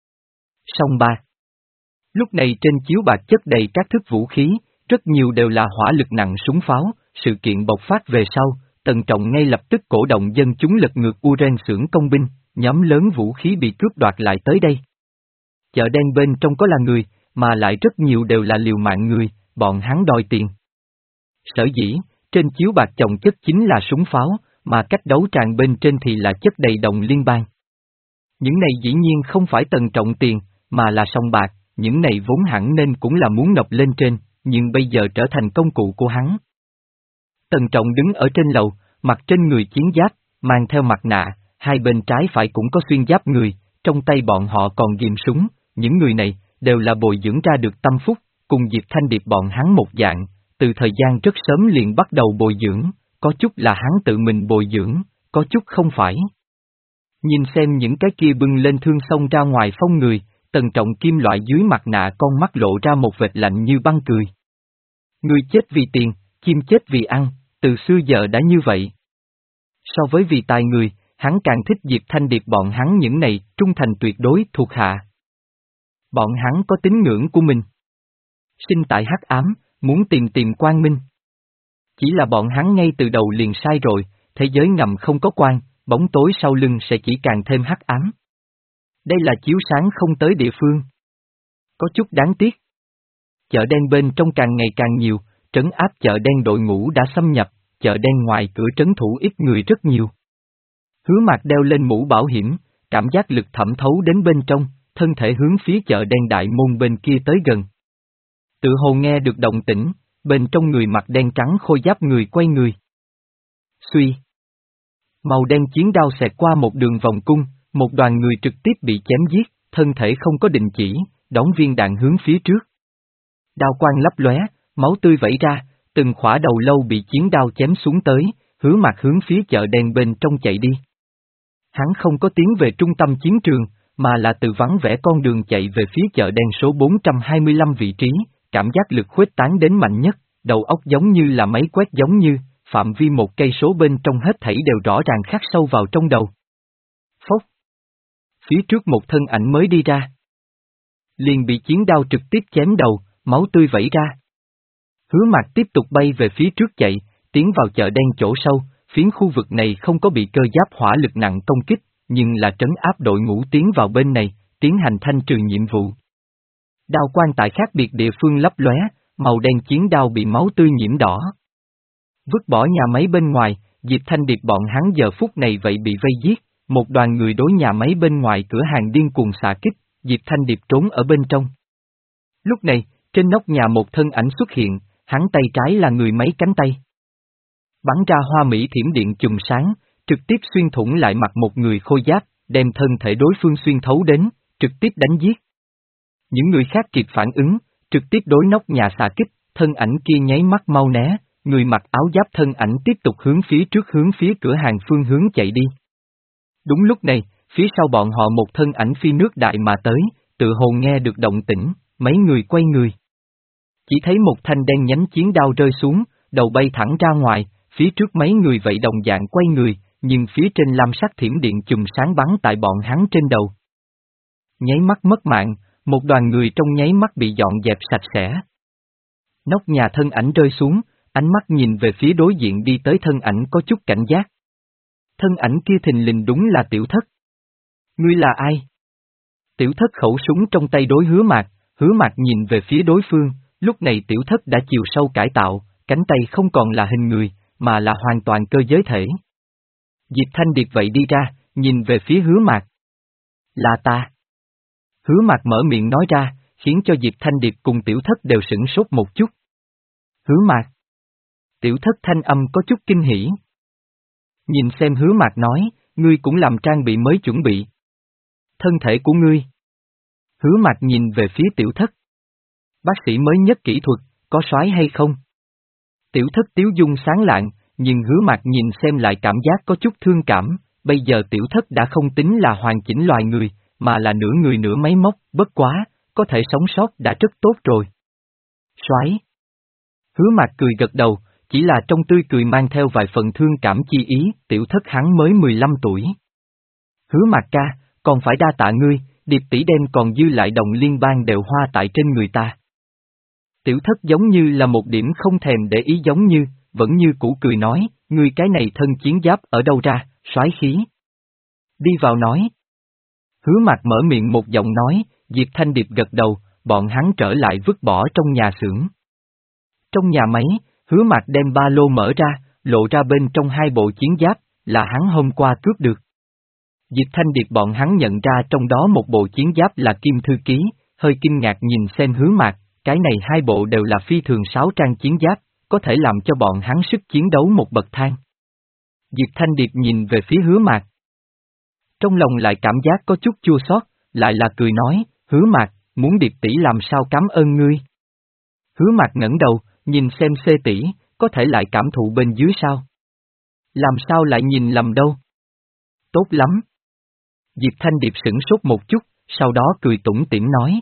Sông ba. Lúc này trên chiếu bạc chất đầy các thức vũ khí, rất nhiều đều là hỏa lực nặng súng pháo, sự kiện bộc phát về sau, Tần Trọng ngay lập tức cổ động dân chúng lật ngược Uren xưởng công binh, nhóm lớn vũ khí bị cướp đoạt lại tới đây. Chợ đen bên trong có là người, mà lại rất nhiều đều là liều mạng người, bọn hắn đòi tiền. Sở dĩ, trên chiếu bạc chồng chất chính là súng pháo, mà cách đấu tràng bên trên thì là chất đầy đồng liên bang. Những này dĩ nhiên không phải Tần Trọng tiền, mà là sòng bạc, những này vốn hẳn nên cũng là muốn nộp lên trên, nhưng bây giờ trở thành công cụ của hắn. Tần Trọng đứng ở trên lầu, mặc trên người chiến giáp, mang theo mặt nạ, hai bên trái phải cũng có xuyên giáp người, trong tay bọn họ còn ghim súng, những người này, đều là bồi dưỡng ra được tâm phúc, cùng Diệp Thanh Điệp bọn hắn một dạng, từ thời gian rất sớm liền bắt đầu bồi dưỡng, có chút là hắn tự mình bồi dưỡng, có chút không phải. Nhìn xem những cái kia bưng lên thương xông ra ngoài phong người, Tần Trọng kim loại dưới mặt nạ con mắt lộ ra một vệt lạnh như băng cười. Người chết vì tiền, chim chết vì ăn, từ xưa giờ đã như vậy. So với vì tài người, hắn càng thích Diệp Thanh Điệp bọn hắn những này trung thành tuyệt đối thuộc hạ. Bọn hắn có tín ngưỡng của mình. Sinh tại hắc ám, muốn tìm tìm quang minh. Chỉ là bọn hắn ngay từ đầu liền sai rồi, thế giới ngầm không có quang, bóng tối sau lưng sẽ chỉ càng thêm hắc ám. Đây là chiếu sáng không tới địa phương. Có chút đáng tiếc. Chợ đen bên trong càng ngày càng nhiều, trấn áp chợ đen đội ngũ đã xâm nhập, chợ đen ngoài cửa trấn thủ ít người rất nhiều. Hứa Mạc đeo lên mũ bảo hiểm, cảm giác lực thẩm thấu đến bên trong, thân thể hướng phía chợ đen đại môn bên kia tới gần. Tự hồ nghe được động tĩnh, bên trong người mặc đen trắng khôi giáp người quay người. Suy. Màu đen chiến đao xẹt qua một đường vòng cung, một đoàn người trực tiếp bị chém giết, thân thể không có định chỉ, đón viên đạn hướng phía trước. Đao quang lấp lóe, máu tươi vẩy ra, từng khỏa đầu lâu bị chiến đao chém xuống tới, Hứa Mạc hướng phía chợ đen bên trong chạy đi. Hắn không có tiến về trung tâm chiến trường, mà là từ vắng vẻ con đường chạy về phía chợ đen số bốn trăm hai mươi lăm vị trí, cảm giác lực khuếch tán đến mạnh nhất, đầu óc giống như là máy quét giống như, phạm vi một cây số bên trong hết thảy đều rõ ràng khắc sâu vào trong đầu. Phốc. Phía trước một thân ảnh mới đi ra. Liền bị chiến đao trực tiếp chém đầu, máu tươi vẩy ra. Hứa Mạc tiếp tục bay về phía trước chạy, tiến vào chợ đen chỗ sâu, phiến khu vực này không có bị cơ giáp hỏa lực nặng công kích, nhưng là trấn áp đội ngũ tiến vào bên này, tiến hành thanh trừ nhiệm vụ. Đao quang tại khác biệt địa phương lấp lóe, màu đen chiến đao bị máu tươi nhiễm đỏ. Vứt bỏ nhà máy bên ngoài, Diệp Thanh Điệp bọn hắn giờ phút này vậy bị vây giết, một đoàn người đối nhà máy bên ngoài cửa hàng điên cuồng xạ kích, Diệp Thanh Điệp trốn ở bên trong. Lúc này, trên nóc nhà một thân ảnh xuất hiện, hắn tay trái là người mấy cánh tay. Bắn ra hoa mỹ thiểm điện chùm sáng, trực tiếp xuyên thủng lại mặt một người khôi giáp, đem thân thể đối phương xuyên thấu đến, trực tiếp đánh giết. Những người khác kịp phản ứng, trực tiếp đối nóc nhà xạ kích, thân ảnh kia nháy mắt mau né, người mặc áo giáp thân ảnh tiếp tục hướng phía trước hướng phía cửa hàng phương hướng chạy đi. Đúng lúc này, phía sau bọn họ một thân ảnh phi nước đại mà tới, tự hồ nghe được động tĩnh, mấy người quay người. Chỉ thấy một thanh đen nhánh chiến đao rơi xuống, đầu bay thẳng ra ngoài, phía trước mấy người vậy đồng dạng quay người, nhưng phía trên lam sắc thiểm điện chùm sáng bắn tại bọn hắn trên đầu. Nháy mắt mất mạng, một đoàn người trong nháy mắt bị dọn dẹp sạch sẽ. Nóc nhà thân ảnh rơi xuống, ánh mắt nhìn về phía đối diện đi tới thân ảnh có chút cảnh giác. Thân ảnh kia thình lình đúng là Tiểu Thất. Ngươi là ai? Tiểu Thất khẩu súng trong tay đối Hứa Mạc, Hứa Mạc nhìn về phía đối phương, lúc này tiểu thất đã chiều sâu cải tạo, cánh tay không còn là hình người, mà là hoàn toàn cơ giới thể. Diệp Thanh Điệp vậy đi ra, nhìn về phía Hứa Mạc. Là ta. Hứa Mạc mở miệng nói ra, khiến cho Diệp Thanh Điệp cùng tiểu thất đều sửng sốt một chút. Hứa Mạc. Tiểu thất thanh âm có chút kinh hỉ. Nhìn xem Hứa Mạc nói, ngươi cũng làm trang bị mới chuẩn bị. Thân thể của ngươi. Hứa Mạc nhìn về phía tiểu thất. Bác sĩ mới nhất kỹ thuật, có soái hay không? Tiểu thất tiếu dung sáng lạng, nhưng Hứa Mạc nhìn xem lại cảm giác có chút thương cảm, bây giờ tiểu thất đã không tính là hoàn chỉnh loài người, mà là nửa người nửa máy móc, bất quá, có thể sống sót đã rất tốt rồi. Soái. Hứa Mạc cười gật đầu, chỉ là trong tươi cười mang theo vài phần thương cảm chi ý, tiểu thất hắn mới mười lăm tuổi. Hứa Mạc ca, còn phải đa tạ ngươi, Điệp tỷ đem còn dư lại đồng liên bang đều hoa tại trên người ta. Tiểu thất giống như là một điểm không thèm để ý giống như, vẫn như cũ cười nói, ngươi cái này thân chiến giáp ở đâu ra, soái khí. Đi vào nói. Hứa Mạc mở miệng một giọng nói, Diệp Thanh Điệp gật đầu, bọn hắn trở lại vứt bỏ trong nhà xưởng. Trong nhà máy, Hứa Mạc đem ba lô mở ra, lộ ra bên trong hai bộ chiến giáp, là hắn hôm qua cướp được. Diệp Thanh Điệp bọn hắn nhận ra trong đó một bộ chiến giáp là Kim Thư Ký, hơi kinh ngạc nhìn xem Hứa Mạc, cái này hai bộ đều là phi thường sáu trang chiến giáp, có thể làm cho bọn hắn sức chiến đấu một bậc thang. Diệp Thanh Điệp nhìn về phía Hứa Mạc. Trong lòng lại cảm giác có chút chua xót, lại là cười nói, Hứa Mạc, muốn Điệp tỷ làm sao cảm ơn ngươi. Hứa Mạc ngẩng đầu, nhìn xem C tỷ, có thể lại cảm thụ bên dưới sao? Làm sao lại nhìn lầm đâu? Tốt lắm. Diệp Thanh Điệp sửng sốt một chút, sau đó cười tủm tỉm nói.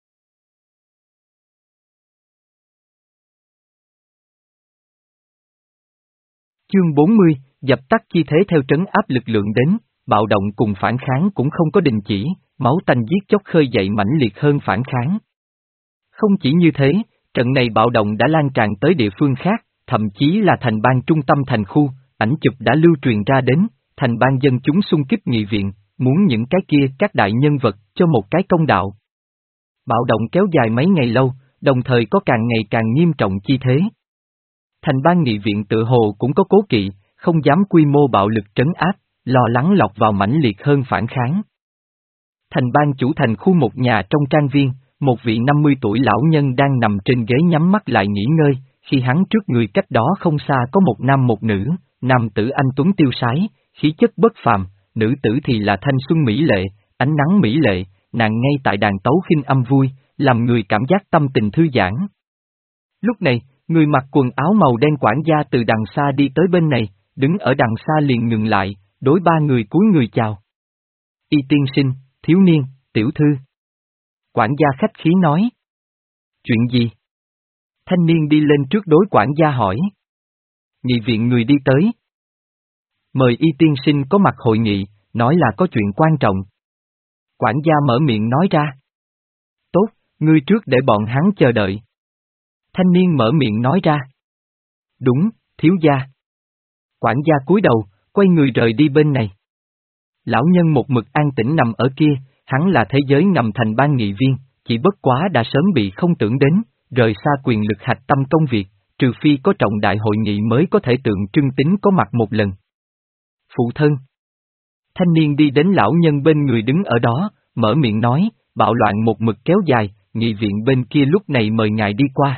Chương bốn mươi, dập tắt chi thế theo trấn áp lực lượng đến, bạo động cùng phản kháng cũng không có đình chỉ, máu tanh giết chóc khơi dậy mãnh liệt hơn phản kháng. Không chỉ như thế, trận này bạo động đã lan tràn tới địa phương khác, thậm chí là thành bang trung tâm thành khu, ảnh chụp đã lưu truyền ra đến, thành bang dân chúng xung kích nghị viện, muốn những cái kia các đại nhân vật cho một cái công đạo. Bạo động kéo dài mấy ngày lâu, đồng thời có càng ngày càng nghiêm trọng chi thế. Thành bang nghị viện tự hồ cũng có cố kỵ, không dám quy mô bạo lực trấn áp, lo lắng lọt vào mãnh liệt hơn phản kháng. Thành bang chủ thành khu một nhà trong trang viên, một vị năm mươi tuổi lão nhân đang nằm trên ghế nhắm mắt lại nghỉ ngơi, khi hắn trước người cách đó không xa có một nam một nữ, nam tử anh tuấn tiêu sái, khí chất bất phàm, nữ tử thì là thanh xuân mỹ lệ, ánh nắng mỹ lệ, nàng ngay tại đàn tấu khinh âm vui, làm người cảm giác tâm tình thư giãn. Lúc này, người mặc quần áo màu đen quản gia từ đằng xa đi tới bên này, đứng ở đằng xa liền ngừng lại, đối ba người cúi người chào. Y tiên sinh, thiếu niên, tiểu thư. Quản gia khách khí nói. Chuyện gì? Thanh niên đi lên trước đối quản gia hỏi. Nghị viện người đi tới. Mời y tiên sinh có mặt hội nghị, nói là có chuyện quan trọng. Quản gia mở miệng nói ra. Tốt, ngươi trước để bọn hắn chờ đợi. Thanh niên mở miệng nói ra. Đúng, thiếu gia. Quản gia cúi đầu, quay người rời đi bên này. Lão nhân một mực an tĩnh nằm ở kia, hắn là thế giới ngầm thành ban nghị viên, chỉ bất quá đã sớm bị không tưởng đến, rời xa quyền lực hạch tâm công việc, trừ phi có trọng đại hội nghị mới có thể tượng trưng tính có mặt một lần. Phụ thân. Thanh niên đi đến lão nhân bên người đứng ở đó, mở miệng nói, bạo loạn một mực kéo dài, nghị viện bên kia lúc này mời ngài đi qua.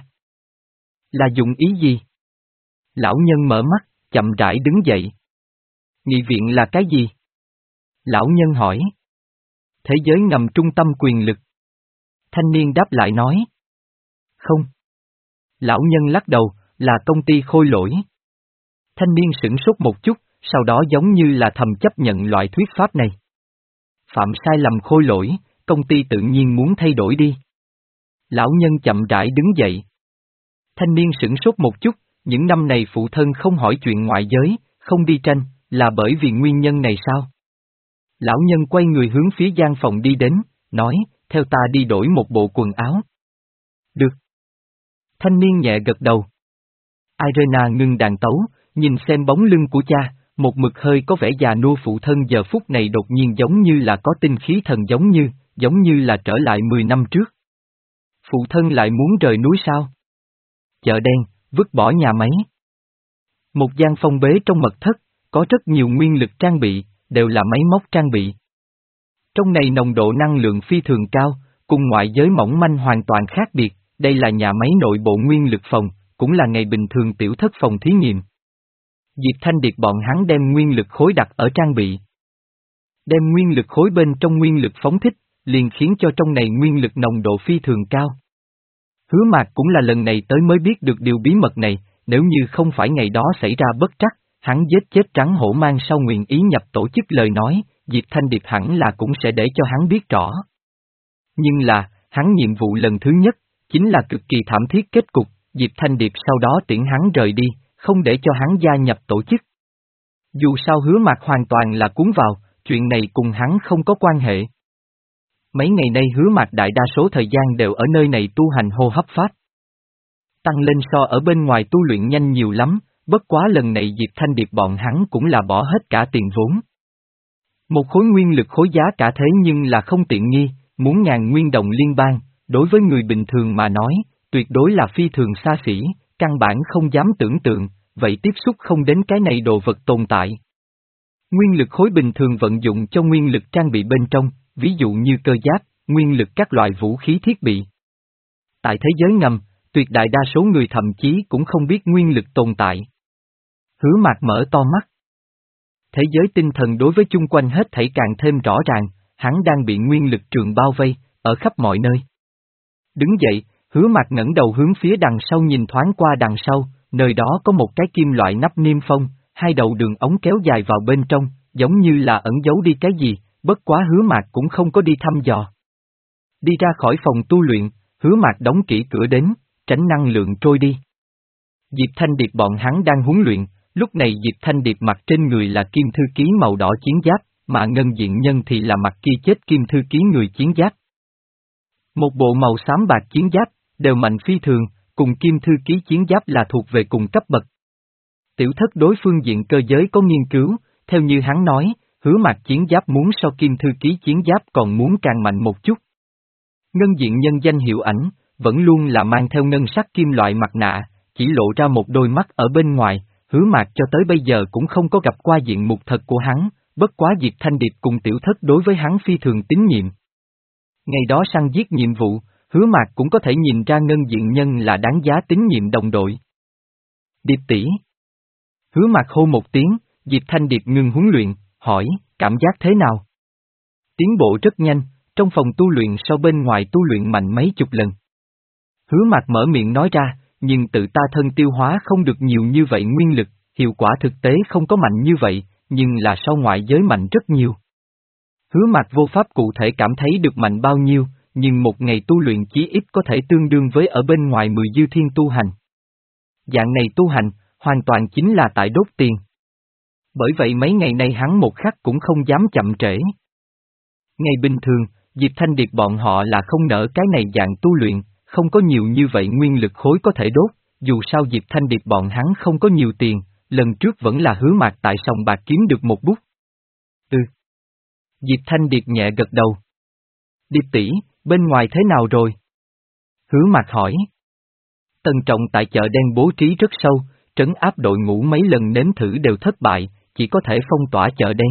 Là dụng ý gì? Lão nhân mở mắt, chậm rãi đứng dậy. Nghị viện là cái gì? Lão nhân hỏi. Thế giới ngầm trung tâm quyền lực. Thanh niên đáp lại nói. Không. Lão nhân lắc đầu, là công ty khôi lỗi. Thanh niên sửng sốt một chút, sau đó giống như là thầm chấp nhận loại thuyết pháp này. Phạm sai lầm khôi lỗi, công ty tự nhiên muốn thay đổi đi. Lão nhân chậm rãi đứng dậy. Thanh niên sửng sốt một chút, những năm này phụ thân không hỏi chuyện ngoại giới, không đi tranh, là bởi vì nguyên nhân này sao? Lão nhân quay người hướng phía gian phòng đi đến, nói, theo ta đi đổi một bộ quần áo. Được. Thanh niên nhẹ gật đầu. Irena ngưng đàn tấu, nhìn xem bóng lưng của cha, một mực hơi có vẻ già nua phụ thân giờ phút này đột nhiên giống như là có tinh khí thần giống như, giống như là trở lại mười năm trước. Phụ thân lại muốn rời núi sao? Chợ đen, vứt bỏ nhà máy. Một gian phong bế trong mật thất, có rất nhiều nguyên lực trang bị, đều là máy móc trang bị. Trong này nồng độ năng lượng phi thường cao, cùng ngoại giới mỏng manh hoàn toàn khác biệt, đây là nhà máy nội bộ nguyên lực phòng, cũng là ngày bình thường tiểu thất phòng thí nghiệm. Diệp Thanh Điệp bọn hắn đem nguyên lực khối đặt ở trang bị. Đem nguyên lực khối bên trong nguyên lực phóng thích, liền khiến cho trong này nguyên lực nồng độ phi thường cao. Hứa Mạc cũng là lần này tới mới biết được điều bí mật này, nếu như không phải ngày đó xảy ra bất trắc, hắn giết chết trắng hổ mang sau nguyện ý nhập tổ chức lời nói, Diệp Thanh Điệp hẳn là cũng sẽ để cho hắn biết rõ. Nhưng là, hắn nhiệm vụ lần thứ nhất, chính là cực kỳ thảm thiết kết cục, Diệp Thanh Điệp sau đó tiễn hắn rời đi, không để cho hắn gia nhập tổ chức. Dù sao Hứa Mạc hoàn toàn là cuốn vào, chuyện này cùng hắn không có quan hệ. Mấy ngày nay Hứa Mạc đại đa số thời gian đều ở nơi này tu hành hô hấp pháp. Tăng lên so ở bên ngoài tu luyện nhanh nhiều lắm, bất quá lần này Diệp Thanh Điệp bọn hắn cũng là bỏ hết cả tiền vốn. Một khối nguyên lực khối giá cả thế nhưng là không tiện nghi, muốn ngàn nguyên đồng liên bang, đối với người bình thường mà nói, tuyệt đối là phi thường xa xỉ, căn bản không dám tưởng tượng, vậy tiếp xúc không đến cái này đồ vật tồn tại. Nguyên lực khối bình thường vận dụng cho nguyên lực trang bị bên trong, ví dụ như cơ giáp, nguyên lực các loại vũ khí thiết bị. Tại thế giới ngầm, tuyệt đại đa số người thậm chí cũng không biết nguyên lực tồn tại. Hứa Mạc mở to mắt. Thế giới tinh thần đối với chung quanh hết thảy càng thêm rõ ràng, hắn đang bị nguyên lực trường bao vây, ở khắp mọi nơi. Đứng dậy, Hứa Mạc ngẩng đầu hướng phía đằng sau nhìn thoáng qua đằng sau, nơi đó có một cái kim loại nắp niêm phong, hai đầu đường ống kéo dài vào bên trong, giống như là ẩn giấu đi cái gì, bất quá Hứa Mạc cũng không có đi thăm dò. Đi ra khỏi phòng tu luyện, Hứa Mạc đóng kỹ cửa đến, tránh năng lượng trôi đi. Diệp Thanh Điệp bọn hắn đang huấn luyện, lúc này Diệp Thanh Điệp mặc trên người là kim thư ký màu đỏ chiến giáp, mà Ngân Diện Nhân thì là mặc kia chết kim thư ký người chiến giáp. Một bộ màu xám bạc chiến giáp, đều mạnh phi thường, cùng kim thư ký chiến giáp là thuộc về cùng cấp bậc. Tiểu thất đối phương diện cơ giới có nghiên cứu, theo như hắn nói, Hứa Mạc chiến giáp muốn so kim thư ký chiến giáp còn muốn càng mạnh một chút. Ngân Diện Nhân danh hiệu ảnh, vẫn luôn là mang theo ngân sắc kim loại mặt nạ, chỉ lộ ra một đôi mắt ở bên ngoài, Hứa Mạc cho tới bây giờ cũng không có gặp qua diện mục thật của hắn, bất quá Diệp Thanh Điệp cùng tiểu thất đối với hắn phi thường tín nhiệm. Ngày đó săn giết nhiệm vụ, Hứa Mạc cũng có thể nhìn ra Ngân Diện Nhân là đáng giá tín nhiệm đồng đội. Điệp tỷ. Hứa Mạc hô một tiếng, Diệp Thanh Điệp ngừng huấn luyện, hỏi, cảm giác thế nào? Tiến bộ rất nhanh, trong phòng tu luyện so bên ngoài tu luyện mạnh mấy chục lần. Hứa Mạc mở miệng nói ra, nhưng tự ta thân tiêu hóa không được nhiều như vậy nguyên lực, hiệu quả thực tế không có mạnh như vậy, nhưng là sau ngoại giới mạnh rất nhiều. Hứa Mạc vô pháp cụ thể cảm thấy được mạnh bao nhiêu, nhưng một ngày tu luyện chí ít có thể tương đương với ở bên ngoài mười dư thiên tu hành. Dạng này tu hành, hoàn toàn chính là tại đốt tiền. Bởi vậy mấy ngày nay hắn một khắc cũng không dám chậm trễ. Ngày bình thường, Diệp Thanh Điệp bọn họ là không nỡ cái này dạng tu luyện, không có nhiều như vậy nguyên lực khối có thể đốt, dù sao Diệp Thanh Điệp bọn hắn không có nhiều tiền, lần trước vẫn là Hứa Mạc tại sòng bạc kiếm được một bút. Ừ. Diệp Thanh Điệp nhẹ gật đầu. Điệp tỷ, bên ngoài thế nào rồi? Hứa Mạc hỏi. Tần Trọng tại chợ đen bố trí rất sâu, trấn áp đội ngũ mấy lần nếm thử đều thất bại, chỉ có thể phong tỏa chợ đen.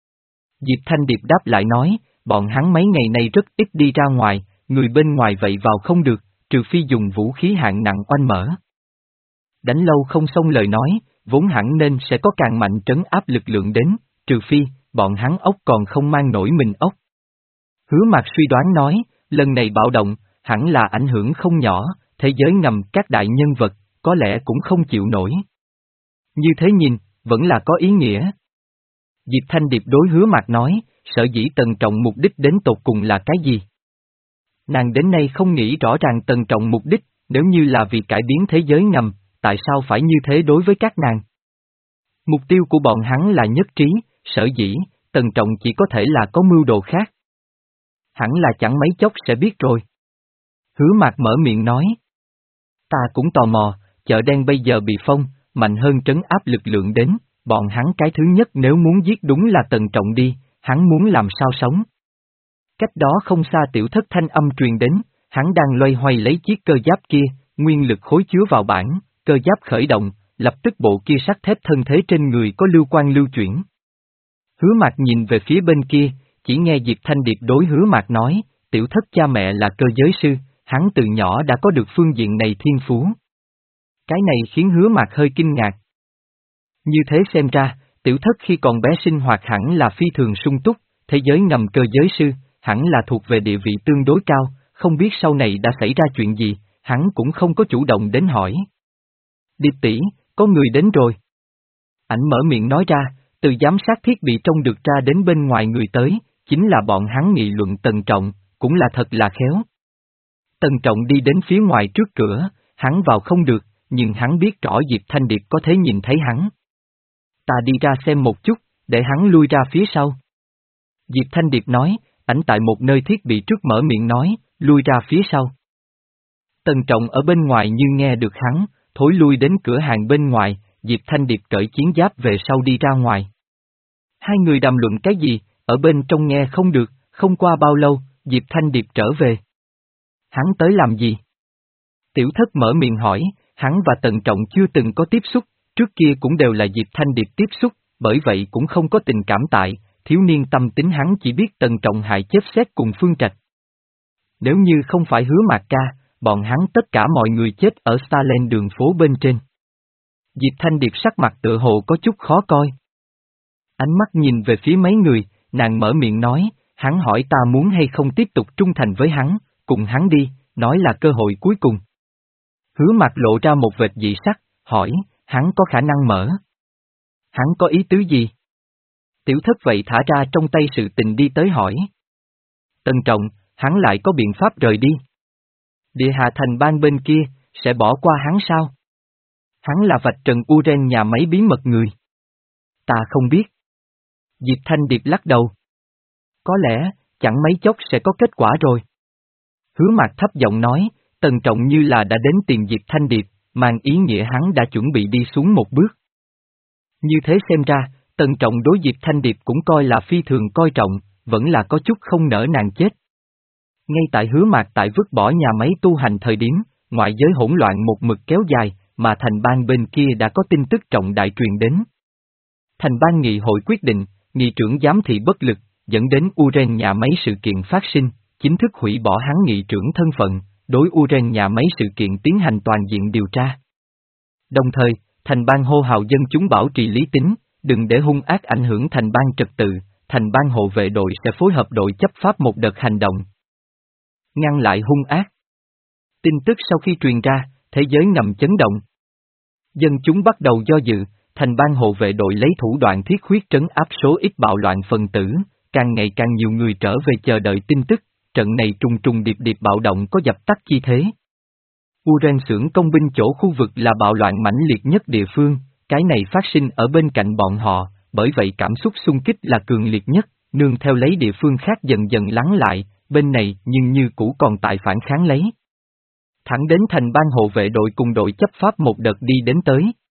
Diệp Thanh Điệp đáp lại nói, bọn hắn mấy ngày nay rất ít đi ra ngoài, người bên ngoài vậy vào không được, trừ phi dùng vũ khí hạng nặng oanh mở. Đánh lâu không xong lời nói, vốn hẳn nên sẽ có càng mạnh trấn áp lực lượng đến, trừ phi, bọn hắn ốc còn không mang nổi mình ốc. Hứa Mạc suy đoán nói, lần này bạo động, hẳn là ảnh hưởng không nhỏ, thế giới ngầm các đại nhân vật, có lẽ cũng không chịu nổi. Như thế nhìn, vẫn là có ý nghĩa. Diệp Thanh Điệp đối Hứa Mạc nói, sở dĩ Tần Trọng mục đích đến tột cùng là cái gì? Nàng đến nay không nghĩ rõ ràng Tần Trọng mục đích, nếu như là vì cải biến thế giới ngầm, tại sao phải như thế đối với các nàng? Mục tiêu của bọn hắn là nhất trí, sở dĩ, Tần Trọng chỉ có thể là có mưu đồ khác. Hẳn là chẳng mấy chốc sẽ biết rồi. Hứa Mạc mở miệng nói. Ta cũng tò mò, chợ đen bây giờ bị phong, mạnh hơn trấn áp lực lượng đến, bọn hắn cái thứ nhất nếu muốn giết đúng là Tần Trọng đi, hắn muốn làm sao sống. Cách đó không xa tiểu thất thanh âm truyền đến, hắn đang loay hoay lấy chiếc cơ giáp kia, nguyên lực khối chứa vào bản, cơ giáp khởi động, lập tức bộ kia sắt thép thân thế trên người có lưu quang lưu chuyển. Hứa Mạc nhìn về phía bên kia, chỉ nghe Diệp Thanh Điệp đối Hứa Mạc nói, tiểu thất cha mẹ là cơ giới sư, hắn từ nhỏ đã có được phương diện này thiên phú. Cái này khiến Hứa Mạc hơi kinh ngạc. Như thế xem ra, tiểu thất khi còn bé sinh hoạt hẳn là phi thường sung túc, thế giới ngầm cơ giới sư, hẳn là thuộc về địa vị tương đối cao, không biết sau này đã xảy ra chuyện gì, hắn cũng không có chủ động đến hỏi. Điệp tỷ, có người đến rồi. Ảnh mở miệng nói ra, từ giám sát thiết bị trông được ra đến bên ngoài người tới, chính là bọn hắn nghị luận Tần Trọng, cũng là thật là khéo. Tần Trọng đi đến phía ngoài trước cửa, hắn vào không được, nhưng hắn biết rõ Diệp Thanh Điệp có thể nhìn thấy hắn. Ta đi ra xem một chút, để hắn lui ra phía sau. Diệp Thanh Điệp nói, ảnh tại một nơi thiết bị trước mở miệng nói, lui ra phía sau. Tần Trọng ở bên ngoài như nghe được hắn, thối lui đến cửa hàng bên ngoài, Diệp Thanh Điệp cởi chiến giáp về sau đi ra ngoài. Hai người đàm luận cái gì, ở bên trong nghe không được, không qua bao lâu, Diệp Thanh Điệp trở về. Hắn tới làm gì? Tiểu thất mở miệng hỏi, hắn và Tần Trọng chưa từng có tiếp xúc, trước kia cũng đều là Diệp Thanh Điệp tiếp xúc, bởi vậy cũng không có tình cảm tại, thiếu niên tâm tính hắn chỉ biết Tần Trọng hại chết xét cùng Phương Trạch. Nếu như không phải Hứa Mạc ca, bọn hắn tất cả mọi người chết ở Starland đường phố bên trên. Diệp Thanh Điệp sắc mặt tựa hồ có chút khó coi. Ánh mắt nhìn về phía mấy người, nàng mở miệng nói, hắn hỏi ta muốn hay không tiếp tục trung thành với hắn, cùng hắn đi, nói là cơ hội cuối cùng. Hứa Mạc lộ ra một vệt dị sắc, hỏi, hắn có khả năng mở. Hắn có ý tứ gì? Tiểu thất vậy thả ra trong tay sự tình đi tới hỏi. Tần Trọng, hắn lại có biện pháp rời đi. Địa Hạ Thành Bang bên kia, sẽ bỏ qua hắn sao? Hắn là vạch trần Uren nhà máy bí mật người. Ta không biết. Diệp Thanh Điệp lắc đầu. Có lẽ, chẳng mấy chốc sẽ có kết quả rồi. Hứa Mạc thấp giọng nói, Tần Trọng như là đã đến tìm Diệp Thanh Điệp, mang ý nghĩa hắn đã chuẩn bị đi xuống một bước. Như thế xem ra, Tần Trọng đối Diệp Thanh Điệp cũng coi là phi thường coi trọng, vẫn là có chút không nỡ nàng chết. Ngay tại Hứa Mạc tại vứt bỏ nhà máy tu hành thời điểm, ngoại giới hỗn loạn một mực kéo dài, mà thành bang bên kia đã có tin tức trọng đại truyền đến. Thành bang nghị hội quyết định, nghị trưởng giám thị bất lực, dẫn đến Uren nhà máy sự kiện phát sinh, chính thức hủy bỏ hắn nghị trưởng thân phận, đối Uren nhà máy sự kiện tiến hành toàn diện điều tra. Đồng thời, thành bang hô hào dân chúng bảo trì lý tính, đừng để hung ác ảnh hưởng thành bang trật tự, thành bang hộ vệ đội sẽ phối hợp đội chấp pháp một đợt hành động. Ngăn lại hung ác. Tin tức sau khi truyền ra, thế giới ngầm chấn động. Dân chúng bắt đầu do dự, thành bang hộ vệ đội lấy thủ đoạn thiết huyết trấn áp số ít bạo loạn phần tử, càng ngày càng nhiều người trở về chờ đợi tin tức, trận này trùng trùng điệp điệp bạo động có dập tắt chi thế. Uren xưởng công binh chỗ khu vực là bạo loạn mãnh liệt nhất địa phương, cái này phát sinh ở bên cạnh bọn họ, bởi vậy cảm xúc xung kích là cường liệt nhất, nương theo lấy địa phương khác dần dần lắng lại, bên này nhưng như cũ còn tại phản kháng lấy. Thẳng đến thành bang hộ vệ đội cùng đội chấp pháp một đợt đi đến tới.